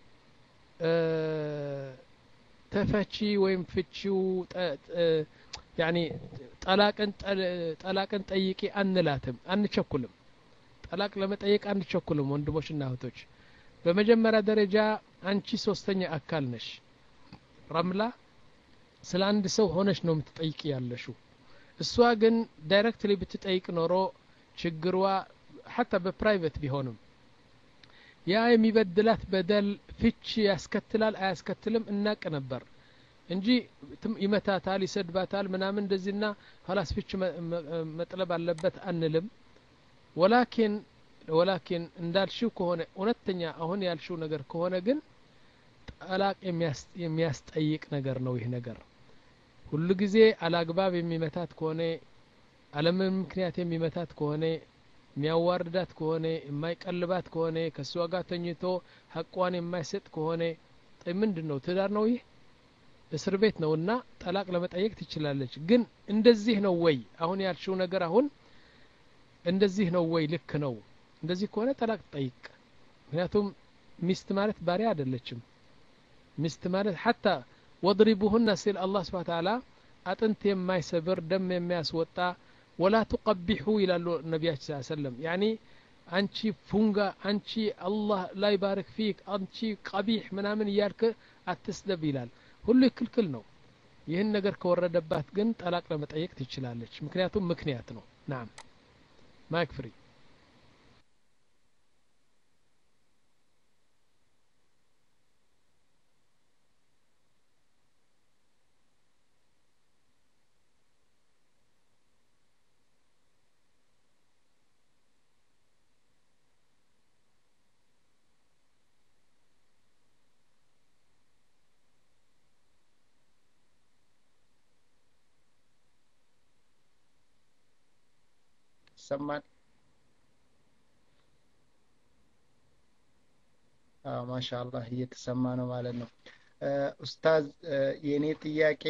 ተፈቺ ወይም ፍቺው ያኒ ጠላቅን ጠላቅን ጠይቂ አንላትም፣ አንቸኩልም። ጠላቅ ለመጠየቅ አንቸኩልም ወንድሞችና እህቶች። በመጀመሪያ ደረጃ አንቺ ሶስተኛ አካል ነሽ ረምላ። ስለ አንድ ሰው ሆነሽ ነው የምትጠይቂ ያለሽው። እሷ ግን ዳይሬክትሊ ብትጠይቅ ኖሮ ችግሯ حتى በፕራይቬት ቢሆንም ያ የሚበድላት በደል ፍቺ ያስከትላል አያስከትልም እናቅ ነበር እንጂ ይመታታል ይሰድባታል ምናምን እንደዚህና خلاص ፍቺ መጥለብ አለበት አንልም ولكن ولكن እንዳልሽው ከሆነ እውነተኛ አሁን ያልሽው ነገር ከሆነ ግን ጠላቅ የሚያስጠይቅ ነገር ነው ይህ ነገር ሁሉ ጊዜ አላግባብ የሚመታት ከሆነ አለምን ምክንያት የሚመታት ከሆነ የሚያዋርዳት ከሆነ የማይቀልባት ከሆነ ከሷ ጋር ተኝቶ ሐቋን የማይሰጥ ከሆነ ምንድነው ትዳር ነው ይህ እስር ቤት ነውና ጠላቅ ለመጠየቅ ትችላለች ግን እንደዚህ ነው ወይ አሁን ያልሽው ነገር አሁን እንደዚህ ነው ወይ ልክ ነው እንደዚህ ከሆነ ጠላቅ ጠይቅ ምክንያቱም ሚስት ማለት ባሪያ አይደለችም ሚስት ማለት حتى وضربوهن سيل الله سبحانه وتعالى አጥንት የማይሰብር ደም የሚያስወጣ ولا تقبحوا الى النبي صلى الله عليه وسلم يعني አንቺ ፉንጋ አንቺ አላህ ላይ ባርክ ፊክ አንቺ ቀቢህ ምናምን ያልከ አትስደብ ይላል ሁሉ ክልክል ነው ይህን ነገር ከወረደባት ግን ጠላቅ ለመጠየቅ ትችላለች ምክንያቱም ምክንያት ነው نعم ማይክ ፍሪ ሰማን አዎ ማሻአላህ እየተሰማ ነው ማለት ነው ኡስታዝ የኔ ጥያቄ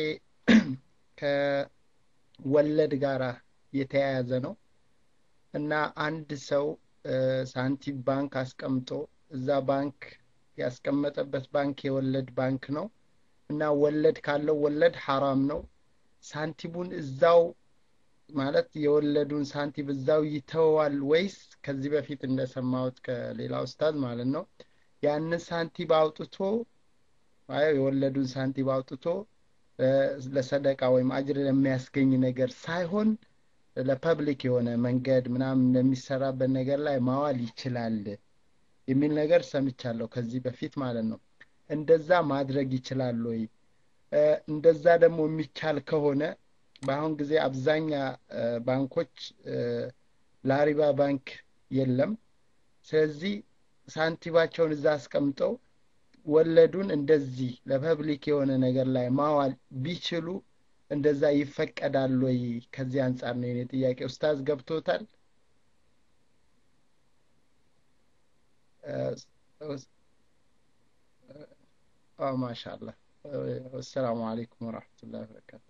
ከወለድ ጋራ የተያያዘ ነው እና አንድ ሰው ሳንቲም ባንክ አስቀምጦ እዛ ባንክ ያስቀመጠበት ባንክ የወለድ ባንክ ነው እና ወለድ ካለው ወለድ حرام ነው ሳንቲሙን እዛው ማለት የወለዱን ሳንቲም እዛው ይተዋል ወይስ ከዚህ በፊት እንደሰማሁት ከሌላ ኡስታዝ ማለት ነው ያን ሳንቲም አውጥቶ አይ የወለዱን ሳንቲም አውጥቶ ለሰደቃ ወይም አጅር ለሚያስገኝ ነገር ሳይሆን ለፐብሊክ የሆነ መንገድ ምናምን ለሚሰራበት ነገር ላይ ማዋል ይችላል የሚል ነገር ሰምቻለሁ ከዚህ በፊት ማለት ነው እንደዛ ማድረግ ይችላል ወይ እንደዛ ደግሞ የሚቻል ከሆነ በአሁን ጊዜ አብዛኛ ባንኮች ላሪባ ባንክ የለም ስለዚህ ሳንቲባቸውን እዛ አስቀምጠው ወለዱን እንደዚህ ለፐብሊክ የሆነ ነገር ላይ ማዋል ቢችሉ እንደዛ ይፈቀዳል ወይ ከዚህ አንፃር ነው የኔ ጥያቄ ኡስታዝ ገብቶታል አ ማሻአላህ ወሰላሙ አለይኩም ወራህመቱላሂ ወበረካቱ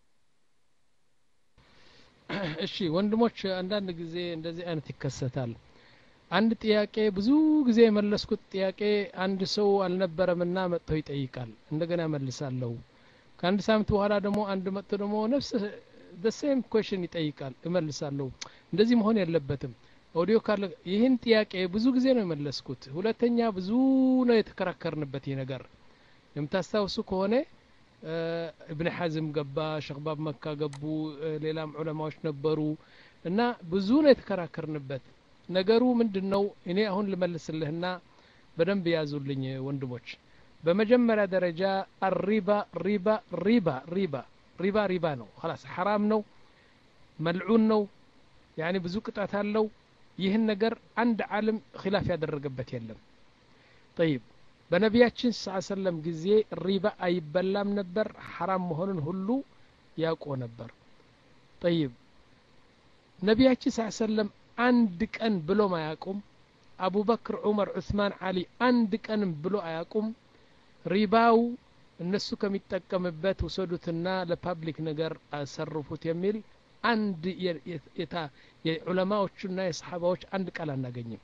እሺ ወንድሞች አንዳንድ ጊዜ እንደዚህ አይነት ይከሰታል አንድ ጥያቄ ብዙ ጊዜ የመለስኩት ጥያቄ አንድ ሰው አልነበረምና መጥቶ ይጠይቃል እንደገና መልሳለሁ ከአንድ ሳምንት በኋላ ደግሞ አንድ መጥቶ ደግሞ ነፍስ the same question ይጠይቃል እመልሳለሁ እንደዚህ መሆን የለበትም ኦዲዮ ካለ ይህን ጥያቄ ብዙ ጊዜ ነው የመለስኩት ሁለተኛ ብዙ ነው የተከራከርንበት ይሄ ነገር የምታስታውሱ ከሆነ ابن حزم ገባ ሸግባብ መካ ገቡ ሌላም ዑለማዎች ነበሩ እና ብዙ ነው የተከራከርንበት ነገሩ ምንድነው እኔ አሁን ልመልስልህና በደንብ ያዙልኝ ወንድሞች በመጀመሪያ ደረጃ الربا ربا ربا ربا ربا ربا ነው خلاص حرام ነው መልዑን ነው يعني ብዙ ቅጣት አለው ይህን ነገር አንድ ዓለም ኺላፍ ያደረገበት የለም طيب በነቢያችን ሰለላሁ ዐለይሂ ወሰለም ጊዜ ሪባ አይበላም ነበር حرام መሆኑን ሁሉ ያውቁ ነበር طيب ነቢያችን ሰለላሁ ዐለይሂ ወሰለም አንድ ቀን ብሎ ማያቁም አቡበክር ዑመር ዑስማን አሊ አንድ ቀን ብሎ አያቁም ሪባው እነሱ ከሚጠቀምበት ወሰዱትና ለፓብሊክ ነገር አሰርፉት የሚል አንድ የታ የዑለማዎችና የሰሃባዎች አንድ ቃል አናገኝም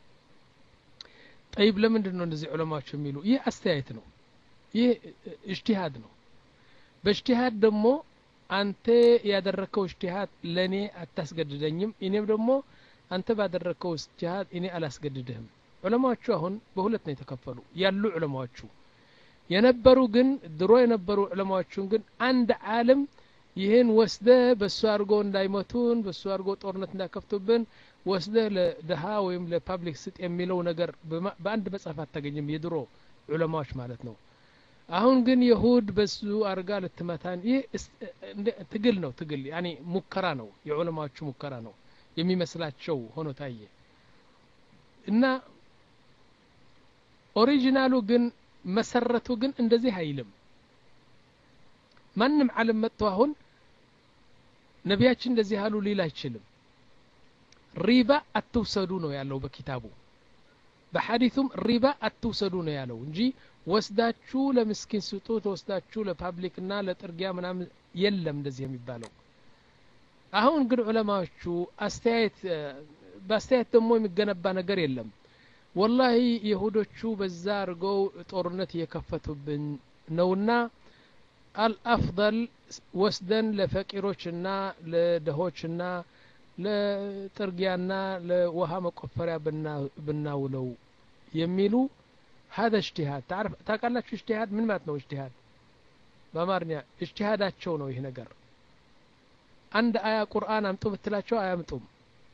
طيب ለምንድን ነው እንደዚህ ዑለማዎች የሚሉ ይህ አስተያየት ነው ይህ ኢጅቲሃድ ነው በኢጅቲሃድ ደግሞ አንተ ያደረከው ኢጅቲሃድ ለኔ አታስገድደኝም እኔም ደግሞ አንተ ባደረከው ኢጅቲሃድ እኔ አላስገድድህም ዑለማዎቹ አሁን በሁለት ነው የተከፈሉ ያሉ ዑለማዎቹ የነበሩ ግን ድሮ የነበሩ ዑለማዎቹን ግን አንድ ዓለም ይህን ወስደ በሱ አድርጎ እንዳይመቱን በሱ አድርጎ ጦርነት እንዳከፍቱብን ወስደ ለድሃ ወይም ለፓብሊክ ስጥ የሚለው ነገር በአንድ መጽሐፍ አታገኝም የድሮ ዑለማዎች ማለት ነው አሁን ግን ይሁድ በሱ አርጋ ልትመታን ይህ ትግል ነው ትግል ያኒ ሙከራ ነው የዑለማዎቹ ሙከራ ነው የሚመስላቸው ሆኖ ታየ እና ኦሪጂናሉ ግን መሰረቱ ግን እንደዚህ አይልም ማንም ዓለም መጥቶ አሁን ነቢያችን እንደዚህ አሉ ሊል አይችልም ሪባ አትውሰዱ ነው ያለው በኪታቡ በሐዲሱም ሪባ አትውሰዱ ነው ያለው እንጂ ወስዳችሁ ለምስኪን ስጡ ተወስዳችሁ ለፓብሊክና ለጥርጊያ ምናምን የለም እንደዚህ የሚባለው አሁን ግን ዑለማዎቹ አስተያየት በአስተያየት ደግሞ የሚገነባ ነገር የለም ወላሂ ይሁዶቹ በዛ አርገው ጦርነት እየከፈቱብን ነውና አልአፍضل ወስደን ለፈቂሮችና ለደሆችና ለጥርጊያና ለውሃ መቆፈሪያ ብናውለው የሚሉ هذا اجتهاد تعرف ታውቃላችሁ اجتهاد ምን ማለት ነው اجتهاد በአማርኛ اجتهادቸው ነው ይሄ ነገር አንድ አያ ቁርአን አምጡ ብትላቸው አያምጡም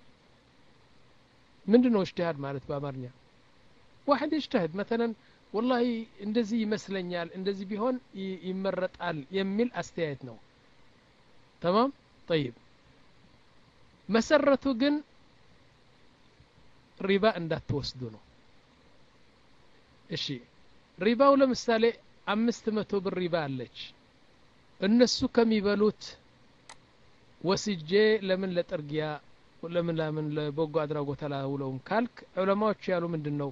ምንድነው اجتهاد ማለት በአማርኛ واحد يجتهد مثلا والله እንደዚህ ይመስለኛል እንደዚህ ቢሆን ይመረጣል የሚል አስተያየት ነው تمام طيب መሰረቱ ግን ሪባ እንዳትወስዱ ነው እሺ ሪባው ለምሳሌ አምስት መቶ ብር ሪባ አለች እነሱ ከሚበሉት ወስጄ ለምን ለጥርጊያ ለምን ለምን ለበጎ አድራጎት አላውለውም ካልክ ዑለማዎች ያሉ ምንድነው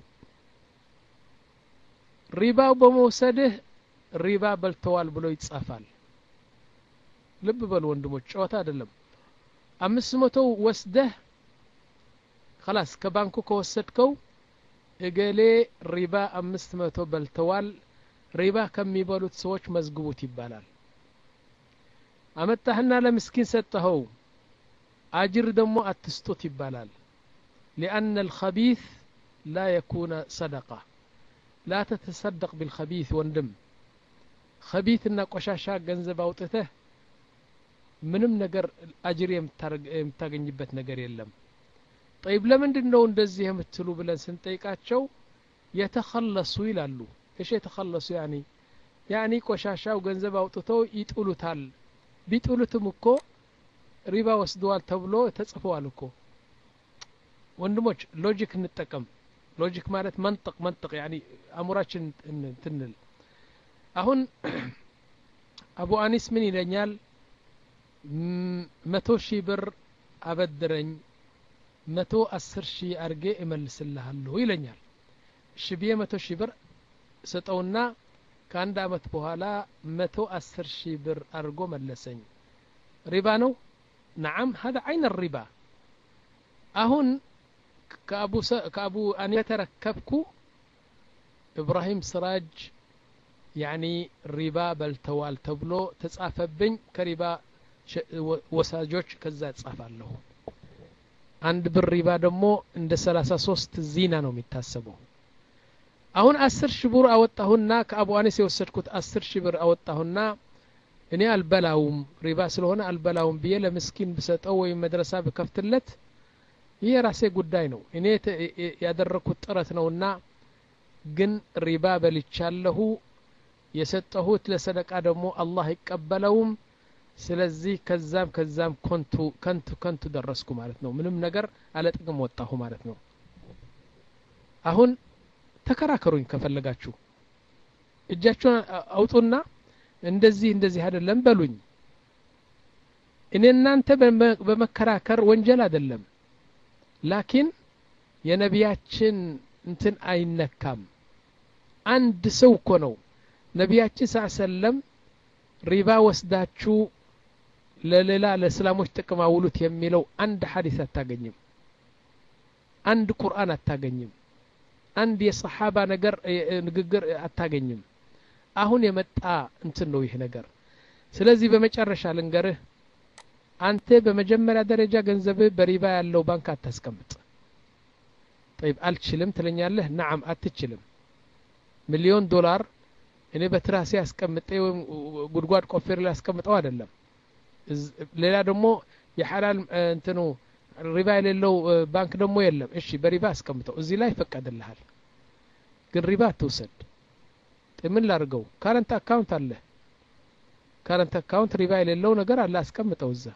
ሪባው በመውሰድህ ሪባ በልተዋል ብሎ ይጻፋል ልብ በሉ ወንድሞች ጨዋታ አይደለም አምስት መቶ ወስደህ خلاص ከባንኩ ከወሰድከው እገሌ ሪባ አምስት መቶ በልተዋል ሪባ ከሚበሉት ሰዎች መዝግቡት ይባላል አመጣህና ለምስኪን ሰጠኸው አጅር ደግሞ አትስጡት ይባላል لأن الخبيث لا يكون صدقة لا تتصدق بالخبيث ወንድም خبيث እና ቆሻሻ ገንዘብ አውጥተህ ምንም ነገር አጅር የምታገኝበት ነገር የለም طيب ለምንድነው እንደዚህ የምትሉ ብለን ስንጠይቃቸው የተخلصوا ይላሉ እሺ የተخلصوا يعني يعني ቆሻሻው ገንዘብ አውጥተው ይጥሉታል ቢጥሉትም እኮ ሪባ ወስደዋል ተብሎ ተጽፈዋል እኮ ወንድሞች ሎጂክ እንጠቀም ሎጂክ ማለት መንطቅ መንطቅ يعني አሙራችን እንትንል አሁን አቡ አኒስ ምን ይለኛል መቶ ሺህ ብር አበድረኝ መቶ አስር ሺህ አርጌ እመልስልሃለሁ ይለኛል እሺ ቢየ መቶ ሺህ ብር ሰጠውና ከአንድ አመት በኋላ መቶ አስር ሺህ ብር አርጎ መለሰኝ ሪባ ነው نعم هذا عين الربا አሁን ከአቡ ከአቡ አኒ ተረከብኩ ኢብራሂም ስራጅ يعني ربا በልተዋል ተብሎ ተጻፈብኝ ከሪባ ወሳጆች ከዛ ጻፋለሁ አንድ ብር ሪባ ደግሞ እንደ ሰላሳ ሶስት ዚና ነው የሚታሰበው አሁን አስር ሺህ ብር አወጣሁና ከአቡ አኒስ የወሰድኩት አስር ሺህ ብር አወጣሁና እኔ አልበላውም ሪባ ስለሆነ አልበላውም ብዬ ለምስኪን ብሰጠው ወይ መድረሳ በከፍትለት ይሄ ራሴ ጉዳይ ነው እኔ ያደረኩት ጥረት ነውና ግን ሪባ በልቻለሁ የሰጠሁት ለሰደቃ ደግሞ አላህ ይቀበለውም ስለዚህ ከዛም ከዛም ኮንቱ ከንቱ ከንቱ ደረስኩ ማለት ነው ምንም ነገር አለ ጥቅም ወጣሁ ማለት ነው አሁን ተከራከሩኝ ከፈለጋችሁ እጃችሁን አውጡና እንደዚህ እንደዚህ አይደለም በሉኝ እኔ እናንተ በመከራከር ወንጀል አይደለም ላኪን የነቢያችን እንትን አይነካም አንድ ሰው እኮ ነው ነቢያችን ሰለላም ሪባ ወስዳችሁ ለሌላ ለእስላሞች ጥቅም አውሉት የሚለው አንድ ሐዲስ አታገኝም አንድ ቁርአን አታገኝም አንድ የሰሃባ ነገር ንግግር አታገኝም አሁን የመጣ እንትን ነው ይሄ ነገር ስለዚህ በመጨረሻ ልንገርህ አንተ በመጀመሪያ ደረጃ ገንዘብ በሪባ ያለው ባንክ አታስቀምጥ طيب አልችልም ትለኛለህ نعم አትችልም ሚሊዮን ዶላር እኔ በትራሴ አስቀምጬ ጉድጓድ ቆፍሬ ላስቀምጠው አይደለም ሌላ ደግሞ የሐላል እንትኑ ሪባ የሌለው ባንክ ደግሞ የለም እሺ በሪባ አስቀምጠው እዚህ ላይ ፈቀድልሃል ግን ሪባ አትውሰድ ምን ላድርገው ካረንት አካውንት አለ ካረንት አካውንት ሪባ የሌለው ነገር አለ አስቀምጠው እዛ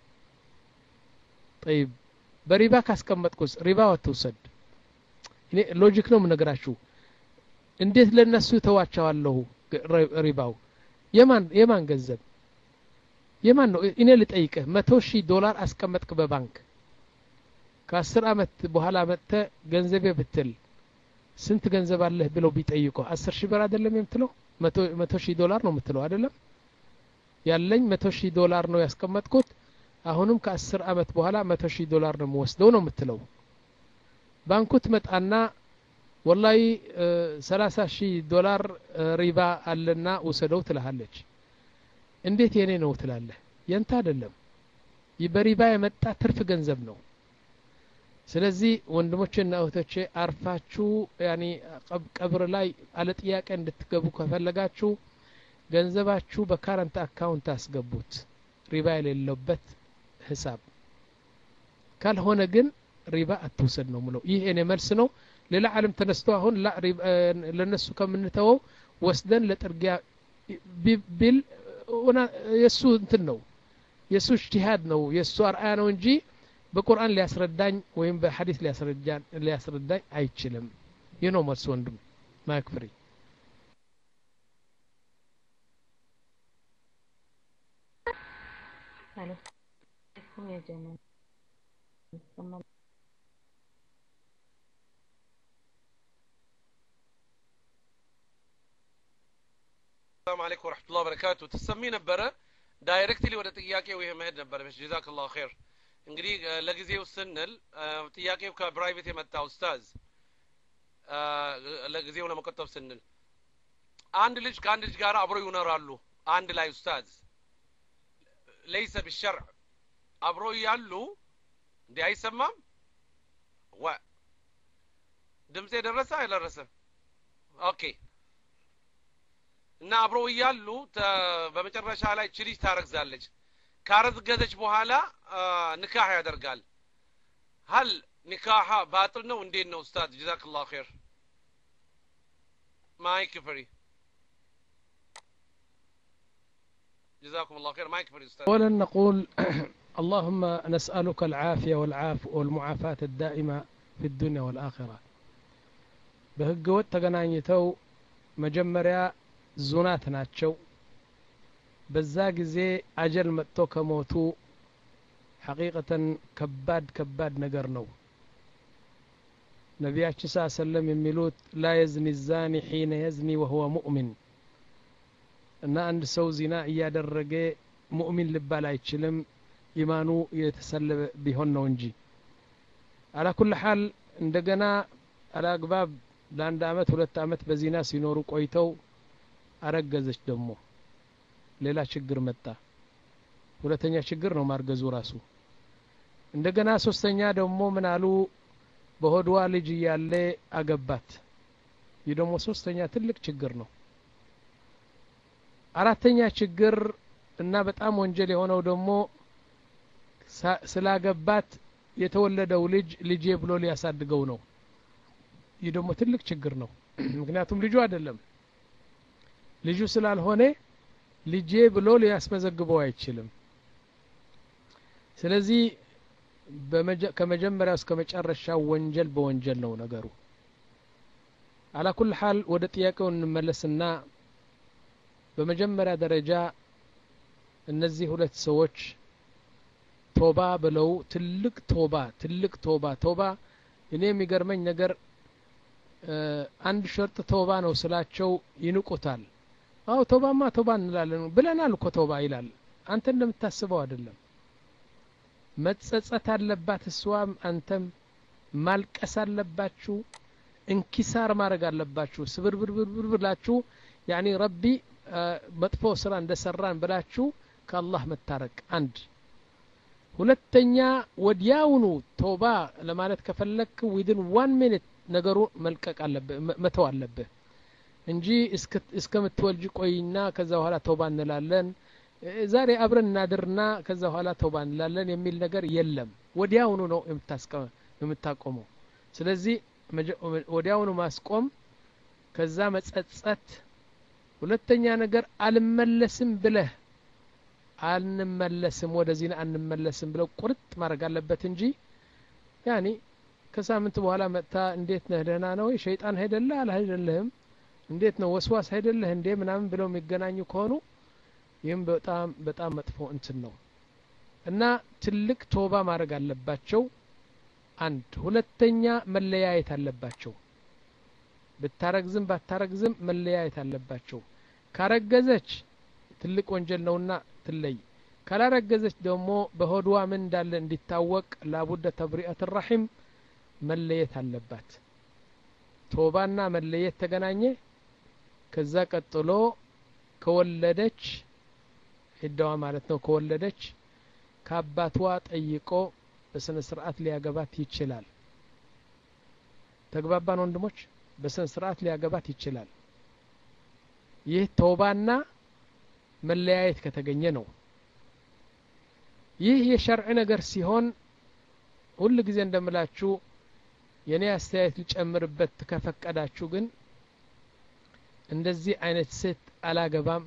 طيب በሪባ ካስቀመጥኩስ ሪባ አትውሰድ እኔ ሎጂክ ነው የምነግራችሁ እንዴት ለነሱ ተዋቻለሁ ሪባው የማን የማን ገንዘብ የማን ነው እኔ ልጠይቅህ መቶ ሺህ ዶላር አስቀመጥክ በባንክ ከአስር አመት በኋላ መጥተ ገንዘቤ ብትል ስንት ገንዘብ አለህ ብለው ቢጠይቁ አስር ሺህ ብር አይደለም የምትለው መቶ ሺህ ዶላር ነው የምትለው አይደለም ያለኝ መቶ ሺህ ዶላር ነው ያስቀመጥኩት አሁንም ከአስር አመት በኋላ መቶ ሺህ ዶላር ነው የምወስደው ነው የምትለው ባንኩ ትመጣና ወላሂ ሰላሳ ሺህ ዶላር ሪባ አለና ወሰደው ትልሃለች እንዴት የኔ ነው ትላለህ ያንተ አይደለም ይበሪባ የመጣ ትርፍ ገንዘብ ነው ስለዚህ ወንድሞችና እህቶቼ አርፋችሁ ያኒ ቀብር ላይ አለ ጥያቄ እንድትገቡ ከፈለጋችሁ ገንዘባችሁ በካረንት አካውንት አስገቡት ሪባ የሌለበት ሂሳብ ካልሆነ ግን ሪባ አትውሰድ ነው ምለው ይሄ እኔ መልስ ነው ሌላ ዓለም ተነስቶ አሁን ላ ለነሱ ከምንተወው ወስደን ለጥርጊያ ቢል የሱ እንትን ነው የሱ اجتهاد ነው የሱ አርአያ ነው እንጂ በቁርአን ሊያስረዳኝ ወይም በሐዲስ ሊያስረዳኝ ሊያስረዳኝ አይችልም ይህ ነው መልስ ወንድም ማክፍሪ ሄሎ يا جماعه السلام عليكم ورحمة الله وبركاته تسمي نبرة دايركتلي ولا تياكي وهي مهد نبرة مش جزاك الله خير እንግዲህ ለጊዜው ስንል ጥያቄው ከፕራይቬት የመጣው ኡስታዝ ለጊዜው ለመቆጠብ ስንል አንድ ልጅ ከአንድ ልጅ ጋር አብሮ ይኖራሉ አንድ ላይ ኡስታዝ ليس بالشرع አብሮ ያሉ እንዴ አይሰማም ዋ ድምጼ ደረሰ አይደረሰ ኦኬ እና አብሮ ያሉ በመጨረሻ ላይ ችሊጅ ታረግዛለች ካረገዘች በኋላ ንካህ ያደርጋል هل ንካህ ባጥል ነው እንዴት ነው ኡስታዝ ጀዛከላሁ ኸይር ማይክ ፍሪ جزاكم الله خير مايك فري استاذ ولن نقول اللهم نسألك العافية والعافية والمعافاة الدائمة في الدنيا والآخرة بهجوت تغنانيتو مجمريا زونات ناتشو بزا ጊዜ አጀል መጥቶ ከሞቱ حقيقة ከባድ ከባድ ነገር ነው ነቢያችን ሰለላሁ ዐለይሂ ወሰለም የሚሉት لا يزني الزاني حين يزني وهو مؤمن እና አንድ ሰው ዚና እያደረገ ሙእሚን ሊባል አይችልም ኢማኑ የተሰለበ ቢሆን ነው እንጂ على كل حال እንደገና አላግባብ ለአንድ አመት ሁለት አመት በዚና ሲኖሩ ቆይተው አረገዘች ደግሞ ሌላ ችግር መጣ ሁለተኛ ችግር ነው ማርገዙ ራሱ እንደገና ሶስተኛ ደግሞ ምን አሉ በሆድዋ ልጅ ያለ አገባት ይህ ደግሞ ሶስተኛ ትልቅ ችግር ነው አራተኛ ችግር እና በጣም ወንጀል የሆነው ደግሞ ስላገባት የተወለደው ልጅ ልጄ ብሎ ሊያሳድገው ነው ይህ ደግሞ ትልቅ ችግር ነው ምክንያቱም ልጁ አይደለም ልጁ ስላልሆነ ልጄ ብሎ ሊያስመዘግበው አይችልም ስለዚህ ከመጀመሪያው እስከ መጨረሻው ወንጀል በወንጀል ነው ነገሩ على كل حال ወደ ጥያቄው እንመለስና በመጀመሪያ ደረጃ እነዚህ ሁለት ሰዎች ቶባ ብለው ትልቅ ቶባ ትልቅ ቶባ ቶባ እኔ የሚገርመኝ ነገር አንድ ሸርጥ ቶባ ነው ስላቸው ይንቁታል አው ቶባማ ቶባ እንላለን ብለናል እኮ ቶባ ይላል አንተ እንደምታስበው አይደለም መጸጸት አለባት እሷም አንተም ማልቀስ አለባችሁ እንኪሳር ማድረግ አለባችሁ ስብርብርብር ብላችሁ ያኒ ረቢ መጥፎ ስራ እንደሰራን ብላችሁ ከአላህ መታረቅ አንድ ሁለተኛ ወዲያውኑ ቶባ ለማለት ከፈለክ within one minute ነገሩ መልቀቅ አለበት መተው አለበት እንጂ እስከ እስከምትወልጂ ቆይና ከዛ በኋላ ቶባ እንላለን ዛሬ አብረን እናድርና ከዛ በኋላ ተውባ እንላለን የሚል ነገር የለም። ወዲያውኑ ነው የምታስቀም የምታቆመው። ስለዚህ ወዲያውኑ ማስቆም፣ ከዛ መጸጸት። ሁለተኛ ነገር አልመለስም ብለህ አንመለስም ወደዚህ አንመለስም ብለው ቁርጥ ማድረግ አለበት እንጂ ያኒ ከሳምንት በኋላ መጣ እንዴት ነህ ደህና ነው ሸይጣን ሄደለ አልሄደለህም እንዴት ነው ወስዋስ ሄደለህ እንዴ ምናምን ብለው የሚገናኙ ከሆኑ ይህም በጣም በጣም መጥፎ እንትን ነው እና ትልቅ ቶባ ማድረግ አለባቸው። አንድ ሁለተኛ መለያየት አለባቸው። ብታረግዝም ባታረግዝም መለያየት አለባቸው። ካረገዘች ትልቅ ወንጀል ነውና ትለይ፣ ካላረገዘች ደግሞ በሆድዋ ምን እንዳለ እንዲታወቅ ላቡደ ተብሪአት الرحم መለየት አለባት። ቶባና መለየት ተገናኘ። ከዛ ቀጥሎ ከወለደች ሄዳዋ ማለት ነው። ከወለደች ከአባቷ ጠይቆ በስነ ስርዓት ሊያገባት ይችላል። ተግባባን ወንድሞች? በስነ ስርዓት ሊያገባት ይችላል። ይህ ቶባና መለያየት ከተገኘ ነው። ይህ የሸርዕ ነገር ሲሆን ሁሉ ጊዜ እንደምላችሁ የኔ አስተያየት ልጨምርበት ከፈቀዳችሁ ግን እንደዚህ አይነት ሴት አላገባም፣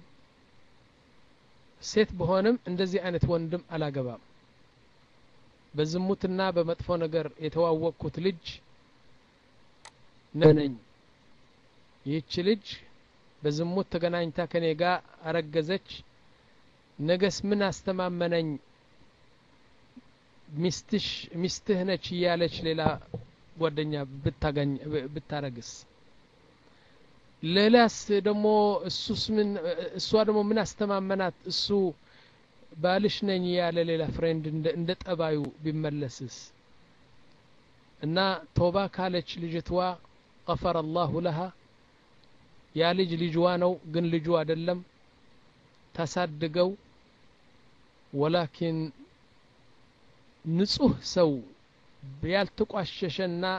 ሴት በሆነም እንደዚህ አይነት ወንድም አላገባም። በዝሙትና በመጥፎ ነገር የተዋወቅኩት ልጅ ነኝ። ይህች ልጅ በዝሙት ተገናኝታ ከኔ ጋር አረገዘች። ነገስ ምን አስተማመነኝ ሚስትሽ ሚስትህ ነች እያለች ሌላ ጓደኛ ብታገኝ ብታረግስ? ሌላስ ደግሞ እሱስ ምን እሷ ደግሞ ምን አስተማመናት እሱ ባልሽ ነኝ ያለ ሌላ ፍሬንድ እንደ ጠባዩ ቢመለስስ? እና ቶባ ካለች ልጅቷ غفر الله لها ያ ልጅ ልጅዋ ነው ግን ልጁ አይደለም ታሳድገው። ወላኪን ንጹህ ሰው ያልተቋሸሸና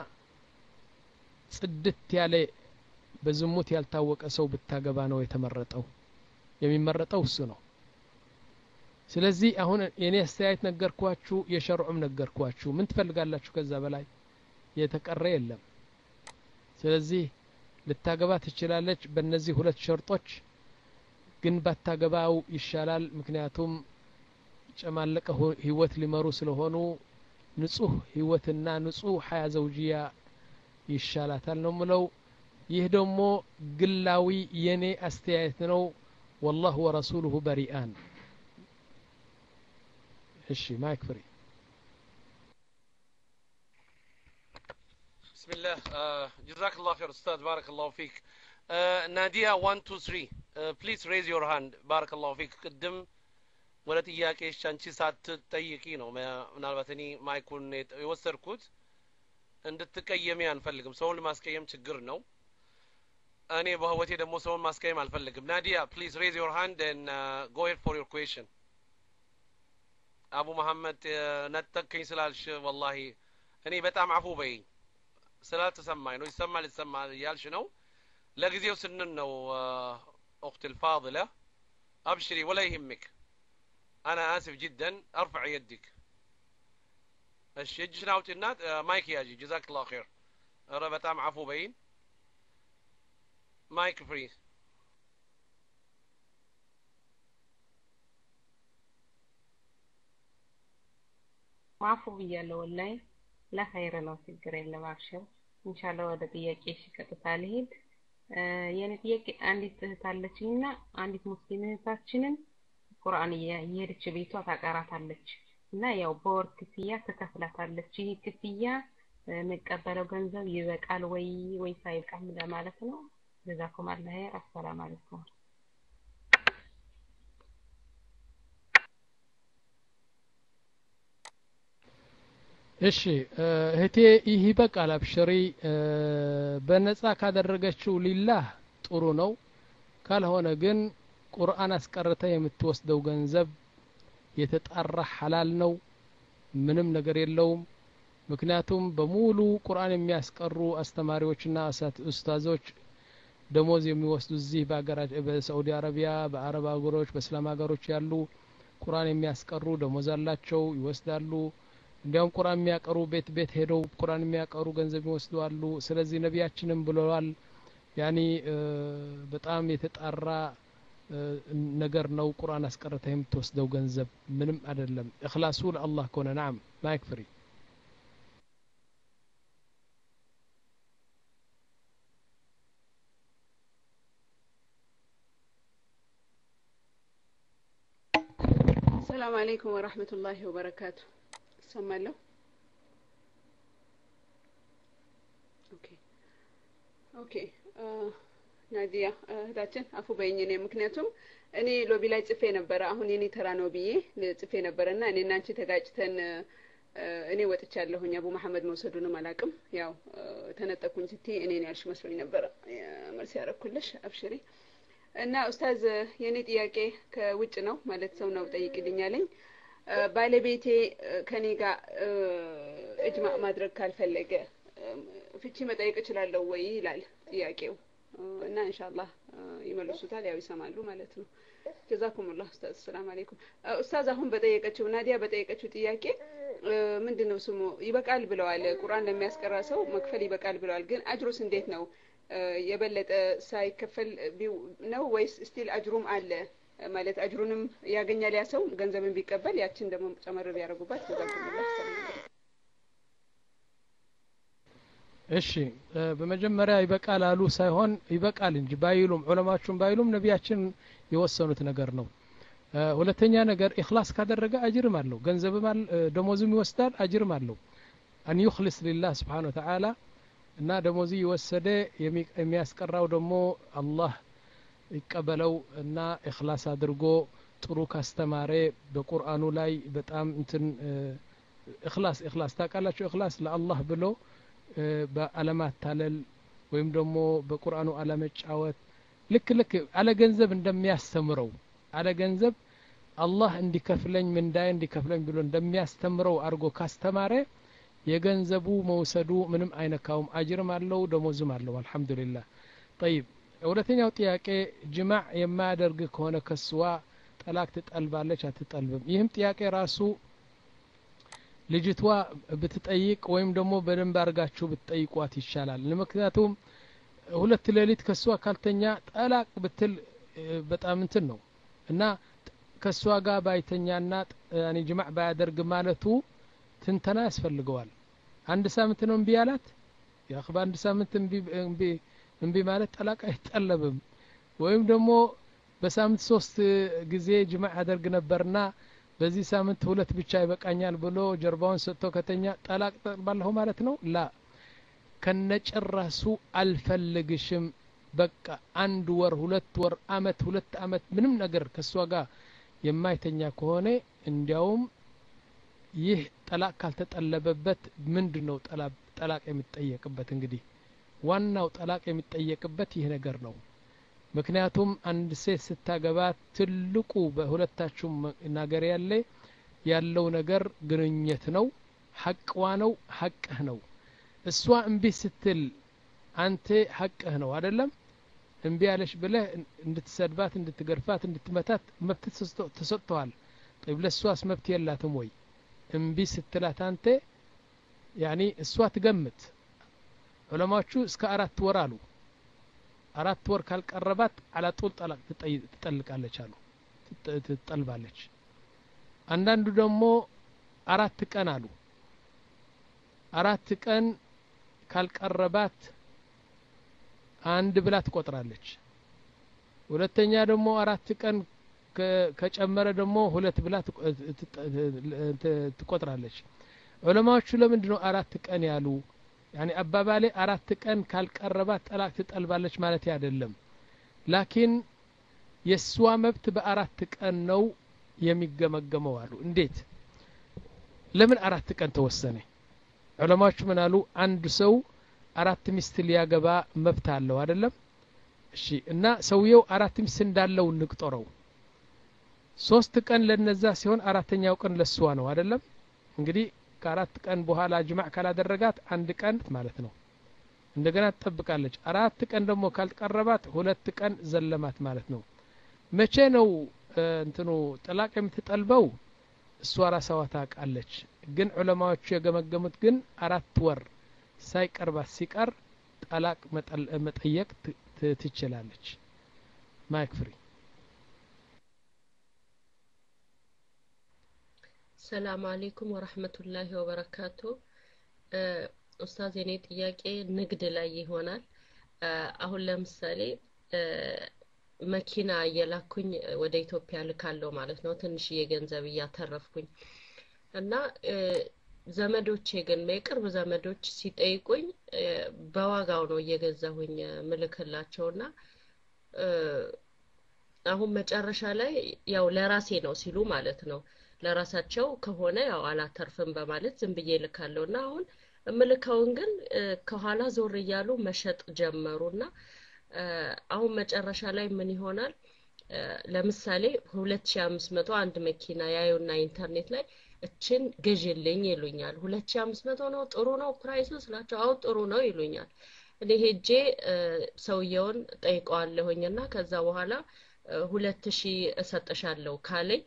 ጽድት ያለ በዝሙት ያልታወቀ ሰው ብታገባ ነው የተመረጠው። የሚመረጠው እሱ ነው። ስለዚህ አሁን የኔ አስተያየት ነገርኳችሁ፣ የሸርዑም ነገርኳችሁ። ምን ትፈልጋላችሁ ከዛ በላይ? የተቀረ የለም። ስለዚህ ልታገባ ትችላለች በእነዚህ ሁለት ሸርጦች። ግን ባታገባው ይሻላል። ምክንያቱም ጨማለቀ ህይወት ሊመሩ ስለሆኑ ንጹህ ህይወትና ንጹህ ሐያ ዘውጂያ ይሻላታል ነው ምለው። ይህ ደግሞ ግላዊ የኔ አስተያየት ነው። والله ورسوله بريئان። እሺ ማይክ ፍሪ። بسم الله uh, جزاك الله خير أستاذ بارك الله فيك. uh, نادية one two three uh, please raise your hand. بارك الله فيك. قدم ወደ ጥያቄሽ አንቺ ሳትጠይቂ ነው ምናልባት እኔ ማይኩን የወሰድኩት እንድትቀየሚ አንፈልግም። ሰውን ማስቀየም ችግር ነው። እኔ በህይወቴ ደግሞ ሰውን ማስቀየም አልፈልግም። ናዲያ please raise your hand and uh, go ahead for your question. አቡ መሐመድ ነጠቅኝ ስላልሽ والله እኔ በጣም አፉ በይ ስላልተሰማኝ ነው። ይሰማል ይሰማል ያልሽ ነው። ለጊዜው ስንን ነው اختي الفاضله ابشري ولا يهمك. أنا آسف جدا. أرفع يدك. እሺ እጅሽን አውጪና ማይክ ያዢ። جزاك الله خير. ኧረ በጣም አፉ በይን። ማይክ ፍሪ። ማፉ ብያለሁ ወላሂ ለኸይር ነው። ችግር የለም አብሽር። ኢንሻአላህ ወደ ጥያቄሽ ቀጥታ ልሂድ። የኔ ጥያቄ አንዲት እህት አለችኝና አንዲት ሙስሊም እህታችንን ቁርአን እየሄደች ቤቷ ታቀራታለች እና ያው በወር ክፍያ ትከፍላታለች። ይህ ክፍያ መቀበለው ገንዘብ ይበቃል ወይ ወይ ሳይበቃም ለማለት ነው። ጀዛኩም አላህ ኸይር። አሰላሙ አለይኩም። እሺ እህቴ ይህ ይበቃል አብሽሪ። በነፃ ካደረገችው ሊላህ ጥሩ ነው። ካልሆነ ግን ቁርአን አስቀርተ የምትወስደው ገንዘብ የተጣራ ሐላል ነው። ምንም ነገር የለውም። ምክንያቱም በሙሉ ቁርአን የሚያስቀሩ አስተማሪዎችና ኡስታዞች ደሞዝ የሚወስዱ እዚህ በአገራችን በሳዑዲ አረቢያ በአረብ አገሮች በእስላም አገሮች ያሉ ቁርአን የሚያስቀሩ ደሞዝ አላቸው ይወስዳሉ እንዲያውም ቁርአን የሚያቀሩ ቤት ቤት ሄደው ቁርአን የሚያቀሩ ገንዘብ ይወስዳሉ ስለዚህ ነቢያችንም ብለዋል ያኒ በጣም የተጣራ ነገር ነው ቁርአን አስቀርተህ የምትወስደው ገንዘብ ምንም አይደለም እخلاص ለአላህ ከሆነ نعم ማይክ ፍሪ السلام عليكم ورحمة الله وبركاته سمعلو اوكي اوكي ናዲያ እህታችን አፉ በይኝ እኔ ምክንያቱም እኔ ሎቢ ላይ ጽፌ ነበር አሁን የኔ ተራ ነው ብዬ ጽፌ ነበርና እኔና አንቺ ተጋጭተን እኔ ወጥቻለሁኝ አቡ መሐመድ መውሰዱንም አላቅም ያው ተነጠቁኝ ስትይ እኔን ያልሽ መስሎኝ ነበር መልስ ያረኩልሽ አብሽሪ እና ኡስታዝ የኔ ጥያቄ ከውጭ ነው ማለት ሰው ነው ጠይቅልኛለኝ ባለቤቴ ከኔ ጋር እጅማዕ ማድረግ ካልፈለገ ፍቺ መጠየቅ እችላለሁ ወይ ይላል ጥያቄው እና ኢንሻአላህ ይመልሱታል ያው ይሰማሉ ማለት ነው ጀዛኩሙላህ ኡስታዝ ሰላም አለይኩም ኡስታዝ አሁን በጠየቀችው ናዲያ በጠየቀችው ጥያቄ ምንድነው ስሙ ይበቃል ብለዋል ቁርአን ለሚያስቀራ ሰው መክፈል ይበቃል ብለዋል ግን አጅሩስ እንዴት ነው የበለጠ ሳይከፈል ነው ወይስ ስቲል አጅሩም አለ ማለት አጅሩንም ያገኛል ያ ሰው ገንዘብን ቢቀበል ያችን ደግሞ ጨመር ቢያረጉባት ጀዛኩሙላህ ሰላም እሺ በመጀመሪያ ይበቃል አሉ ሳይሆን ይበቃል እንጂ ባይሉም ዑለማዎቹም ባይሉም ነቢያችን የወሰኑት ነገር ነው ሁለተኛ ነገር ኢኽላስ ካደረገ አጅርም አለው ገንዘብም ደሞዝም ይወስዳል አጅርም አለው አን ይخلص لله سبحانه وتعالى እና ደሞዝ ይወሰደ የሚያስቀራው ደግሞ አላህ ይቀበለው እና ኢኽላስ አድርጎ ጥሩ ካስተማረ በቁርአኑ ላይ በጣም እንትን ኢኽላስ ኢኽላስ ታቃላችሁ ኢኽላስ ለአላህ ብሎ በአለማት ታለል ወይም ደግሞ በቁርአኑ አለመጫወት ልክ ልክ አለ ገንዘብ እንደሚያስተምረው አለ ገንዘብ አላህ እንዲከፍለኝ ምንዳይ እንዲከፍለኝ ብሎ እንደሚያስተምረው አርጎ ካስተማረ የገንዘቡ መውሰዱ ምንም አይነካውም አጅርም አለው ደሞዝም አለው አልহামዱሊላህ طيب ሁለተኛው ጥያቄ ጅማዕ የማያደርግ ከሆነ ከስዋ ጠላቅ ትጠልባለች አትጠልብም ይህም ጥያቄ ራሱ ልጅቷ ብትጠይቅ ወይም ደግሞ በደንብ አርጋችሁ ብትጠይቋት ይሻላል ለምክንያቱም ሁለት ሌሊት ከሷ ካልተኛ ጠላቅ ብትል በጣም እንትን ነው እና ከሷ ጋር ባይተኛና ያኒ ጅማዕ ባያደርግ ማለቱ ትንተና ያስፈልገዋል አንድ ሳምንት ነው እንቢ ያላት ያخባ አንድ ሳምንት እንቢ እንቢ እንቢ ማለት ጠላቅ አይጠለብም ወይም ደግሞ በሳምንት ሶስት ጊዜ ጅማዕ አደርግ ነበርና በዚህ ሳምንት ሁለት ብቻ ይበቃኛል ብሎ ጀርባውን ሰጥቶ ከተኛ ጠላቅ ተባለው ማለት ነው ላ ከነጭራሱ አልፈልግሽም በቃ አንድ ወር ሁለት ወር አመት ሁለት አመት ምንም ነገር ከሷ ጋር የማይተኛ ከሆነ እንዲያውም ይህ ጠላቅ ካልተጠለበበት ምንድነው ጠላቅ ጠላቅ የሚጠየቅበት እንግዲህ ዋናው ጠላቅ የሚጠየቅበት ይህ ነገር ነው ምክንያቱም አንድ ሴት ስታገባ ትልቁ በሁለታችሁ ነገር ያለ ያለው ነገር ግንኙነት ነው ሐቅዋ ነው ሐቅህ ነው እሷ እንቢ ስትል አንተ ሐቅህ ነው አይደለም እንቢ ያለሽ ብለህ እንድትሰድባት እንድትገርፋት እንድትመታት መብት ተሰጥቷል طيب ለሷስ መብት የላትም ወይ እንቢ ስትላት አንተ ያኒ እሷ ትገምት ዑለማዎቹ እስከ አራት ወር አሉ አራት ወር ካልቀረባት አላጡል ጠላቅ ትጠልቃለች አሉ ትጠልባለች አንዳንዱ ደግሞ አራት ቀን አሉ አራት ቀን ካልቀረባት አንድ ብላ ትቆጥራለች ሁለተኛ ደግሞ አራት ቀን ከጨመረ ደግሞ ሁለት ብላ ትቆጥራለች ዑለማዎቹ ለምንድነው አራት ቀን ያሉ ያኒ አባባሌ አራት ቀን ካልቀረባት ጠላቅ ትጠልባለች ማለት አይደለም ላኪን የሷ መብት በአራት ቀን ነው የሚገመገመው አሉ እንዴት ለምን አራት ቀን ተወሰነ ዑለማዎቹ ምን አሉ አንድ ሰው አራት ሚስት ሊያገባ መብት አለው አይደለም እሺ እና ሰውየው አራት ሚስት እንዳለው ንቅጠረው ሶስት ቀን ለነዛ ሲሆን አራተኛው ቀን ለሷ ነው አይደለም እንግዲህ ከአራት ቀን በኋላ ጅማዕ ካላደረጋት አንድ ቀን ማለት ነው እንደገና ትጠብቃለች አራት ቀን ደግሞ ካልቀረባት ሁለት ቀን ዘለማት ማለት ነው መቼ ነው እንትኑ ጠላቅ የምትጠልበው እሷ ራስዋ ታውቃለች ግን ዑለማዎቹ የገመገሙት ግን አራት ወር ሳይቀርባት ሲቀር ጠላቅ መጠየቅ ትችላለች ማይክ ፍሪ ሰላም አለይኩም ወራህመቱላሂ ወበረካቱ ኡስታዝ የኔ ጥያቄ ንግድ ላይ ይሆናል አሁን ለምሳሌ መኪና እየላኩኝ ወደ ኢትዮጵያ ልካለው ማለት ነው ትንሽዬ ገንዘብ እያተረፍኩኝ እና ዘመዶቼ ግን የቅርብ ዘመዶች ሲጠይቁኝ በዋጋው ነው እየገዛሁኝ ምልክላቸውና አሁን መጨረሻ ላይ ያው ለራሴ ነው ሲሉ ማለት ነው ለራሳቸው ከሆነ ያው አላተርፍም በማለት ዝም ብዬ ልካለውና አሁን ምልካውን ግን ከኋላ ዞር እያሉ መሸጥ ጀመሩና አሁን መጨረሻ ላይ ምን ይሆናል ለምሳሌ ሁለት ሺህ አምስት መቶ አንድ መኪና ያዩና ኢንተርኔት ላይ እችን ገዥልኝ ይሉኛል ሁለት ሺህ አምስት መቶ ነው ጥሩ ነው ፕራይሱ ስላቸው አው ጥሩ ነው ይሉኛል እኔ ሄጄ ሰውየውን ጠይቀዋለሁኝና ከዛ በኋላ ሁለት ሺህ እሰጥሻለሁ ካለኝ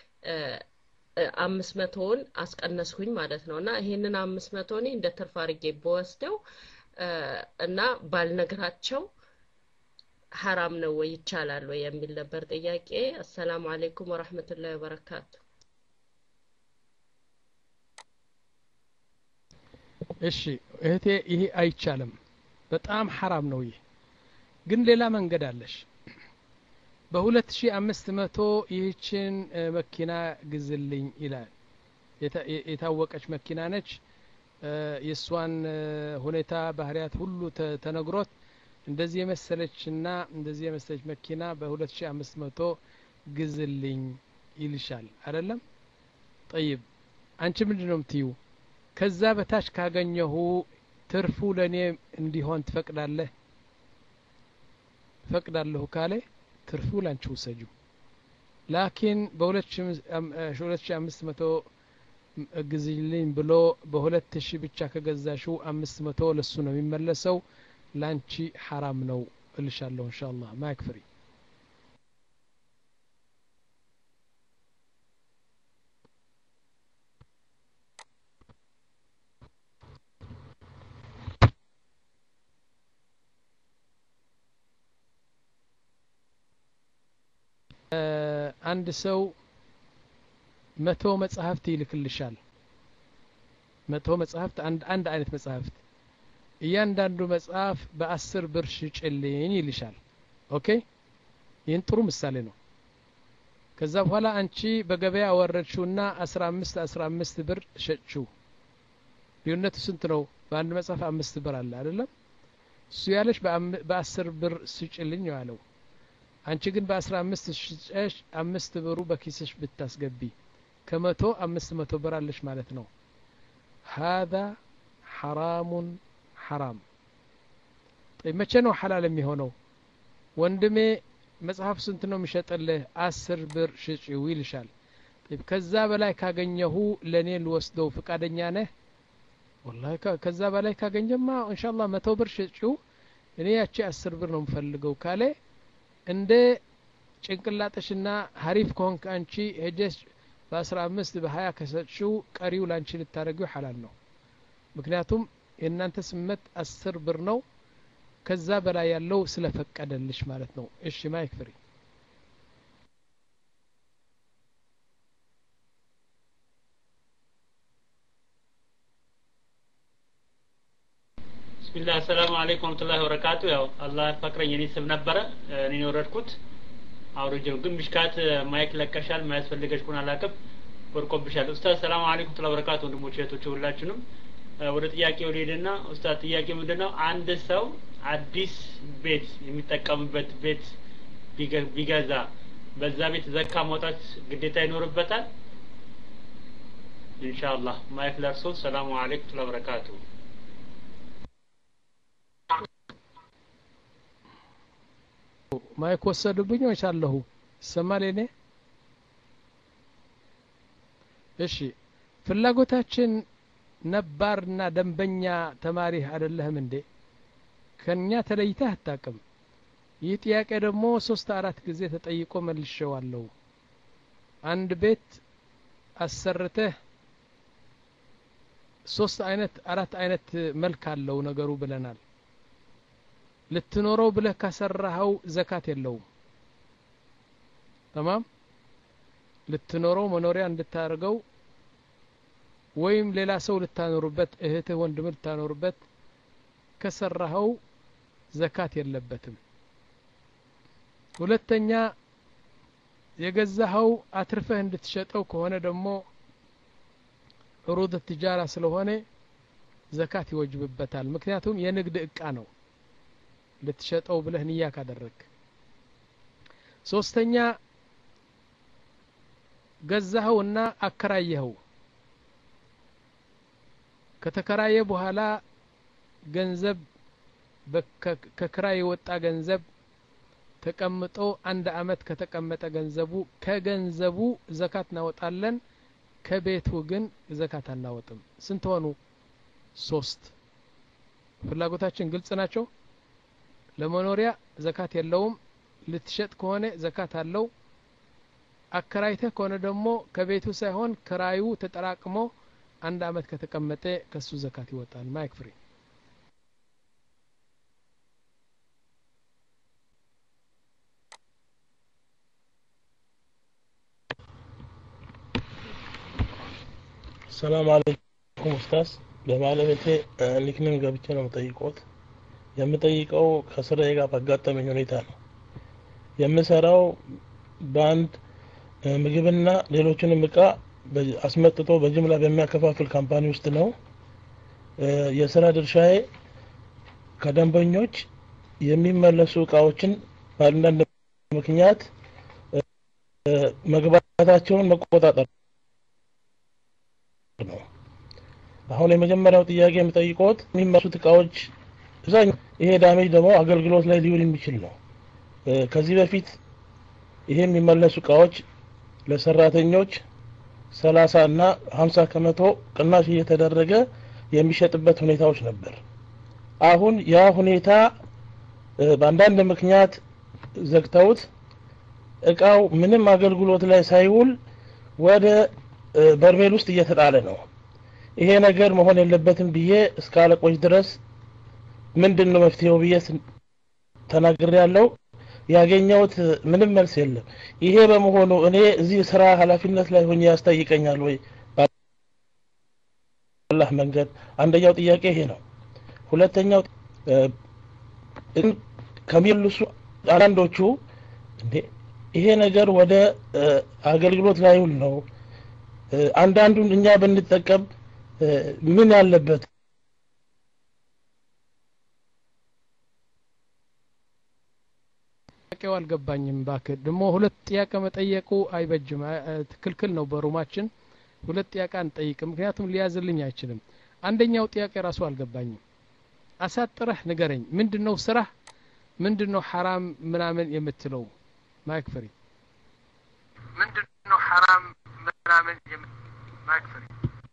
አምስት መቶውን አስቀነስኩኝ ማለት ነውና ይሄንን አምስት መቶ እኔ እንደ ትርፍ አድርጌ በወስደው እና ባልነግራቸው حرام ነው ወይ ይቻላል ወይ የሚል ነበር ጥያቄ السلام عليكم ورحمة الله وبركاته እሺ እህቴ ይሄ አይቻልም በጣም حرام ነው ይሄ ግን ሌላ መንገድ አለሽ በ2500 ይህችን መኪና ግዝልኝ ይላል የታወቀች መኪና ነች የሷን ሁኔታ ባህሪያት ሁሉ ተነግሮት እንደዚህ የመሰለችና እንደዚህ የመሰለች መኪና በ2500 ግዝልኝ ይልሻል አይደለም طيب አንቺ ምንድነው የምትዩ ከዛ በታች ካገኘሁ ትርፉ ለኔ እንዲሆን ትፈቅዳለህ ፈቅዳለሁ ካለ ትርፉ ላንቺ ወሰጁ ላኪን በ2500 ግዝልኝ ብሎ በ2000 ብቻ ከገዛሽው አምስት መቶ ለሱ ነው የሚመለሰው ላንቺ حرام ነው እልሻለሁ ኢንሻአላህ ማይክ ፍሪ አንድ ሰው መቶ መጽሐፍት ይልክልሻል መቶ መጽሐፍት አንድ አንድ አይነት መጽሐፍት እያንዳንዱ መጽሐፍ በአስር ብር ሽጭልኝ ይልሻል ኦኬ ይህን ጥሩ ምሳሌ ነው ከዛ በኋላ አንቺ በገበያ ወረድሽውና አስራ አምስት አስራ አምስት ብር ሸጥሽው ልዩነቱ ስንት ነው በአንድ መጽሐፍ አምስት ብር አለ አይደለም እሱ ያለሽ በአስር ብር ሽጭልኝ ያለው አንቺ ግን በአስራ አምስት ሽጨሽ አምስት ብሩ በኪስሽ ብታስገቢ ከመቶ አምስት መቶ ብር አለሽ ማለት ነው هذا حرام حرام طيب መቼ ነው حلال የሚሆነው ወንድሜ መጽሐፍ ስንት ነው የሚሸጥልህ አስር ብር ሽጪው ይልሻል طيب ከዛ በላይ ካገኘሁ ለኔ ልወስደው ፍቃደኛ ነህ والله ከዛ በላይ ካገኘማ ኢንሻአላህ መቶ ብር ሽጪው እኔ ያቺ አስር ብር ነው የምፈልገው ካለ እንደ ጭንቅላጥሽና ሐሪፍ ኮንክ አንቺ ሄጀሽ በ15 በ20 ከሰጥሽው ቀሪው ላንቺ ልታረጊው حلال ነው ምክንያቱም የእናንተ ስመት አስር ብር ነው ከዛ በላይ ያለው ስለፈቀደልሽ ማለት ነው እሺ ማይክ ፍሪ ቢስሚላህ ሰላም አለይኩም ወራህመቱላሂ ወበረካቱ ያው አላህ ፈቅረኝ እኔ ስም ነበረ እኔ ወረድኩት አውርጀው ግን ምሽካት ማይክ ለቀሻል ማያስፈልገሽ ኩን አላቀም ወርቆብሻል ኡስታዝ ሰላም አለይኩም ወራህመቱላሂ ወበረካቱ ወንድሞቼ እህቶቼ ሁላችሁንም ወደ ጥያቄው ልሄድና ኡስታዝ ጥያቄ ምንድነው አንድ ሰው አዲስ ቤት የሚጠቀምበት ቤት ቢገዛ በዛ ቤት ዘካ ማውጣት ግዴታ ይኖርበታል ኢንሻአላህ ማይክ ለርሶ ሰላም አለይኩም ወራህመቱላሂ ወበረካቱ ማይክ ወሰዱብኝ ወይስ አለሁ ሰማል እኔ እሺ ፍላጎታችን ነባርና ደንበኛ ተማሪ አይደለህም እንዴ ከኛ ተለይተህ አታውቅም። ይህ ጥያቄ ደግሞ ሶስት አራት ጊዜ ተጠይቆ መልሼዋለሁ። አንድ ቤት አሰርተህ ሶስት አይነት አራት አይነት መልክ አለው ነገሩ ብለናል። ልትኖረው ብለህ ካሰራኸው ዘካት የለውም። تمام ልትኖረው መኖሪያ እንድታርገው ወይም ሌላ ሰው ልታኖርበት እህትህ ወንድም ልታኖርበት ከሰራኸው ዘካት የለበትም። ሁለተኛ የገዛኸው አትርፈህ እንድትሸጠው ከሆነ ደግሞ ዑሩድ ትጃራ ስለሆነ ዘካት ይወጅብበታል። ምክንያቱም የንግድ እቃ ነው ልትሸጠው ብለህ ንያ ካደረክ። ሶስተኛ ገዛኸውና አከራየኸው ከተከራየ በኋላ ገንዘብ ከክራይ የወጣ ገንዘብ ተቀምጦ አንድ አመት ከተቀመጠ ገንዘቡ ከገንዘቡ ዘካት እናወጣለን። ከቤቱ ግን ዘካት አናወጥም። ስንት ሆኑ? ሶስት። ፍላጎታችን ግልጽ ናቸው። ለመኖሪያ ዘካት የለውም። ልትሸጥ ከሆነ ዘካት አለው። አከራይተህ ከሆነ ደግሞ ከቤቱ ሳይሆን ክራዩ ተጠራቅሞ አንድ አመት ከተቀመጠ ከሱ ዘካት ይወጣል። ማይክ ፍሪ ሰላም አለይኩም ኡስታዝ። በማለቤቴ ኒክኔም ገብቼ ነው የምጠይቀው። የምጠይቀው ከስራዬ ጋር ባጋጠመኝ ሁኔታ ነው። የምሰራው በአንድ ምግብና ሌሎችንም እቃ አስመጥቶ በጅምላ በሚያከፋፍል ካምፓኒ ውስጥ ነው። የስራ ድርሻዬ ከደንበኞች የሚመለሱ እቃዎችን በአንዳንድ ምክንያት መግባታቸውን መቆጣጠር ነው። አሁን የመጀመሪያው ጥያቄ የምጠይቀውት የሚመለሱት እቃዎች አብዛኛው ይሄ ዳሜጅ ደግሞ አገልግሎት ላይ ሊውል የሚችል ነው። ከዚህ በፊት ይሄ የሚመለሱ እቃዎች ለሰራተኞች ሰላሳ እና ሀምሳ ከመቶ ቅናሽ እየተደረገ የሚሸጥበት ሁኔታዎች ነበር። አሁን ያ ሁኔታ በአንዳንድ ምክንያት ዘግተውት እቃው ምንም አገልግሎት ላይ ሳይውል ወደ በርሜል ውስጥ እየተጣለ ነው። ይሄ ነገር መሆን የለበትም ብዬ እስከ አለቆች ድረስ ምንድነው መፍትሄው ብዬ ተናግሬያለሁ። ያገኘሁት ምንም መልስ የለም። ይሄ በመሆኑ እኔ እዚህ ስራ ኃላፊነት ላይ ሆኜ ያስጠይቀኛል ወይ በአላህ መንገድ? አንደኛው ጥያቄ ይሄ ነው። ሁለተኛው ከሚልሱ አንዳንዶቹ እንዴ ይሄ ነገር ወደ አገልግሎት ላይ ውል ነው አንዳንዱን እኛ ብንጠቀም ምን ያለበት? ጥያቄው አልገባኝም። ባክህ ደሞ ሁለት ጥያቄ መጠየቁ አይበጅም፣ ትክክል ነው። በሩማችን ሁለት ጥያቄ አንጠይቅም፣ ምክንያቱም ሊያዝልኝ አይችልም። አንደኛው ጥያቄ ራሱ አልገባኝም። አሳጥረህ ንገረኝ። ምንድነው ስራ? ምንድነው ሐራም ምናምን የምትለው? ማይክ ፍሪ ምንድነው ሐራም ምናምን ማይክ ፍሪ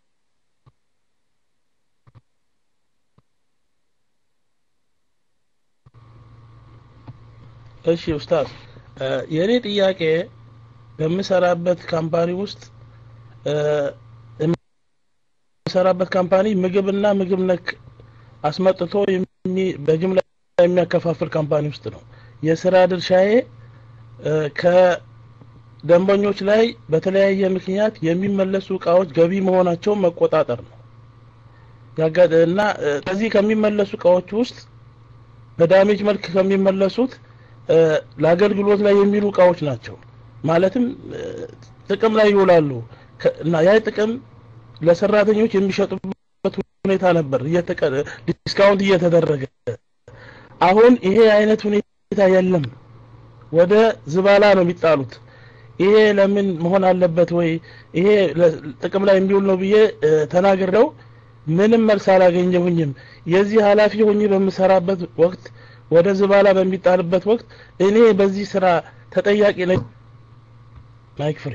እሺ ኡስታዝ፣ የኔ ጥያቄ በምሰራበት ካምፓኒ ውስጥ የምሰራበት ካምፓኒ ምግብና ምግብ ነክ አስመጥቶ በጅምላ የሚያከፋፍል ካምፓኒ ውስጥ ነው። የስራ ድርሻዬ ከደንበኞች ላይ በተለያየ ምክንያት የሚመለሱ እቃዎች ገቢ መሆናቸውን መቆጣጠር ነው። ያጋደና ከዚህ ከሚመለሱ እቃዎች ውስጥ በዳሜጅ መልክ ከሚመለሱት ለአገልግሎት ላይ የሚሉ እቃዎች ናቸው። ማለትም ጥቅም ላይ ይውላሉ እና ያ ጥቅም ለሰራተኞች የሚሸጡበት ሁኔታ ነበር ዲስካውንት እየተደረገ። አሁን ይሄ አይነት ሁኔታ የለም፣ ወደ ዝባላ ነው የሚጣሉት። ይሄ ለምን መሆን አለበት ወይ ይሄ ጥቅም ላይ የሚውል ነው ብዬ ተናግረው ምንም መልስ አላገኘሁኝም። የዚህ ኃላፊ ሆኜ በምሰራበት ወቅት ወደ ዝባላ በሚጣልበት ወቅት እኔ በዚህ ስራ ተጠያቂ ነኝ። ማይክ ፍሪ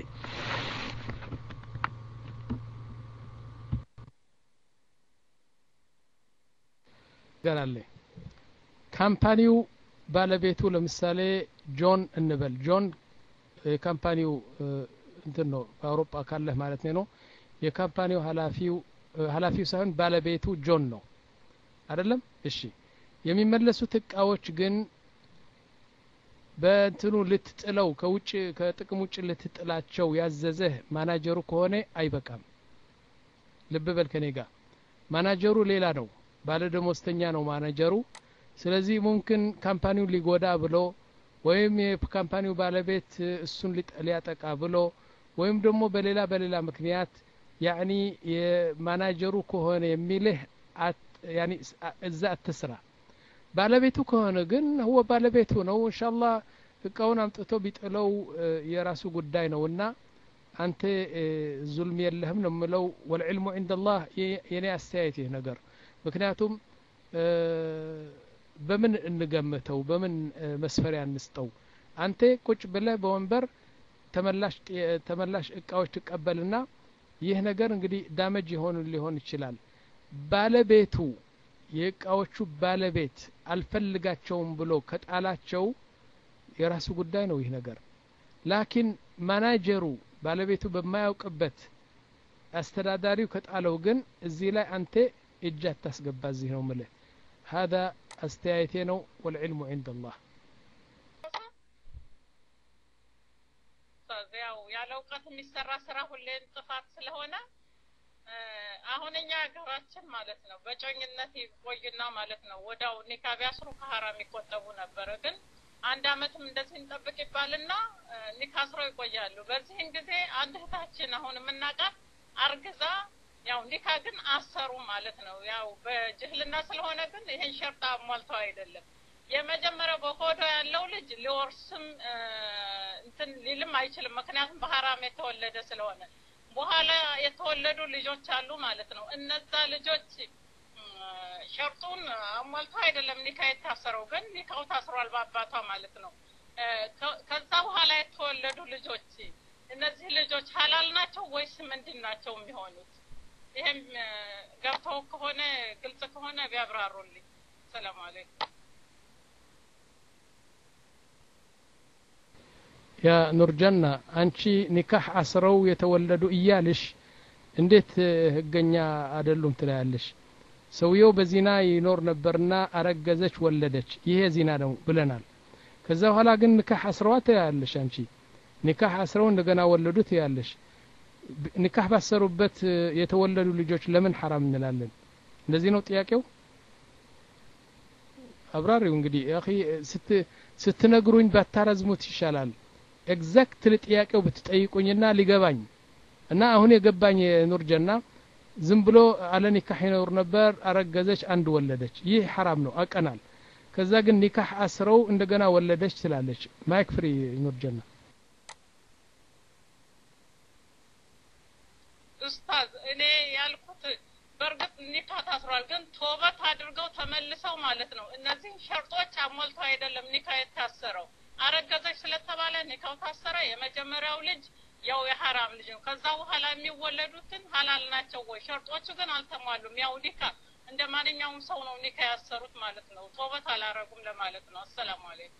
ገራለ ካምፓኒው ባለቤቱ ለምሳሌ ጆን እንበል ጆን የካምፓኒው እንትን ነው በአውሮፓ ካለህ ማለት ነው የካምፓኒው ኃላፊው ኃላፊው ሳይሆን ባለቤቱ ጆን ነው አይደለም እሺ የሚመለሱት እቃዎች ግን በእንትኑ ልትጥለው ከውጭ ከጥቅም ውጭ ልትጥላቸው ያዘዘህ ማናጀሩ ከሆነ አይበቃም ልብ በል ከኔ ጋር ማናጀሩ ሌላ ነው ባለ ደሞዝተኛ ነው ማናጀሩ ስለዚህ ሙምኪን ካምፓኒው ሊጎዳ ብሎ ወይም የካምፓኒው ባለቤት እሱን ሊያጠቃ ብሎ ወይም ደግሞ በሌላ በሌላ ምክንያት ያኒ የማናጀሩ ከሆነ የሚልህ ያኒ እዛ አትስራ ባለቤቱ ከሆነ ግን هو ባለቤቱ ነው ኢንሻአላህ እቃውን አምጥቶ ቢጥለው የራሱ ጉዳይ ነውና አንተ ዙልም የለህም ነው የምለው والعلم عند الله የኔ አስተያየት ይሄ ነገር ምክንያቱም በምን እንገምተው በምን መስፈሪያ እንስጠው አንተ ቁጭ ብለህ በወንበር ተመላሽ ተመላሽ እቃዎች ተቀበልና ይህ ነገር እንግዲህ ዳመጅ ይሆን ሊሆን ይችላል ባለቤቱ የእቃዎቹ ባለቤት አልፈልጋቸውም ብሎ ከጣላቸው የራሱ ጉዳይ ነው ይህ ነገር ላኪን ማናጀሩ ባለቤቱ በማያውቅበት አስተዳዳሪው ከጣለው ግን እዚህ ላይ አንተ እጅ አታስገባ እዚህ ነው ማለት هذا استያየቴ ነው والعلم عند الله ያው ያለ እውቀት የሚሰራ ስራ ሁሌም ጥፋት ስለሆነ አሁንኛ ሀገራችን ማለት ነው በጮኝነት ይቆይና ማለት ነው ወዳው ኒካ ቢያስሩ ከሐራም ይቆጠቡ ነበር ግን አንድ አመትም እንደዚህ እንጠብቅ ይባልና ኒካ አስረው ይቆያሉ በዚህን ጊዜ አንድ እህታችን አሁን የምናውቃት አርግዛ ያው ኒካ ግን አሰሩ ማለት ነው ያው በጅህልና ስለሆነ ግን ይሄን ሸርጣ ሞልተው አይደለም የመጀመሪያው በሆዶ ያለው ልጅ ሊወርስም እንትን ሊልም አይችልም ምክንያቱም በሐራም የተወለደ ስለሆነ በኋላ የተወለዱ ልጆች አሉ ማለት ነው እነዛ ልጆች ሸርጡን አሟልተው አይደለም ኒካ የታሰረው ግን ኒካው ታስሯል በአባቷ ማለት ነው ከዛ በኋላ የተወለዱ ልጆች እነዚህ ልጆች ሐላል ናቸው ወይስ ምንድን ናቸው የሚሆኑት ይሄም ገብተው ከሆነ ግልጽ ከሆነ ቢያብራሩልኝ ሰላም አለይኩም ያ ኑርጀና አንቺ ኒካህ አስረው የተወለዱ እያልሽ እንዴት ህገኛ አይደሉም ትላለሽ ሰውየው በዚና ይኖር ነበርና አረገዘች ወለደች ይሄ ዚና ነው ብለናል ከዛ በኋላ ግን ኒካህ አስረዋት ያለሽ አንቺ ኒካህ አስረው እንደገና ወለዱት ያለሽ ኒካህ ባሰሩበት የተወለዱ ልጆች ለምን حرام እንላለን እንደዚህ ነው ጥያቄው አብራሪው እንግዲህ ያኺ ስት ስትነግሩኝ ባታረዝሙት ይሻላል ኤግዛክትሊ ጥያቄው ብትጠይቁኝና ሊገባኝ እና አሁን የገባኝ ኑርጀና ዝም ብሎ አለ ኒካህ ይኖር ነበር አረገዘች አንድ ወለደች ይህ حرام ነው አቀናል ከዛ ግን ኒካህ አስረው እንደገና ወለደች ትላለች ማይክ ፍሪ ኑርጀና ኡስታዝ እኔ ያልኩት በርግጥ ኒካህ ታስሯል ግን ቶበት አድርገው ተመልሰው ማለት ነው እነዚህ ሸርጦች አሟልተው አይደለም ኒካህ የታሰረው አረገዘች ስለተባለ ኒካው ታሰረ የመጀመሪያው ልጅ ያው የሐራም ልጅ ነው ከዛ በኋላ የሚወለዱትን ሐላል ናቸው ወይ ሸርጦቹ ግን አልተሟሉም ያው ኒካ እንደ ማንኛውም ሰው ነው ኒካ ያሰሩት ማለት ነው ቶበት አላረጉም ለማለት ነው አሰላሙ አለይኩም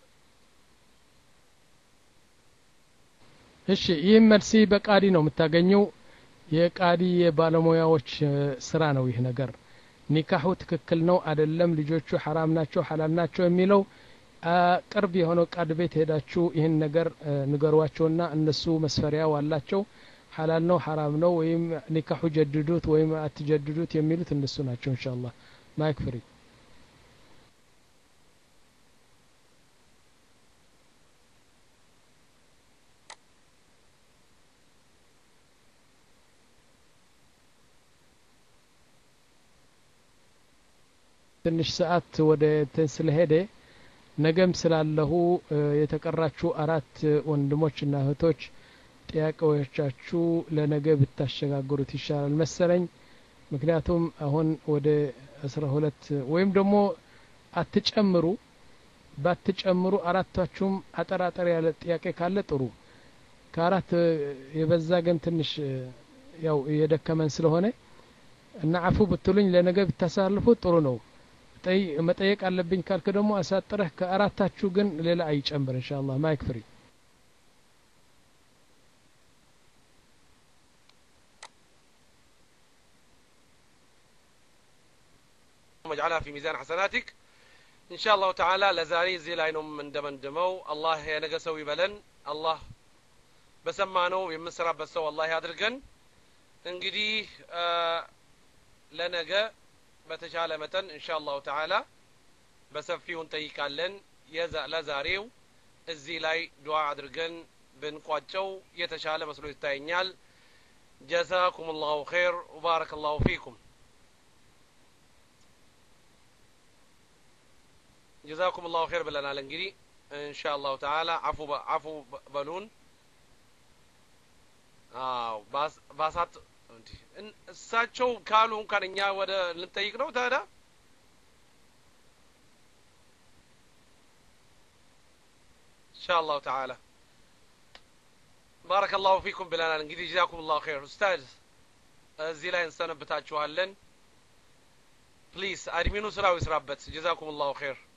እሺ ይህ መልሲ በቃዲ ነው የምታገኘው የቃዲ የባለሙያዎች ስራ ነው ይህ ነገር ኒካሁ ትክክል ነው አይደለም ልጆቹ حرام ናቸው ሐላል ናቸው የሚለው ቅርብ የሆነው ቃድ ቤት ሄዳችሁ ይህን ነገር ንገሯቸውና እነሱ መስፈሪያው አላቸው ሐላል ነው حرام ነው ወይም ኒካሁ ጀድዱት ወይም አትጀድዱት የሚሉት እነሱ ናቸው ኢንሻአላህ ማይክ ፍሪ ትንሽ ሰዓት ወደ ተንስለሄደ ነገም ስላለሁ የተቀራችሁ አራት ወንድሞችና እህቶች ጥያቄዎቻችሁ ለነገ ብታሸጋግሩት ይሻላል መሰለኝ ምክንያቱም አሁን ወደ አስራ ሁለት ወይም ደግሞ አትጨምሩ ባትጨምሩ አራታችሁም አጠራጠር ያለ ጥያቄ ካለ ጥሩ ከአራት የበዛ ግን ትንሽ ያው የደከመን ስለሆነ እና አፉ ብትሉኝ ለነገ ብታሳልፉ ጥሩ ነው መጠየቅ አለብኝ ካልክ ደግሞ አሳጥረህ ከአራታችሁ ግን ሌላ አይጨምር ኢንሻአላህ ማይክ ፍሪ واجعلها في ميزان حسناتك إن شاء الله تعالى لزاري زي لاينهم من دمن دمو الله ينقسوي بلن الله بسمانو يمسرا بسو الله يادرقن انقدي آه لنقى بتشالة متن إن شاء الله تعالى بسفيون تيكالن يزا لزاريو الزي لاي دعاء عدرقن بن قواتشو يتشالة مسلو يستاينيال جزاكم الله خير وبارك الله فيكم جزاكم الله خير بلنا لنجري ان شاء الله تعالى عفو ب... عفو بلون اه باس باسات ان እሳቸው ካሉ እንኳን እኛ ወደ ልንጠይቅ ነው ታዲያ ان شاء الله تعالى بارك الله فيكم بلنا لنجري جزاكم الله خير استاذ እዚህ ላይ እንሰነብታችኋለን ፕሊዝ አድሚኑ ስራው ይስራበት جزاكم الله خير